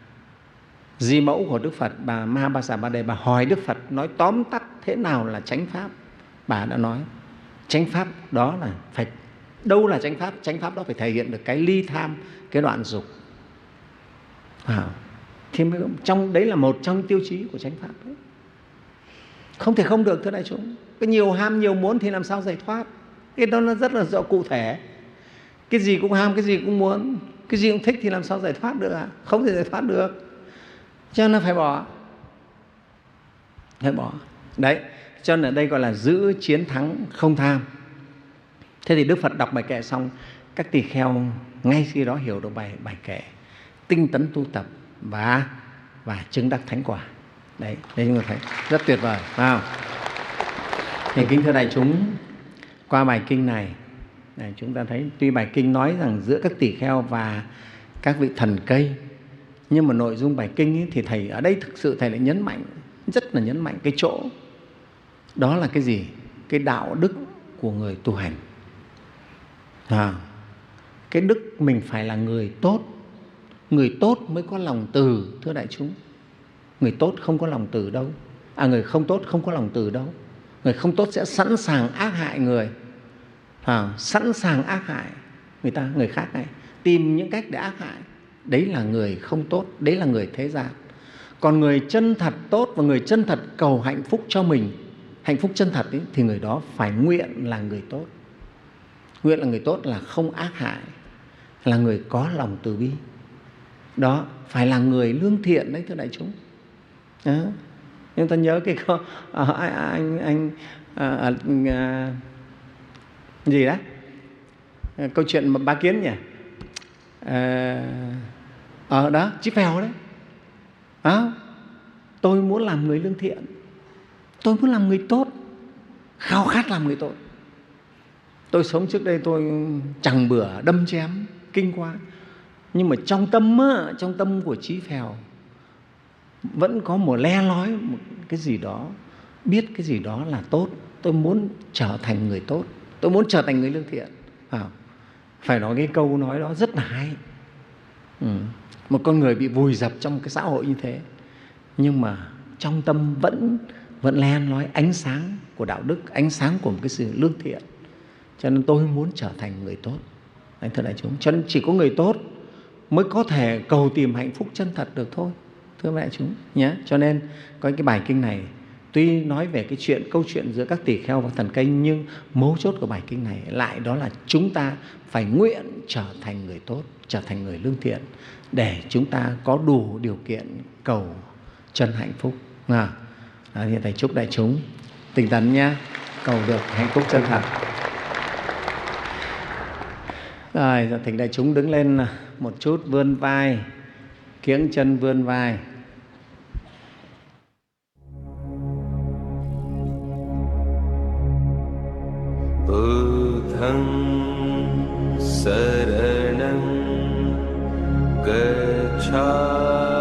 Di Mẫu của Đức Phật, bà Mahābāsabādē, bà hỏi Đức Phật nói tóm tắt thế nào là chánh pháp. Bà đã nói chánh pháp đó là phải, đâu là chánh pháp? Chánh pháp đó phải thể hiện được cái ly tham, cái đoạn dục. À, thì trong đấy là một trong tiêu chí của chánh pháp đấy. Không thể không được, thưa đại chúng. Cái nhiều ham, nhiều muốn thì làm sao giải thoát? Cái đó nó rất là rõ cụ thể. Cái gì cũng ham, cái gì cũng muốn, cái gì cũng thích thì làm sao giải thoát được à? Không thể giải thoát được. Cho nên phải bỏ. Phải bỏ. Đấy, cho nên ở đây gọi là giữ chiến thắng không tham. Thế thì Đức Phật đọc bài kệ xong, các tỳ kheo ngay khi đó hiểu được bài, bài kệ, tinh tấn tu tập và, và chứng đắc thánh quả. Đấy, đây chúng ta thấy rất tuyệt vời, phải không? Thì kính thưa đại chúng, qua bài kinh này, này chúng ta thấy tuy bài kinh nói rằng giữa các tỳ kheo và các vị thần cây, nhưng mà nội dung bài kinh ấy, thì Thầy ở đây thực sự Thầy lại nhấn mạnh, rất là nhấn mạnh cái chỗ đó là cái gì? Cái đạo đức của người tu hành. À, cái đức mình phải là người tốt. Người tốt mới có lòng từ, thưa đại chúng. Người tốt không có lòng từ đâu. À, người không tốt không có lòng từ đâu. Người không tốt sẽ sẵn sàng ác hại người, à, sẵn sàng ác hại người ta, người khác này, tìm những cách để ác hại. Đấy là người không tốt, đấy là người thế gian. Còn người chân thật tốt và người chân thật cầu hạnh phúc cho mình, hạnh phúc chân thật ấy, thì người đó phải nguyện là người tốt. Nguyện là người tốt là không ác hại, là người có lòng từ bi. Đó, phải là người lương thiện đấy, thưa đại chúng. Đó. Nhưng ta nhớ cái câu à, anh anh à, à, gì đó, à, câu chuyện mà Bá Kiến nhỉ, à, ở đó Chí Phèo đấy. À, tôi muốn làm người lương thiện, tôi muốn làm người tốt, khao khát làm người tốt. Tôi sống trước đây tôi chẳng bữa đâm chém kinh quá, nhưng mà trong tâm á, trong tâm của Chí Phèo vẫn có một le lói một cái gì đó, biết cái gì đó là tốt. Tôi muốn trở thành người tốt, tôi muốn trở thành người lương thiện. À, phải nói cái câu nói đó rất là hay. Ừ. Một con người bị vùi dập trong cái xã hội như thế, nhưng mà trong tâm vẫn vẫn len lói ánh sáng của đạo đức, ánh sáng của một cái sự lương thiện. cho nên tôi muốn trở thành người tốt. Đấy, thưa đại chúng, cho nên chỉ có người tốt mới có thể cầu tìm hạnh phúc chân thật được thôi, thưa đại chúng nhé. Cho nên có cái bài kinh này tuy nói về cái chuyện câu chuyện giữa các tỳ kheo và thần cây, nhưng mấu chốt của bài kinh này lại đó là chúng ta phải nguyện trở thành người tốt, trở thành người lương thiện, để chúng ta có đủ điều kiện cầu chân hạnh phúc. À, thì thầy chúc đại chúng tinh tấn nhé, cầu được hạnh phúc chân thật. Rồi, giờ thỉnh đại chúng đứng lên một chút, vươn vai, kiễng chân vươn vai. Buddhang saranang gacchami.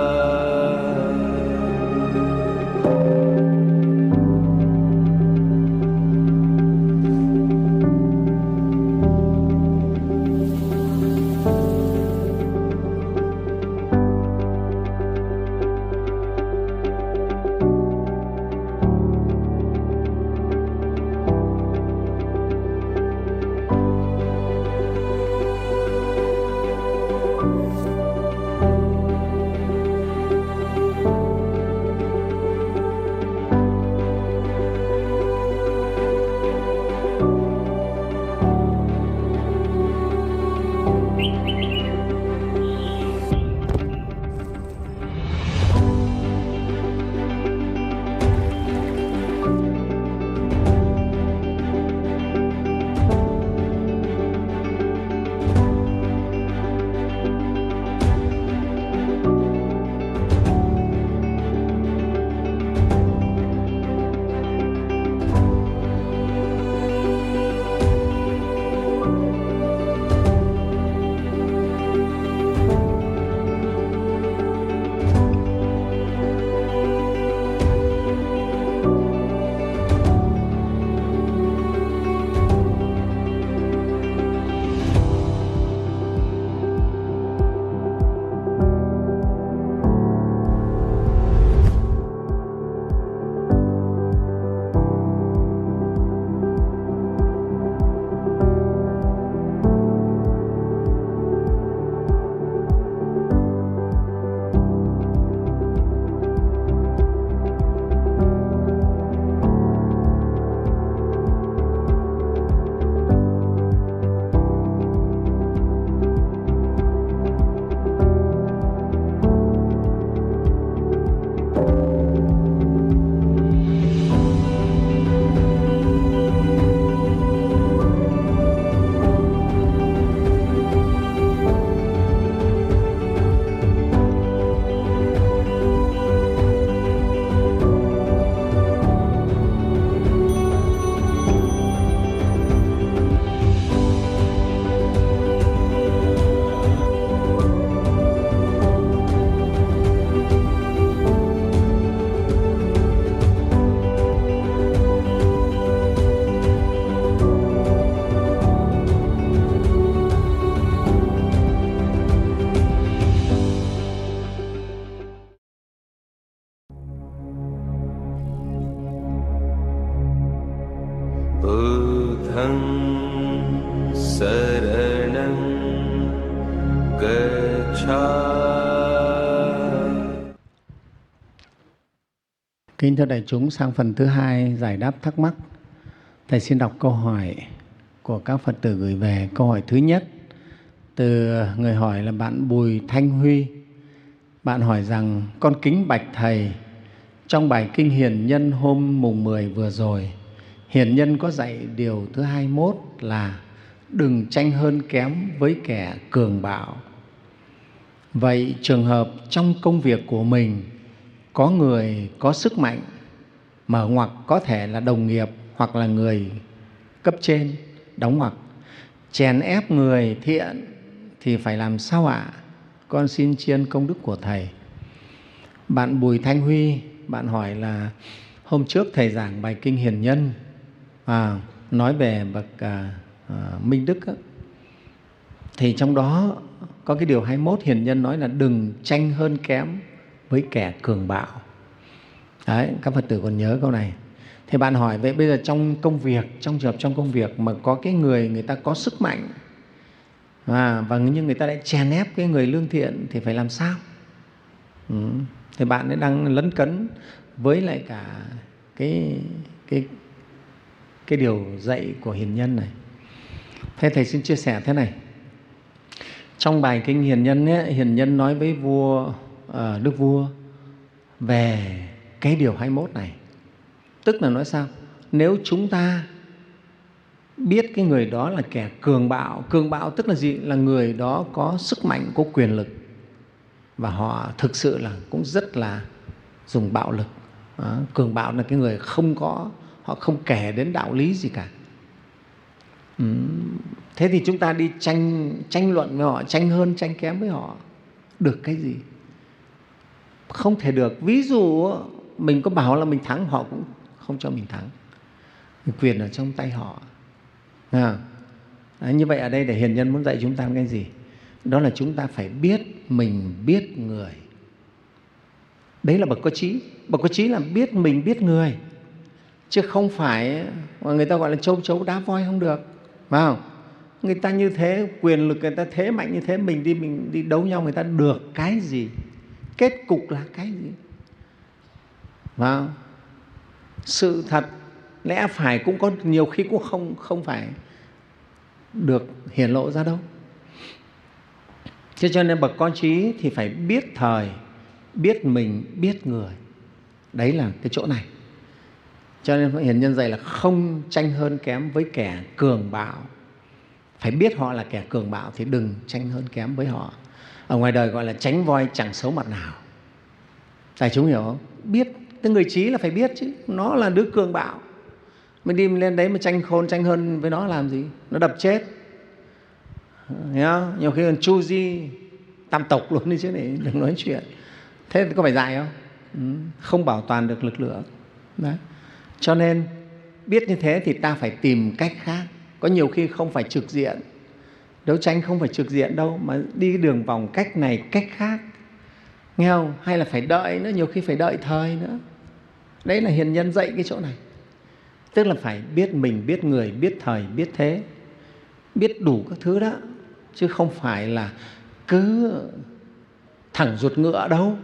Buddhang saranang gacchami. Kính thưa đại chúng, sang phần thứ hai giải đáp thắc mắc. Thầy xin đọc câu hỏi của các Phật tử gửi về. Câu hỏi thứ nhất từ người hỏi là bạn Bùi Thanh Huy. Bạn hỏi rằng: con kính bạch Thầy, trong bài Kinh Hiền Nhân hôm mùng mười vừa rồi, Hiền Nhân có dạy điều thứ hai mươi mốt là đừng tranh hơn kém với kẻ cường bạo. Vậy trường hợp trong công việc của mình có người có sức mạnh, mở ngoặc có thể là đồng nghiệp hoặc là người cấp trên, đóng ngoặc, chèn ép người thiện thì phải làm sao ạ? Con xin tri ân công đức của Thầy. Bạn Bùi Thanh Huy, bạn hỏi là hôm trước Thầy giảng bài Kinh Hiền Nhân, à, nói về bậc à, à, Minh Đức á, thì trong đó có cái điều hai mươi mốt Hiền Nhân nói là đừng tranh hơn kém với kẻ cường bạo. Đấy, các Phật tử còn nhớ câu này. Thì bạn hỏi vậy bây giờ trong công việc, trong trường hợp trong công việc mà có cái người người ta có sức mạnh à, và nhưng người ta lại chèn ép cái người lương thiện thì phải làm sao? Ừ. Thì bạn ấy đang lấn cấn với lại cả cái, cái, cái điều dạy của hiền nhân này. Thế Thầy xin chia sẻ thế này. Trong bài kinh Hiền Nhân ấy, Hiền Nhân nói với vua uh, Đức Vua về cái điều hai mươi mốt này. Tức là nói sao? Nếu chúng ta biết cái người đó là kẻ cường bạo, cường bạo tức là gì? Là người đó có sức mạnh, có quyền lực, và họ thực sự là cũng rất là dùng bạo lực. Đó, cường bạo là cái người không có, họ không kể đến đạo lý gì cả. Ừ. Thế thì chúng ta đi tranh, tranh luận với họ, tranh hơn, tranh kém với họ, được cái gì? Không thể được. Ví dụ mình có bảo là mình thắng, họ cũng không cho mình thắng. Quyền ở trong tay họ. À, đấy, như vậy ở đây để Hiền Nhân muốn dạy chúng ta cái gì? Đó là chúng ta phải biết mình biết người. Đấy là bậc có trí. Bậc có trí là biết mình biết người, chứ không phải mà người ta gọi là châu chấu đá voi không được. Phải không? Người ta như thế, quyền lực người ta thế mạnh như thế, mình đi mình đi đấu nhau người ta được cái gì? Kết cục là cái gì? Phải không? Sự thật lẽ phải cũng có nhiều khi cũng không, không phải được hiển lộ ra đâu. Thế cho nên bậc có trí thì phải biết thời, biết mình, biết người. Đấy là cái chỗ này. Cho nên Hiền Nhân dạy là không tranh hơn kém với kẻ cường bạo. Phải biết họ là kẻ cường bạo thì đừng tranh hơn kém với họ. Ở ngoài đời gọi là tránh voi chẳng xấu mặt nào. Đại chúng hiểu không? Biết, cái người trí là phải biết chứ. Nó là đứa cường bạo. Mình đi lên đấy mà tranh khôn, tranh hơn với nó làm gì? Nó đập chết. Hiểu không? Nhiều khi còn chu di tam tộc luôn đi chứ này, đừng nói chuyện. Thế thì có phải dạy không? Ừ, không bảo toàn được lực lượng. Đấy. Cho nên biết như thế thì ta phải tìm cách khác. Có nhiều khi không phải trực diện. Đấu tranh không phải trực diện đâu, mà đi đường vòng cách này, cách khác. Nghe không? Hay là phải đợi nữa, nhiều khi phải đợi thời nữa. Đấy là Hiền Nhân dạy cái chỗ này. Tức là phải biết mình, biết người, biết thời, biết thế, biết đủ các thứ đó. Chứ không phải là cứ thẳng ruột ngựa đâu.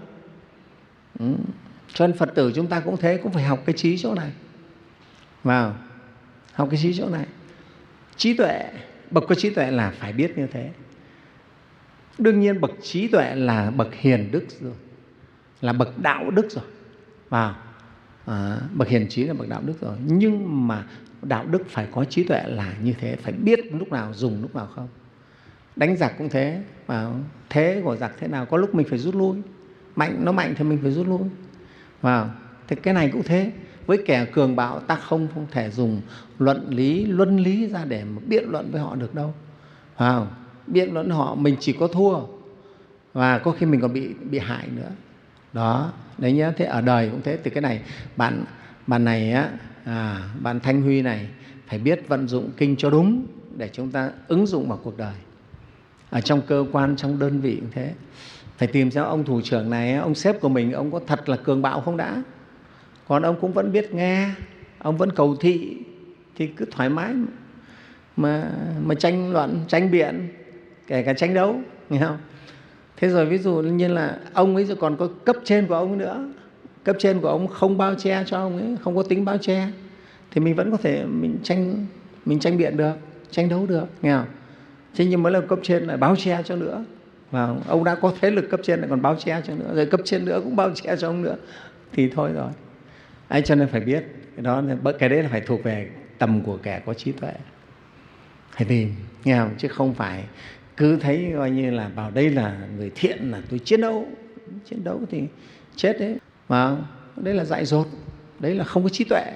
Ừ. Cho nên Phật tử chúng ta cũng thế, cũng phải học cái trí chỗ này. Vào, học cái trí chỗ này. Trí tuệ, bậc có trí tuệ là phải biết như thế. Đương nhiên bậc trí tuệ là bậc hiền đức rồi, là bậc đạo đức rồi. Vào, à, bậc hiền trí là bậc đạo đức rồi. Nhưng mà đạo đức phải có trí tuệ là như thế, phải biết lúc nào dùng, lúc nào không. Đánh giặc cũng thế, vào, thế của giặc thế nào, có lúc mình phải rút lui. Mạnh, nó mạnh thì mình phải rút lui. Vào, thì cái này cũng thế. Với kẻ cường bạo ta không, không thể dùng luận lý, luân lý ra để mà biện luận với họ được đâu. Vào, biện luận họ mình chỉ có thua và có khi mình còn bị, bị hại nữa. Đó, đấy nhá. Thế ở đời cũng thế. Từ cái này bạn, bạn này á, à, bạn Thanh Huy này phải biết vận dụng kinh cho đúng để chúng ta ứng dụng vào cuộc đời. Ở trong cơ quan, trong đơn vị cũng thế. Phải tìm xem ông thủ trưởng này, ông sếp của mình, ông có thật là cường bạo không đã. Còn ông cũng vẫn biết nghe, ông vẫn cầu thị thì cứ thoải mái mà, mà tranh luận, tranh biện, kể cả tranh đấu, nghe không? Thế rồi ví dụ như là ông ấy rồi còn có cấp trên của ông ấy nữa, cấp trên của ông không bao che cho ông ấy, không có tính bao che, thì mình vẫn có thể mình tranh, mình tranh biện được, tranh đấu được, nghe không? Thế nhưng mới là cấp trên lại báo che cho nữa. Và ông đã có thế lực cấp trên lại còn báo che cho nữa, rồi cấp trên nữa cũng báo che cho ông nữa, thì thôi rồi. Ấy, cho nên phải biết cái đó, cái đấy là phải thuộc về tầm của kẻ có trí tuệ. Phải tìm, nghe không? Chứ không phải cứ thấy coi như là vào đây là người thiện là tôi chiến đấu, chiến đấu thì chết đấy. Mà đấy là dại dột, đấy là không có trí tuệ.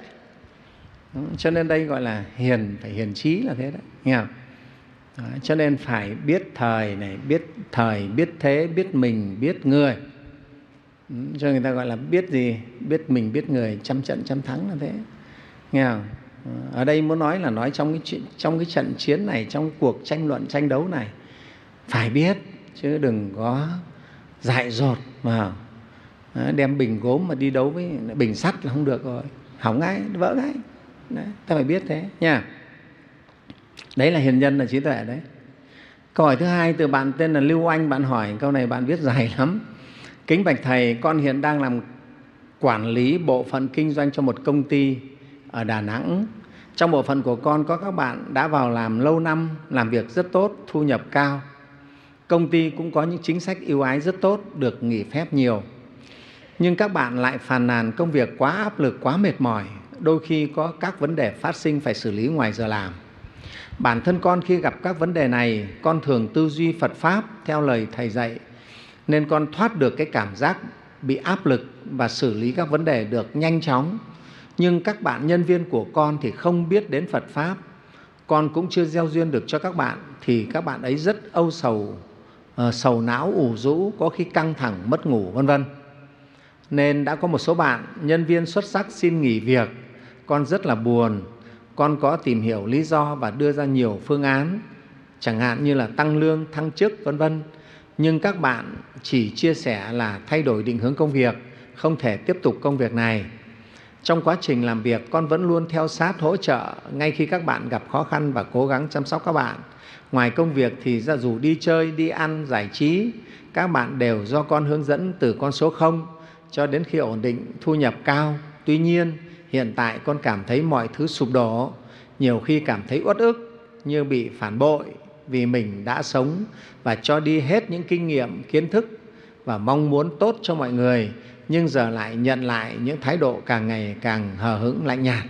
Cho nên đây gọi là hiền, phải hiền trí là thế đấy, nghe không? Đó, cho nên phải biết thời này, biết thời, biết thế, biết mình, biết người. Cho người ta gọi là biết gì? Biết mình, biết người, trăm trận trăm thắng là thế. Nghe không? Ở đây muốn nói là nói trong cái, trong cái trận chiến này, trong cái cuộc tranh luận, tranh đấu này, phải biết, chứ đừng có dại dột mà đem bình gốm mà đi đấu với bình sắt là không được rồi. hỏng ngay, vỡ ngay. Đấy, ta phải biết thế nha. Đấy là hiền nhân, là trí tuệ đấy. Câu hỏi thứ hai từ bạn tên là Lưu Anh, bạn hỏi câu này bạn viết dài lắm. Kính bạch Thầy, con hiện đang làm quản lý bộ phận kinh doanh cho một công ty ở Đà Nẵng. Trong bộ phận của con có các bạn đã vào làm lâu năm, làm việc rất tốt, thu nhập cao. Công ty cũng có những chính sách ưu ái rất tốt, được nghỉ phép nhiều. Nhưng các bạn lại phàn nàn công việc quá áp lực, quá mệt mỏi, đôi khi có các vấn đề phát sinh phải xử lý ngoài giờ làm. Bản thân con khi gặp các vấn đề này, con thường tư duy Phật Pháp theo lời Thầy dạy, nên con thoát được cái cảm giác bị áp lực và xử lý các vấn đề được nhanh chóng. Nhưng các bạn nhân viên của con thì không biết đến Phật Pháp, con cũng chưa gieo duyên được cho các bạn, thì các bạn ấy rất âu sầu, uh, sầu não, ủ rũ, có khi căng thẳng, mất ngủ, vân vân. Nên đã có một số bạn, nhân viên xuất sắc xin nghỉ việc, con rất là buồn. Con có tìm hiểu lý do và đưa ra nhiều phương án, chẳng hạn như là tăng lương, thăng chức, vân vân. Nhưng các bạn chỉ chia sẻ là thay đổi định hướng công việc, không thể tiếp tục công việc này. Trong quá trình làm việc, con vẫn luôn theo sát hỗ trợ ngay khi các bạn gặp khó khăn và cố gắng chăm sóc các bạn. Ngoài công việc thì ra dù đi chơi, đi ăn, giải trí, các bạn đều do con hướng dẫn từ con số không cho đến khi ổn định, thu nhập cao. Tuy nhiên, hiện tại con cảm thấy mọi thứ sụp đổ, nhiều khi cảm thấy uất ức như bị phản bội vì mình đã sống và cho đi hết những kinh nghiệm, kiến thức và mong muốn tốt cho mọi người, nhưng giờ lại nhận lại những thái độ càng ngày càng hờ hững, lạnh nhạt.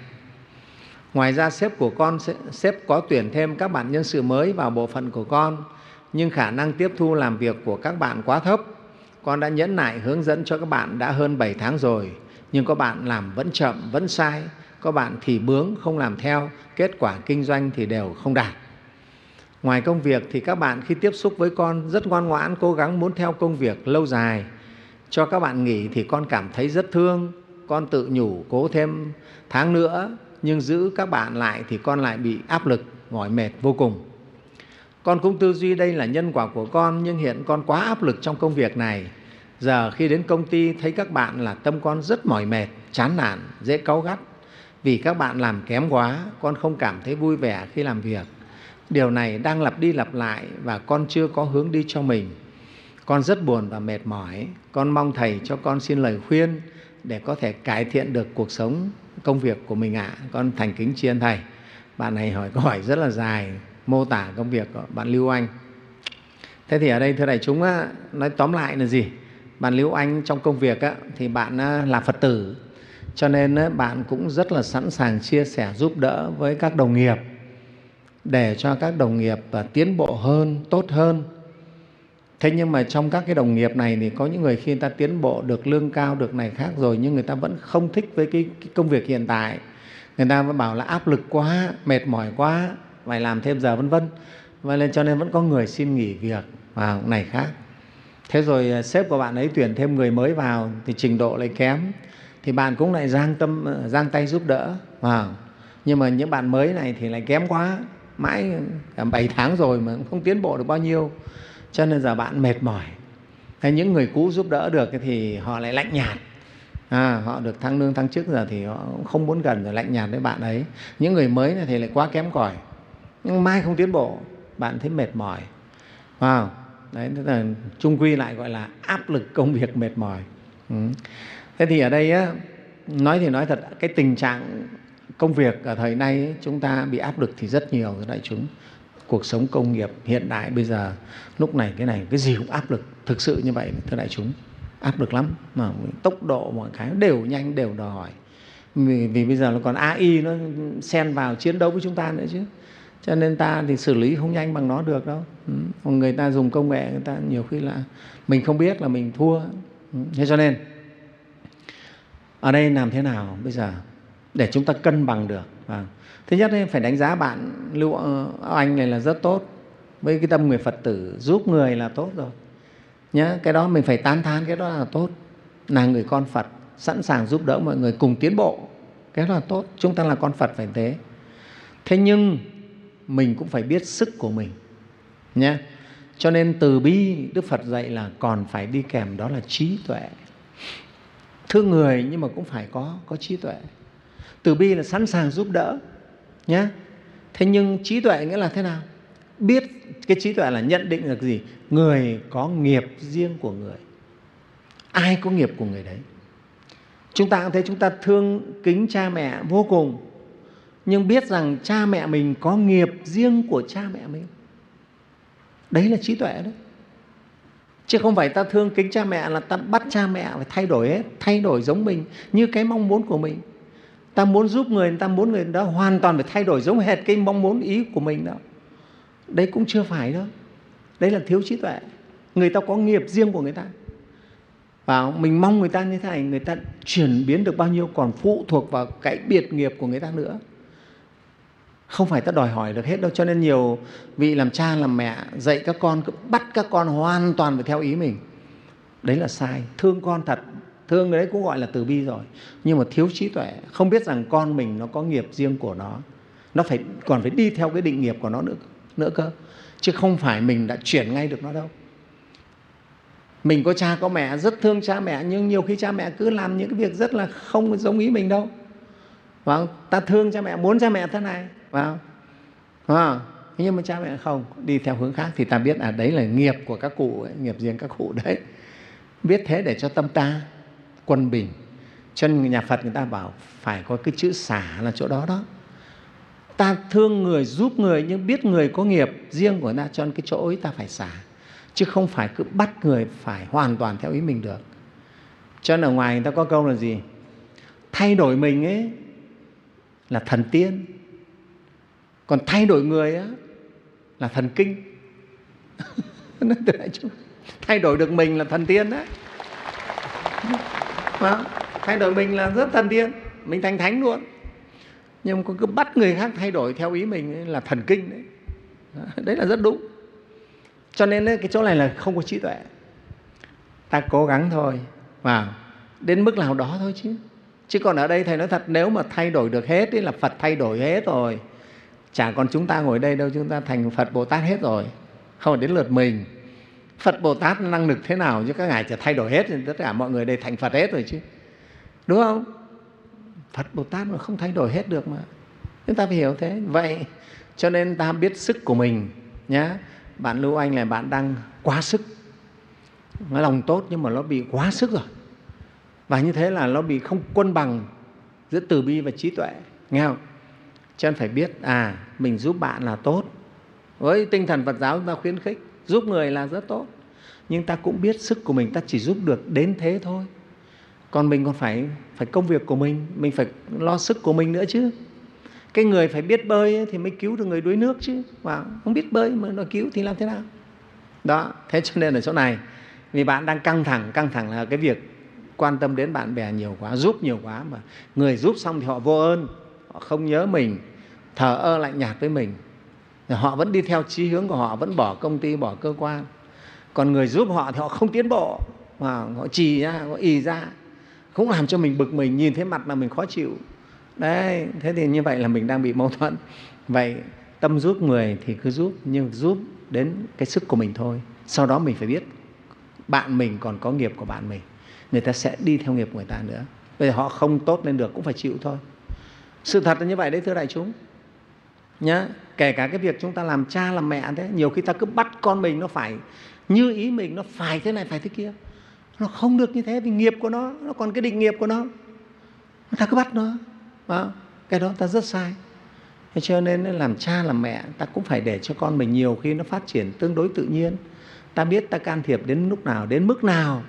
Ngoài ra sếp của con, sếp có tuyển thêm các bạn nhân sự mới vào bộ phận của con, nhưng khả năng tiếp thu làm việc của các bạn quá thấp. Con đã nhẫn nại hướng dẫn cho các bạn đã hơn bảy tháng rồi, nhưng có bạn làm vẫn chậm, vẫn sai, có bạn thì bướng, không làm theo, kết quả kinh doanh thì đều không đạt. Ngoài công việc thì các bạn khi tiếp xúc với con rất ngoan ngoãn, cố gắng muốn theo công việc lâu dài. Cho các bạn nghỉ thì con cảm thấy rất thương, con tự nhủ cố thêm tháng nữa, nhưng giữ các bạn lại thì con lại bị áp lực, mỏi mệt vô cùng. Con cũng tư duy đây là nhân quả của con, nhưng hiện con quá áp lực trong công việc này. Giờ khi đến công ty thấy các bạn là tâm con rất mỏi mệt, chán nản, dễ cáu gắt. Vì các bạn làm kém quá, con không cảm thấy vui vẻ khi làm việc. Điều này đang lặp đi lặp lại và con chưa có hướng đi cho mình. Con rất buồn và mệt mỏi. Con mong Thầy cho con xin lời khuyên để có thể cải thiện được cuộc sống, công việc của mình ạ. À. Con thành kính tri ân Thầy. Bạn này hỏi câu hỏi rất là dài, mô tả công việc của bạn Lưu Anh. Thế thì ở đây thưa đại chúng á, nói tóm lại là gì? Bạn Lưu Anh trong công việc á, thì bạn là Phật tử, cho nên á, bạn cũng rất là sẵn sàng chia sẻ giúp đỡ với các đồng nghiệp để cho các đồng nghiệp tiến bộ hơn, tốt hơn. Thế nhưng mà trong các cái đồng nghiệp này thì có những người khi người ta tiến bộ được lương cao, được này khác rồi, nhưng người ta vẫn không thích với cái, cái công việc hiện tại. Người ta vẫn bảo là áp lực quá, mệt mỏi quá, phải làm thêm giờ vân vân. Vậy nên cho nên vẫn có người xin nghỉ việc và này khác. Thế rồi sếp của bạn ấy tuyển thêm người mới vào thì trình độ lại kém, thì bạn cũng lại giang tâm, giang tay giúp đỡ. Wow. Nhưng mà những bạn mới này thì lại kém quá, mãi cả bảy tháng rồi mà không tiến bộ được bao nhiêu. Cho nên giờ bạn mệt mỏi. Thế những người cũ giúp đỡ được thì họ lại lạnh nhạt. À, họ được thăng lương thăng chức giờ thì họ không muốn gần rồi, lạnh nhạt với bạn ấy. Những người mới này thì lại quá kém cỏi, nhưng mai không tiến bộ, bạn thấy mệt mỏi. Wow. Đấy, tức là chung quy lại gọi là áp lực công việc, mệt mỏi. Ừ. Thế thì ở đây á, nói thì nói thật, cái tình trạng công việc ở thời nay ấy, chúng ta bị áp lực thì rất nhiều rồi đại chúng. Cuộc sống công nghiệp hiện đại bây giờ, lúc này cái này cái gì cũng áp lực, thực sự như vậy thưa đại chúng, áp lực lắm. Mà tốc độ mọi cái đều nhanh, đều đòi hỏi. Vì, vì bây giờ nó còn a i nó xen vào chiến đấu với chúng ta nữa chứ. Cho nên ta thì xử lý không nhanh bằng nó được đâu. Ừ. Người ta dùng công nghệ, người ta nhiều khi là mình không biết là mình thua. Ừ. Thế cho nên ở đây làm thế nào bây giờ để chúng ta cân bằng được? À, thứ nhất ấy, phải đánh giá bạn Lưu Anh này là rất tốt, với cái tâm người Phật tử giúp người là tốt rồi nhá. Cái đó mình phải tán thán, cái đó là tốt, là người con Phật sẵn sàng giúp đỡ mọi người cùng tiến bộ, cái đó là tốt. Chúng ta là con Phật phải thế. Thế nhưng mình cũng phải biết sức của mình nhé. Cho nên từ bi Đức Phật dạy là còn phải đi kèm đó là trí tuệ. Thương người nhưng mà cũng phải có, có trí tuệ. Từ bi là sẵn sàng giúp đỡ nhé. Thế nhưng trí tuệ nghĩa là thế nào? Biết, cái trí tuệ là nhận định được gì? Người có nghiệp riêng của người. Ai có nghiệp của người đấy. Chúng ta cũng thấy, chúng ta thương kính cha mẹ vô cùng, nhưng biết rằng cha mẹ mình có nghiệp riêng của cha mẹ mình. Đấy là trí tuệ đấy. Chứ không phải ta thương kính cha mẹ là ta bắt cha mẹ phải thay đổi hết, thay đổi giống mình như cái mong muốn của mình. Ta muốn giúp người, ta muốn người đó hoàn toàn phải thay đổi giống hệt cái mong muốn ý của mình đó. Đấy cũng chưa phải đâu. Đấy là thiếu trí tuệ. Người ta có nghiệp riêng của người ta. Và mình mong người ta như thế này, người ta chuyển biến được bao nhiêu còn phụ thuộc vào cái biệt nghiệp của người ta nữa. Không phải ta đòi hỏi được hết đâu. Cho nên nhiều vị làm cha làm mẹ dạy các con, cứ bắt các con hoàn toàn phải theo ý mình. Đấy là sai. Thương con thật, thương đấy cũng gọi là từ bi rồi, nhưng mà thiếu trí tuệ, không biết rằng con mình nó có nghiệp riêng của nó, nó phải còn phải đi theo cái định nghiệp của nó nữa, nữa cơ, chứ không phải mình đã chuyển ngay được nó đâu. Mình có cha có mẹ, rất thương cha mẹ, nhưng nhiều khi cha mẹ cứ làm những cái việc rất là không giống ý mình đâu. Và ta thương cha mẹ, muốn cha mẹ thế này, và à, nhưng mà cha mẹ không, đi theo hướng khác, thì ta biết à đấy là nghiệp của các cụ ấy, nghiệp riêng các cụ đấy. Biết thế để cho tâm ta quân bình. Cho nên nhà Phật người ta bảo phải có cái chữ xả là chỗ đó đó. Ta thương người, giúp người, nhưng biết người có nghiệp riêng của ta, cho nên cái chỗ ấy ta phải xả, chứ không phải cứ bắt người phải hoàn toàn theo ý mình được. Cho nên ở ngoài người ta có câu là gì? Thay đổi mình ấy là thần tiên, còn thay đổi người á là thần kinh. Thay đổi được mình là thần tiên đấy. Thay đổi mình là rất thần tiên, mình thành thánh luôn. Nhưng mà cứ bắt người khác thay đổi theo ý mình ấy là thần kinh đấy. Đấy là rất đúng. Cho nên cái chỗ này là không có trí tuệ. Ta cố gắng thôi, và đến mức nào đó thôi chứ. Chứ còn ở đây Thầy nói thật, nếu mà thay đổi được hết ấy là Phật thay đổi hết rồi. Chả còn chúng ta ngồi đây đâu, chúng ta thành Phật Bồ Tát hết rồi, không phải đến lượt mình. Phật Bồ Tát năng lực thế nào chứ các ngài chỉ thay đổi hết, tất cả mọi người đây thành Phật hết rồi chứ, đúng không? Phật Bồ Tát mà không thay đổi hết được mà. Chúng ta phải hiểu thế. Vậy cho nên ta biết sức của mình nhá. Bạn Lưu Anh là bạn đang quá sức, nó lòng tốt nhưng mà nó bị quá sức rồi, và như thế là nó bị không cân bằng giữa từ bi và trí tuệ, nghe không? Cho nên phải biết à mình giúp bạn là tốt. Với tinh thần Phật giáo chúng ta khuyến khích giúp người là rất tốt, nhưng ta cũng biết sức của mình ta chỉ giúp được đến thế thôi. Còn mình còn phải phải công việc của mình, mình phải lo sức của mình nữa chứ. Cái người phải biết bơi ấy, thì mới cứu được người đuối nước chứ. Và không biết bơi mà nó cứu thì làm thế nào? Đó, thế cho nên ở chỗ này, vì bạn đang căng thẳng, căng thẳng là cái việc quan tâm đến bạn bè nhiều quá, giúp nhiều quá, mà người giúp xong thì họ vô ơn, họ không nhớ mình, thờ ơ lạnh nhạt với mình. Họ vẫn đi theo chí hướng của họ, vẫn bỏ công ty, bỏ cơ quan. Còn người giúp họ thì họ không tiến bộ, mà họ trì ra, họ ì ra, cũng làm cho mình bực mình, nhìn thấy mặt là mình khó chịu. Đấy, thế thì như vậy là mình đang bị mâu thuẫn. Vậy tâm giúp người thì cứ giúp, nhưng giúp đến cái sức của mình thôi. Sau đó mình phải biết bạn mình còn có nghiệp của bạn mình, người ta sẽ đi theo nghiệp của người ta nữa. Bây giờ họ không tốt lên được cũng phải chịu thôi. Sự thật là như vậy đấy thưa đại chúng nhá. Kể cả cái việc chúng ta làm cha làm mẹ thế, nhiều khi ta cứ bắt con mình nó phải như ý mình, nó phải thế này phải thế kia. Nó không được như thế vì nghiệp của nó, nó còn cái định nghiệp của nó, ta cứ bắt nó. Đó, cái đó ta rất sai. Thế cho nên làm cha làm mẹ ta cũng phải để cho con mình nhiều khi nó phát triển tương đối tự nhiên. Ta biết ta can thiệp đến lúc nào, đến mức nào,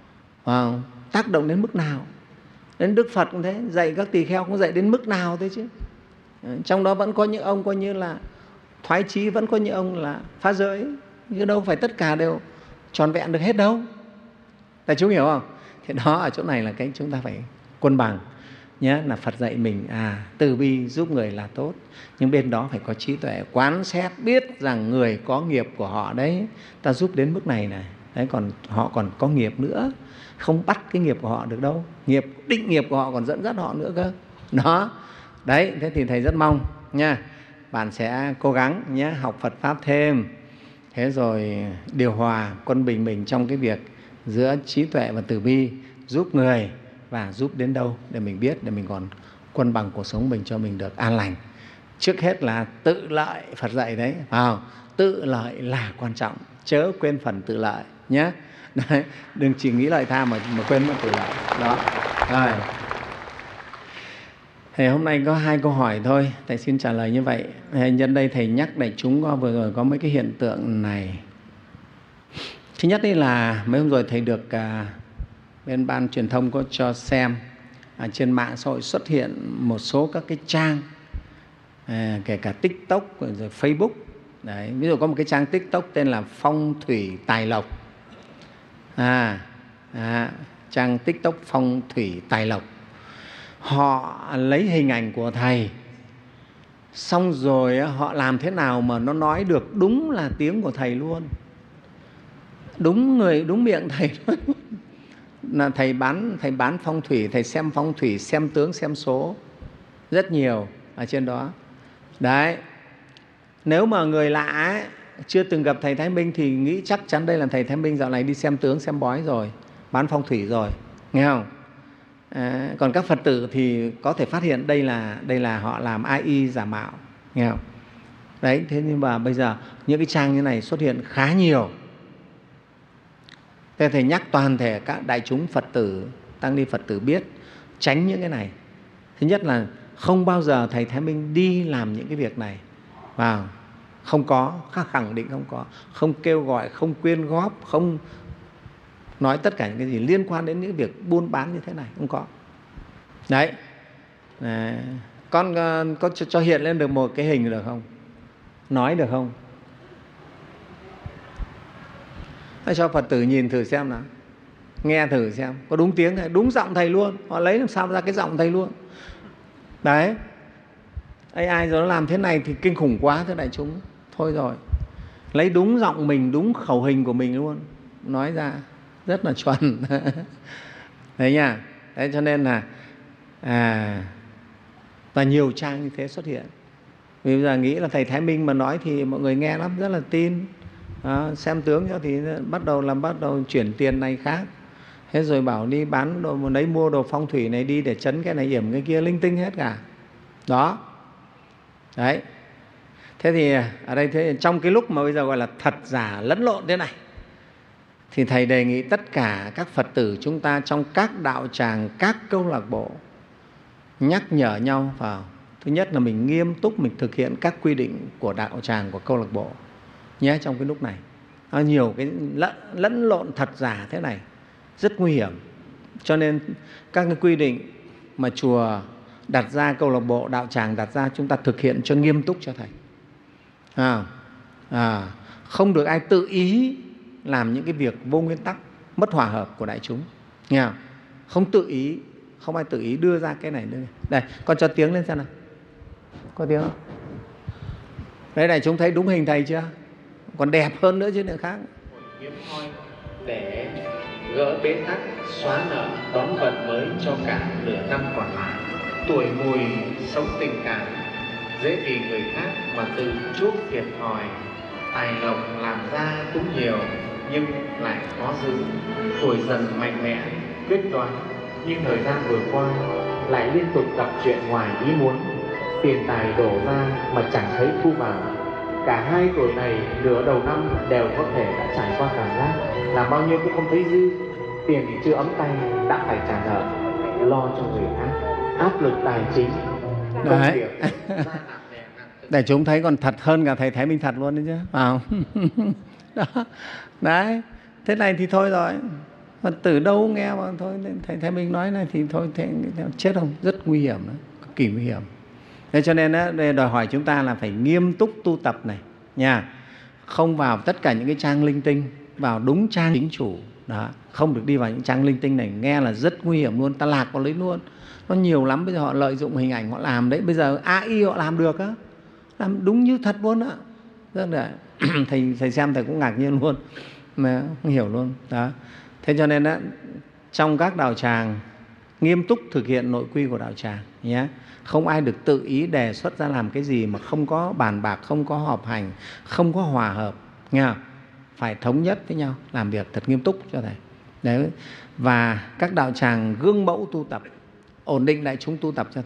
à, tác động đến mức nào. Đến Đức Phật cũng thế, dạy các tỳ kheo cũng dạy đến mức nào thế chứ. Trong đó vẫn có những ông coi như là thoái chí, vẫn có những ông là phá giới, nhưng đâu phải tất cả đều tròn vẹn được hết đâu. Đại chúng hiểu không? Thì đó, ở chỗ này là cái chúng ta phải cân bằng nhé. Là Phật dạy mình à từ bi giúp người là tốt, nhưng bên đó phải có trí tuệ, quán xét biết rằng người có nghiệp của họ đấy, ta giúp đến mức này này, đấy, còn họ còn có nghiệp nữa, không bắt cái nghiệp của họ được đâu, nghiệp định nghiệp của họ còn dẫn dắt họ nữa cơ. Đó, đấy, thế thì Thầy rất mong nha, bạn sẽ cố gắng nhé, học Phật Pháp thêm, thế rồi điều hòa quân bình mình trong cái việc giữa trí tuệ và từ bi, giúp người và giúp đến đâu để mình biết, để mình còn cân bằng cuộc sống mình cho mình được an lành. Trước hết là tự lợi, Phật dạy đấy, phải không? Tự lợi là quan trọng, chớ quên phần tự lợi nhé. Đấy, đừng chỉ nghĩ lợi tha mà, mà quên mất tự lợi. Đó. Rồi. Thì hôm nay có hai câu hỏi thôi, thầy xin trả lời như vậy. Nhân đây thầy nhắc đại chúng có vừa rồi có mấy cái hiện tượng này. Thứ nhất ấy là mấy hôm rồi thầy được à, bên ban truyền thông có cho xem à, trên mạng xã hội xuất hiện một số các cái trang à, kể cả TikTok rồi Facebook. Đấy, ví dụ có một cái trang TikTok tên là Phong Thủy Tài Lộc. À, à, trang TikTok Phong Thủy Tài Lộc. Họ lấy hình ảnh của thầy, xong rồi họ làm thế nào mà nó nói được đúng là tiếng của thầy luôn, đúng người, đúng miệng thầy luôn. Là thầy bán, thầy bán phong thủy, thầy xem phong thủy, xem tướng, xem số rất nhiều ở trên đó. Đấy, nếu mà người lạ ấy, chưa từng gặp thầy Thái Minh thì nghĩ chắc chắn đây là thầy Thái Minh dạo này đi xem tướng, xem bói rồi, bán phong thủy rồi, nghe không? À, còn các Phật tử thì có thể phát hiện đây là đây là họ làm a i giả mạo, nghe không? Đấy, thế nhưng mà bây giờ những cái trang như này xuất hiện khá nhiều. Thế thầy nhắc toàn thể các đại chúng Phật tử, tăng ni Phật tử biết tránh những cái này. Thứ nhất là không bao giờ thầy Thái Minh đi làm những cái việc này. Wow. Không có, khẳng định không có. Không kêu gọi, không quyên góp, không nói tất cả những cái gì liên quan đến những việc buôn bán như thế này, không có. Đấy. À, con có cho, cho hiện lên được một cái hình được không? Nói được không? Hãy cho Phật tử nhìn thử xem nào, nghe thử xem có đúng tiếng thầy, đúng giọng thầy luôn. Họ lấy làm sao ra cái giọng thầy luôn. Đấy, a i rồi nó làm thế này thì kinh khủng quá thưa đại chúng. Thôi rồi, lấy đúng giọng mình, đúng khẩu hình của mình luôn, nói ra rất là chuẩn. Đấy nha. Đấy, cho nên là à, và nhiều trang như thế xuất hiện. Vì bây giờ nghĩ là thầy Thái Minh mà nói thì mọi người nghe lắm, rất là tin. À, xem tướng cho thì bắt đầu làm bắt đầu chuyển tiền này khác. Thế rồi bảo đi bán đồ, một đấy mua đồ phong thủy này đi để chấn cái này yểm cái kia, linh tinh hết cả. Đó. Đấy. Thế thì ở đây thế, trong cái lúc mà bây giờ gọi là thật giả lẫn lộn thế này, thì thầy đề nghị tất cả các Phật tử chúng ta trong các đạo tràng, các câu lạc bộ nhắc nhở nhau vào. Thứ nhất là mình nghiêm túc mình thực hiện các quy định của đạo tràng, của câu lạc bộ nhé. Trong cái lúc này nó nhiều cái lẫn, lẫn lộn thật giả thế này rất nguy hiểm. Cho nên các cái quy định mà chùa đặt ra, câu lạc bộ, đạo tràng đặt ra, chúng ta thực hiện cho nghiêm túc cho thầy. À, à, không được ai tự ý làm những cái việc vô nguyên tắc, mất hòa hợp của đại chúng. Nghe không? Không tự ý, không ai tự ý đưa ra cái này nữa. Đây, con cho tiếng lên xem nào. Có tiếng không? Đấy, đại chúng thấy đúng hình thầy chưa? Còn đẹp hơn nữa chứ nữa khác. Hiếm hoi để gỡ bế tắc, xóa nợ, đón vận mới cho cả nửa năm còn lại. Tuổi mùi sống tình cảm, dễ vì người khác mà tự chuốc thiệt thòi. Tài lộc làm ra cũng nhiều nhưng lại khó giữ. Tuổi dần mạnh mẽ, quyết đoán, nhưng thời gian vừa qua lại liên tục gặp chuyện ngoài ý muốn. Tiền tài đổ ra mà chẳng thấy thu vào. Cả hai tuổi này nửa đầu năm đều có thể đã trải qua cảm giác làm bao nhiêu cũng không thấy dư. Tiền thì chưa ấm tay đã phải trả nợ, lo cho người khác, áp lực tài chính, công việc. Để chúng thấy còn thật hơn cả thầy Thái Minh thật luôn đấy chứ, phải không? Đó. Đấy, thế này thì thôi rồi, Phật tử đâu nghe mà thôi, thầy Thái Minh nói này thì thôi, thế, chết không? Rất nguy hiểm đó, cực kỳ nguy hiểm. Thế cho nên đó, đòi hỏi chúng ta là phải nghiêm túc tu tập này nha, không vào tất cả những cái trang linh tinh, vào đúng trang chính chủ. Đó, không được đi vào những trang linh tinh này, nghe là rất nguy hiểm luôn, ta lạc vào lấy luôn. Nó nhiều lắm, bây giờ họ lợi dụng hình ảnh họ làm đấy, bây giờ a i họ làm được á, làm đúng như thật luôn á. Rất là thầy, thầy xem thầy cũng ngạc nhiên luôn, mà không hiểu luôn. Đó. Thế cho nên á, trong các đạo tràng nghiêm túc thực hiện nội quy của đạo tràng nhé. Không ai được tự ý đề xuất ra làm cái gì mà không có bàn bạc, không có họp hành, không có hòa hợp, nghe không? Phải thống nhất với nhau, làm việc thật nghiêm túc cho thầy. Đấy. Và các đạo tràng gương mẫu tu tập, ổn định đại chúng tu tập cho thầy.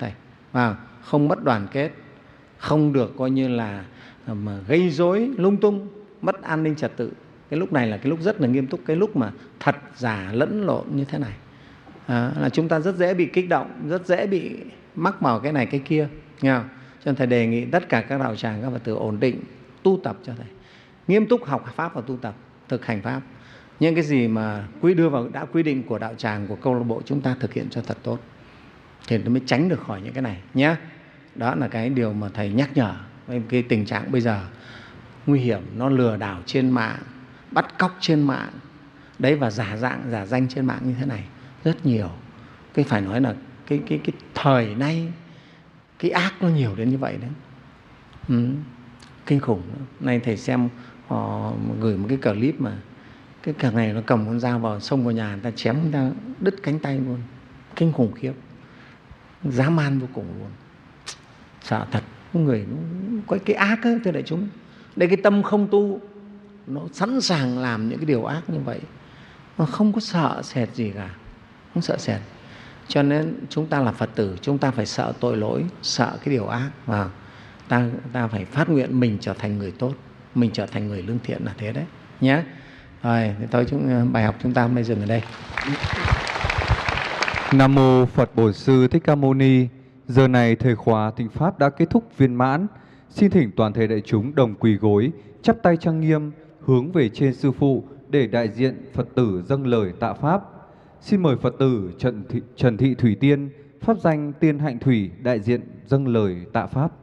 và không mất đoàn kết, không được coi như là mà gây rối lung tung, mất an ninh trật tự. Cái lúc này là cái lúc rất là nghiêm túc, cái lúc mà thật giả lẫn lộn như thế này à, là chúng ta rất dễ bị kích động, rất dễ bị mắc vào cái này cái kia, nghe không? Cho nên thầy đề nghị tất cả các đạo tràng, các Phật tử ổn định tu tập cho thầy, nghiêm túc học pháp và tu tập, thực hành pháp. Những cái gì mà quy đưa vào đã quy định của đạo tràng, của câu lạc bộ, chúng ta thực hiện cho thật tốt thì nó mới tránh được khỏi những cái này nhé. Đó là cái điều mà thầy nhắc nhở. Cái tình trạng bây giờ nguy hiểm, nó lừa đảo trên mạng, bắt cóc trên mạng đấy, và giả dạng giả danh trên mạng như thế này rất nhiều. Cái phải nói là cái cái cái thời nay cái ác nó nhiều đến như vậy đấy, ừ, kinh khủng. Nay thầy xem họ gửi một cái clip mà cái thằng này nó cầm con dao vào, xông vào nhà người ta chém người ta đứt cánh tay luôn, kinh khủng khiếp, dã man vô cùng luôn, sợ thật. Người nó có cái ác ấy, thưa đại chúng. Đây cái tâm không tu, nó sẵn sàng làm những cái điều ác như vậy, nó không có sợ sệt gì cả, không sợ sệt. Cho nên chúng ta là Phật tử, chúng ta phải sợ tội lỗi, sợ cái điều ác, và ta, ta phải phát nguyện mình trở thành người tốt, mình trở thành người lương thiện, là thế đấy nhé. Rồi, thì thôi chúng, bài học chúng ta hôm nay dừng ở đây. Nam mô Phật Bổn Sư Thích Ca Mâu Ni. Giờ này thời khóa thỉnh pháp đã kết thúc viên mãn. Xin thỉnh toàn thể đại chúng đồng quỳ gối, chắp tay trang nghiêm, hướng về trên sư phụ để đại diện Phật tử dâng lời tạ pháp. Xin mời Phật tử Trần Thị, Trần Thị Thủy Tiên, pháp danh Tiên Hạnh Thủy, đại diện dâng lời tạ pháp.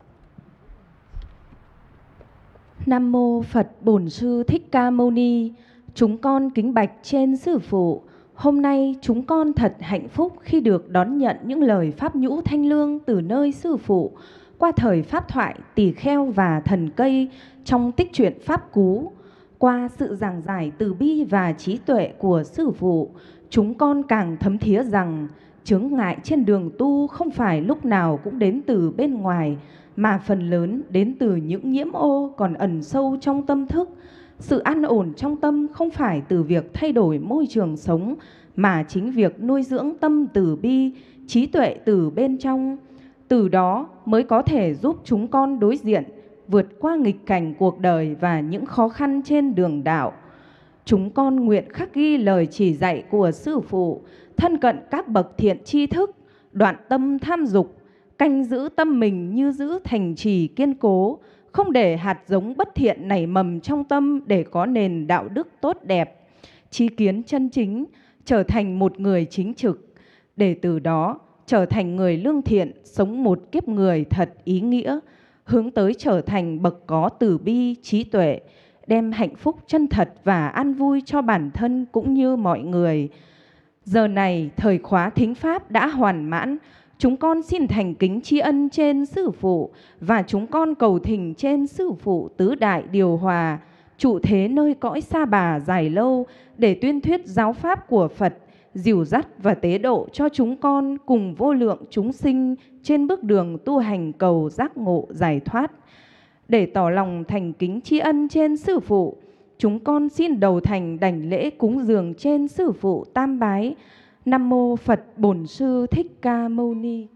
Nam mô Phật Bổn Sư Thích Ca Mâu Ni. Chúng con kính bạch trên sư phụ. Hôm nay chúng con thật hạnh phúc khi được đón nhận những lời pháp nhũ thanh lương từ nơi sư phụ qua thời pháp thoại tỳ kheo và thần cây trong tích truyện pháp cú. Qua sự giảng giải từ bi và trí tuệ của sư phụ, chúng con càng thấm thía rằng chướng ngại trên đường tu không phải lúc nào cũng đến từ bên ngoài, mà phần lớn đến từ những nhiễm ô còn ẩn sâu trong tâm thức. Sự an ổn trong tâm không phải từ việc thay đổi môi trường sống, mà chính việc nuôi dưỡng tâm từ bi, trí tuệ từ bên trong. Từ đó mới có thể giúp chúng con đối diện, vượt qua nghịch cảnh cuộc đời và những khó khăn trên đường đạo. Chúng con nguyện khắc ghi lời chỉ dạy của sư phụ, thân cận các bậc thiện tri thức, đoạn tâm tham dục, canh giữ tâm mình như giữ thành trì kiên cố, không để hạt giống bất thiện nảy mầm trong tâm để có nền đạo đức tốt đẹp, chí kiến chân chính, trở thành một người chính trực, để từ đó trở thành người lương thiện, sống một kiếp người thật ý nghĩa, hướng tới trở thành bậc có từ bi, trí tuệ, đem hạnh phúc chân thật và an vui cho bản thân cũng như mọi người. Giờ này, thời khóa thính pháp đã hoàn mãn. Chúng con xin thành kính tri ân trên sư phụ, và chúng con cầu thỉnh trên sư phụ tứ đại điều hòa, trụ thế nơi cõi Sa Bà dài lâu, để tuyên thuyết giáo pháp của Phật, dìu dắt và tế độ cho chúng con cùng vô lượng chúng sinh trên bước đường tu hành cầu giác ngộ giải thoát. Để tỏ lòng thành kính tri ân trên sư phụ, chúng con xin đầu thành đảnh lễ cúng dường trên sư phụ tam bái. Nam mô Phật Bổn Sư Thích Ca Mâu Ni.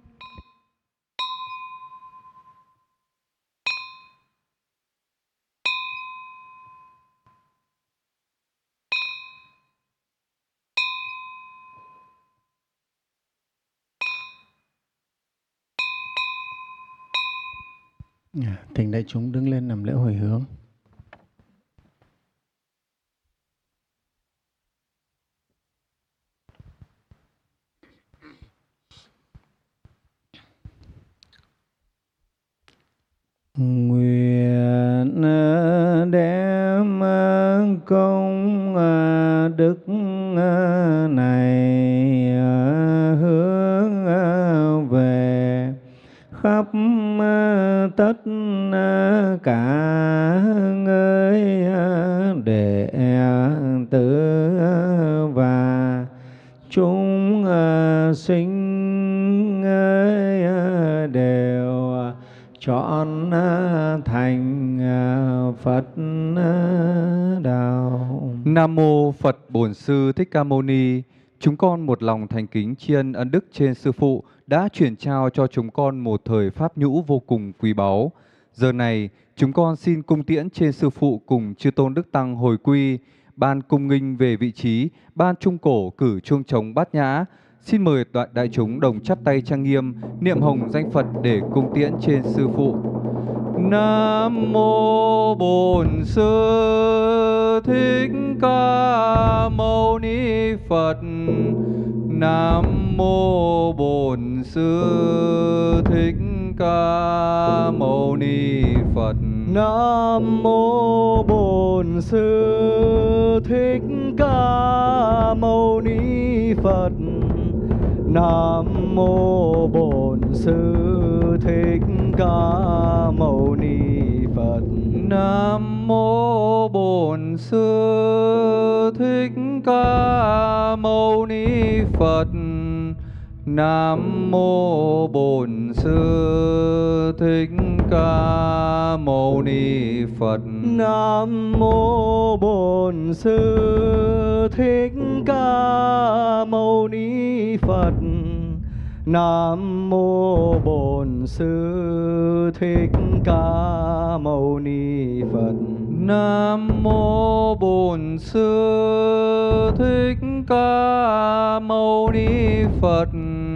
Thỉnh đại chúng đứng lên làm lễ hồi hướng. Nguyện đem công đức này hướng về khắp tất cả người đệ tử và chúng sinh đều chọn thành Phật đạo. Nam mô Phật Bổn Sư Thích Ca Mâu Ni. chúng con một lòng thành kính tri ân ân đức trên Sư Phụ đã chuyển trao cho chúng con một thời pháp nhũ vô cùng quý báu. Giờ này, chúng con xin cung tiễn trên Sư Phụ cùng Chư Tôn Đức Tăng hồi quy, ban cung nghinh về vị trí, ban trung cổ cử chuông trống bát nhã. Xin mời đại, đại chúng đồng chắp tay trang nghiêm, niệm hồng danh Phật để cung tiễn trên Sư Phụ. Nam mô Bổn Sư Thích Ca Mâu Ni Phật. Nam mô Bổn Sư Thích Ca Mâu Ni Phật. Nam mô Bổn Sư Thích Ca Mâu Ni Phật. Nam mô Bổn Sư Thích Ca Mâu Ni Phật. Nam mô Bổn Sư Thích Ca Mâu Ni Phật. Nam mô Bổn Sư Thích Ca Mâu Ni Phật. Nam mô Bổn Sư Thích Ca Mâu Ni Phật. Nam mô Bổn Sư Thích Ca Mâu Ni Phật. Nam mô Bổn Sư Thích Ca Mâu Ni Phật.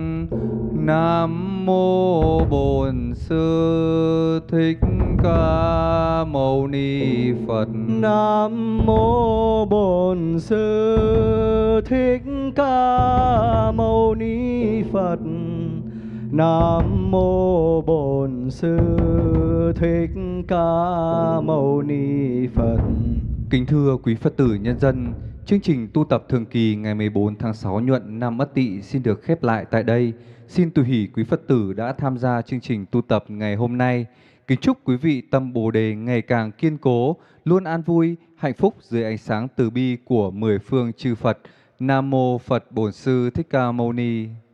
Nam mô Bổn Sư Thích Ca Mâu Ni Phật. Nam mô Bổn Sư Thích Ca Mâu Ni Phật. Nam mô Bổn Sư Thích Ca Mâu Ni Phật. Kính thưa quý Phật tử nhân dân, chương trình tu tập thường kỳ ngày mười bốn tháng sáu nhuận năm Ất Tỵ xin được khép lại tại đây. Xin tùy hỷ quý Phật tử đã tham gia chương trình tu tập ngày hôm nay. Kính chúc quý vị tâm Bồ Đề ngày càng kiên cố, luôn an vui, hạnh phúc dưới ánh sáng từ bi của mười phương chư Phật. Nam mô Phật Bổn Sư Thích Ca Mâu Ni.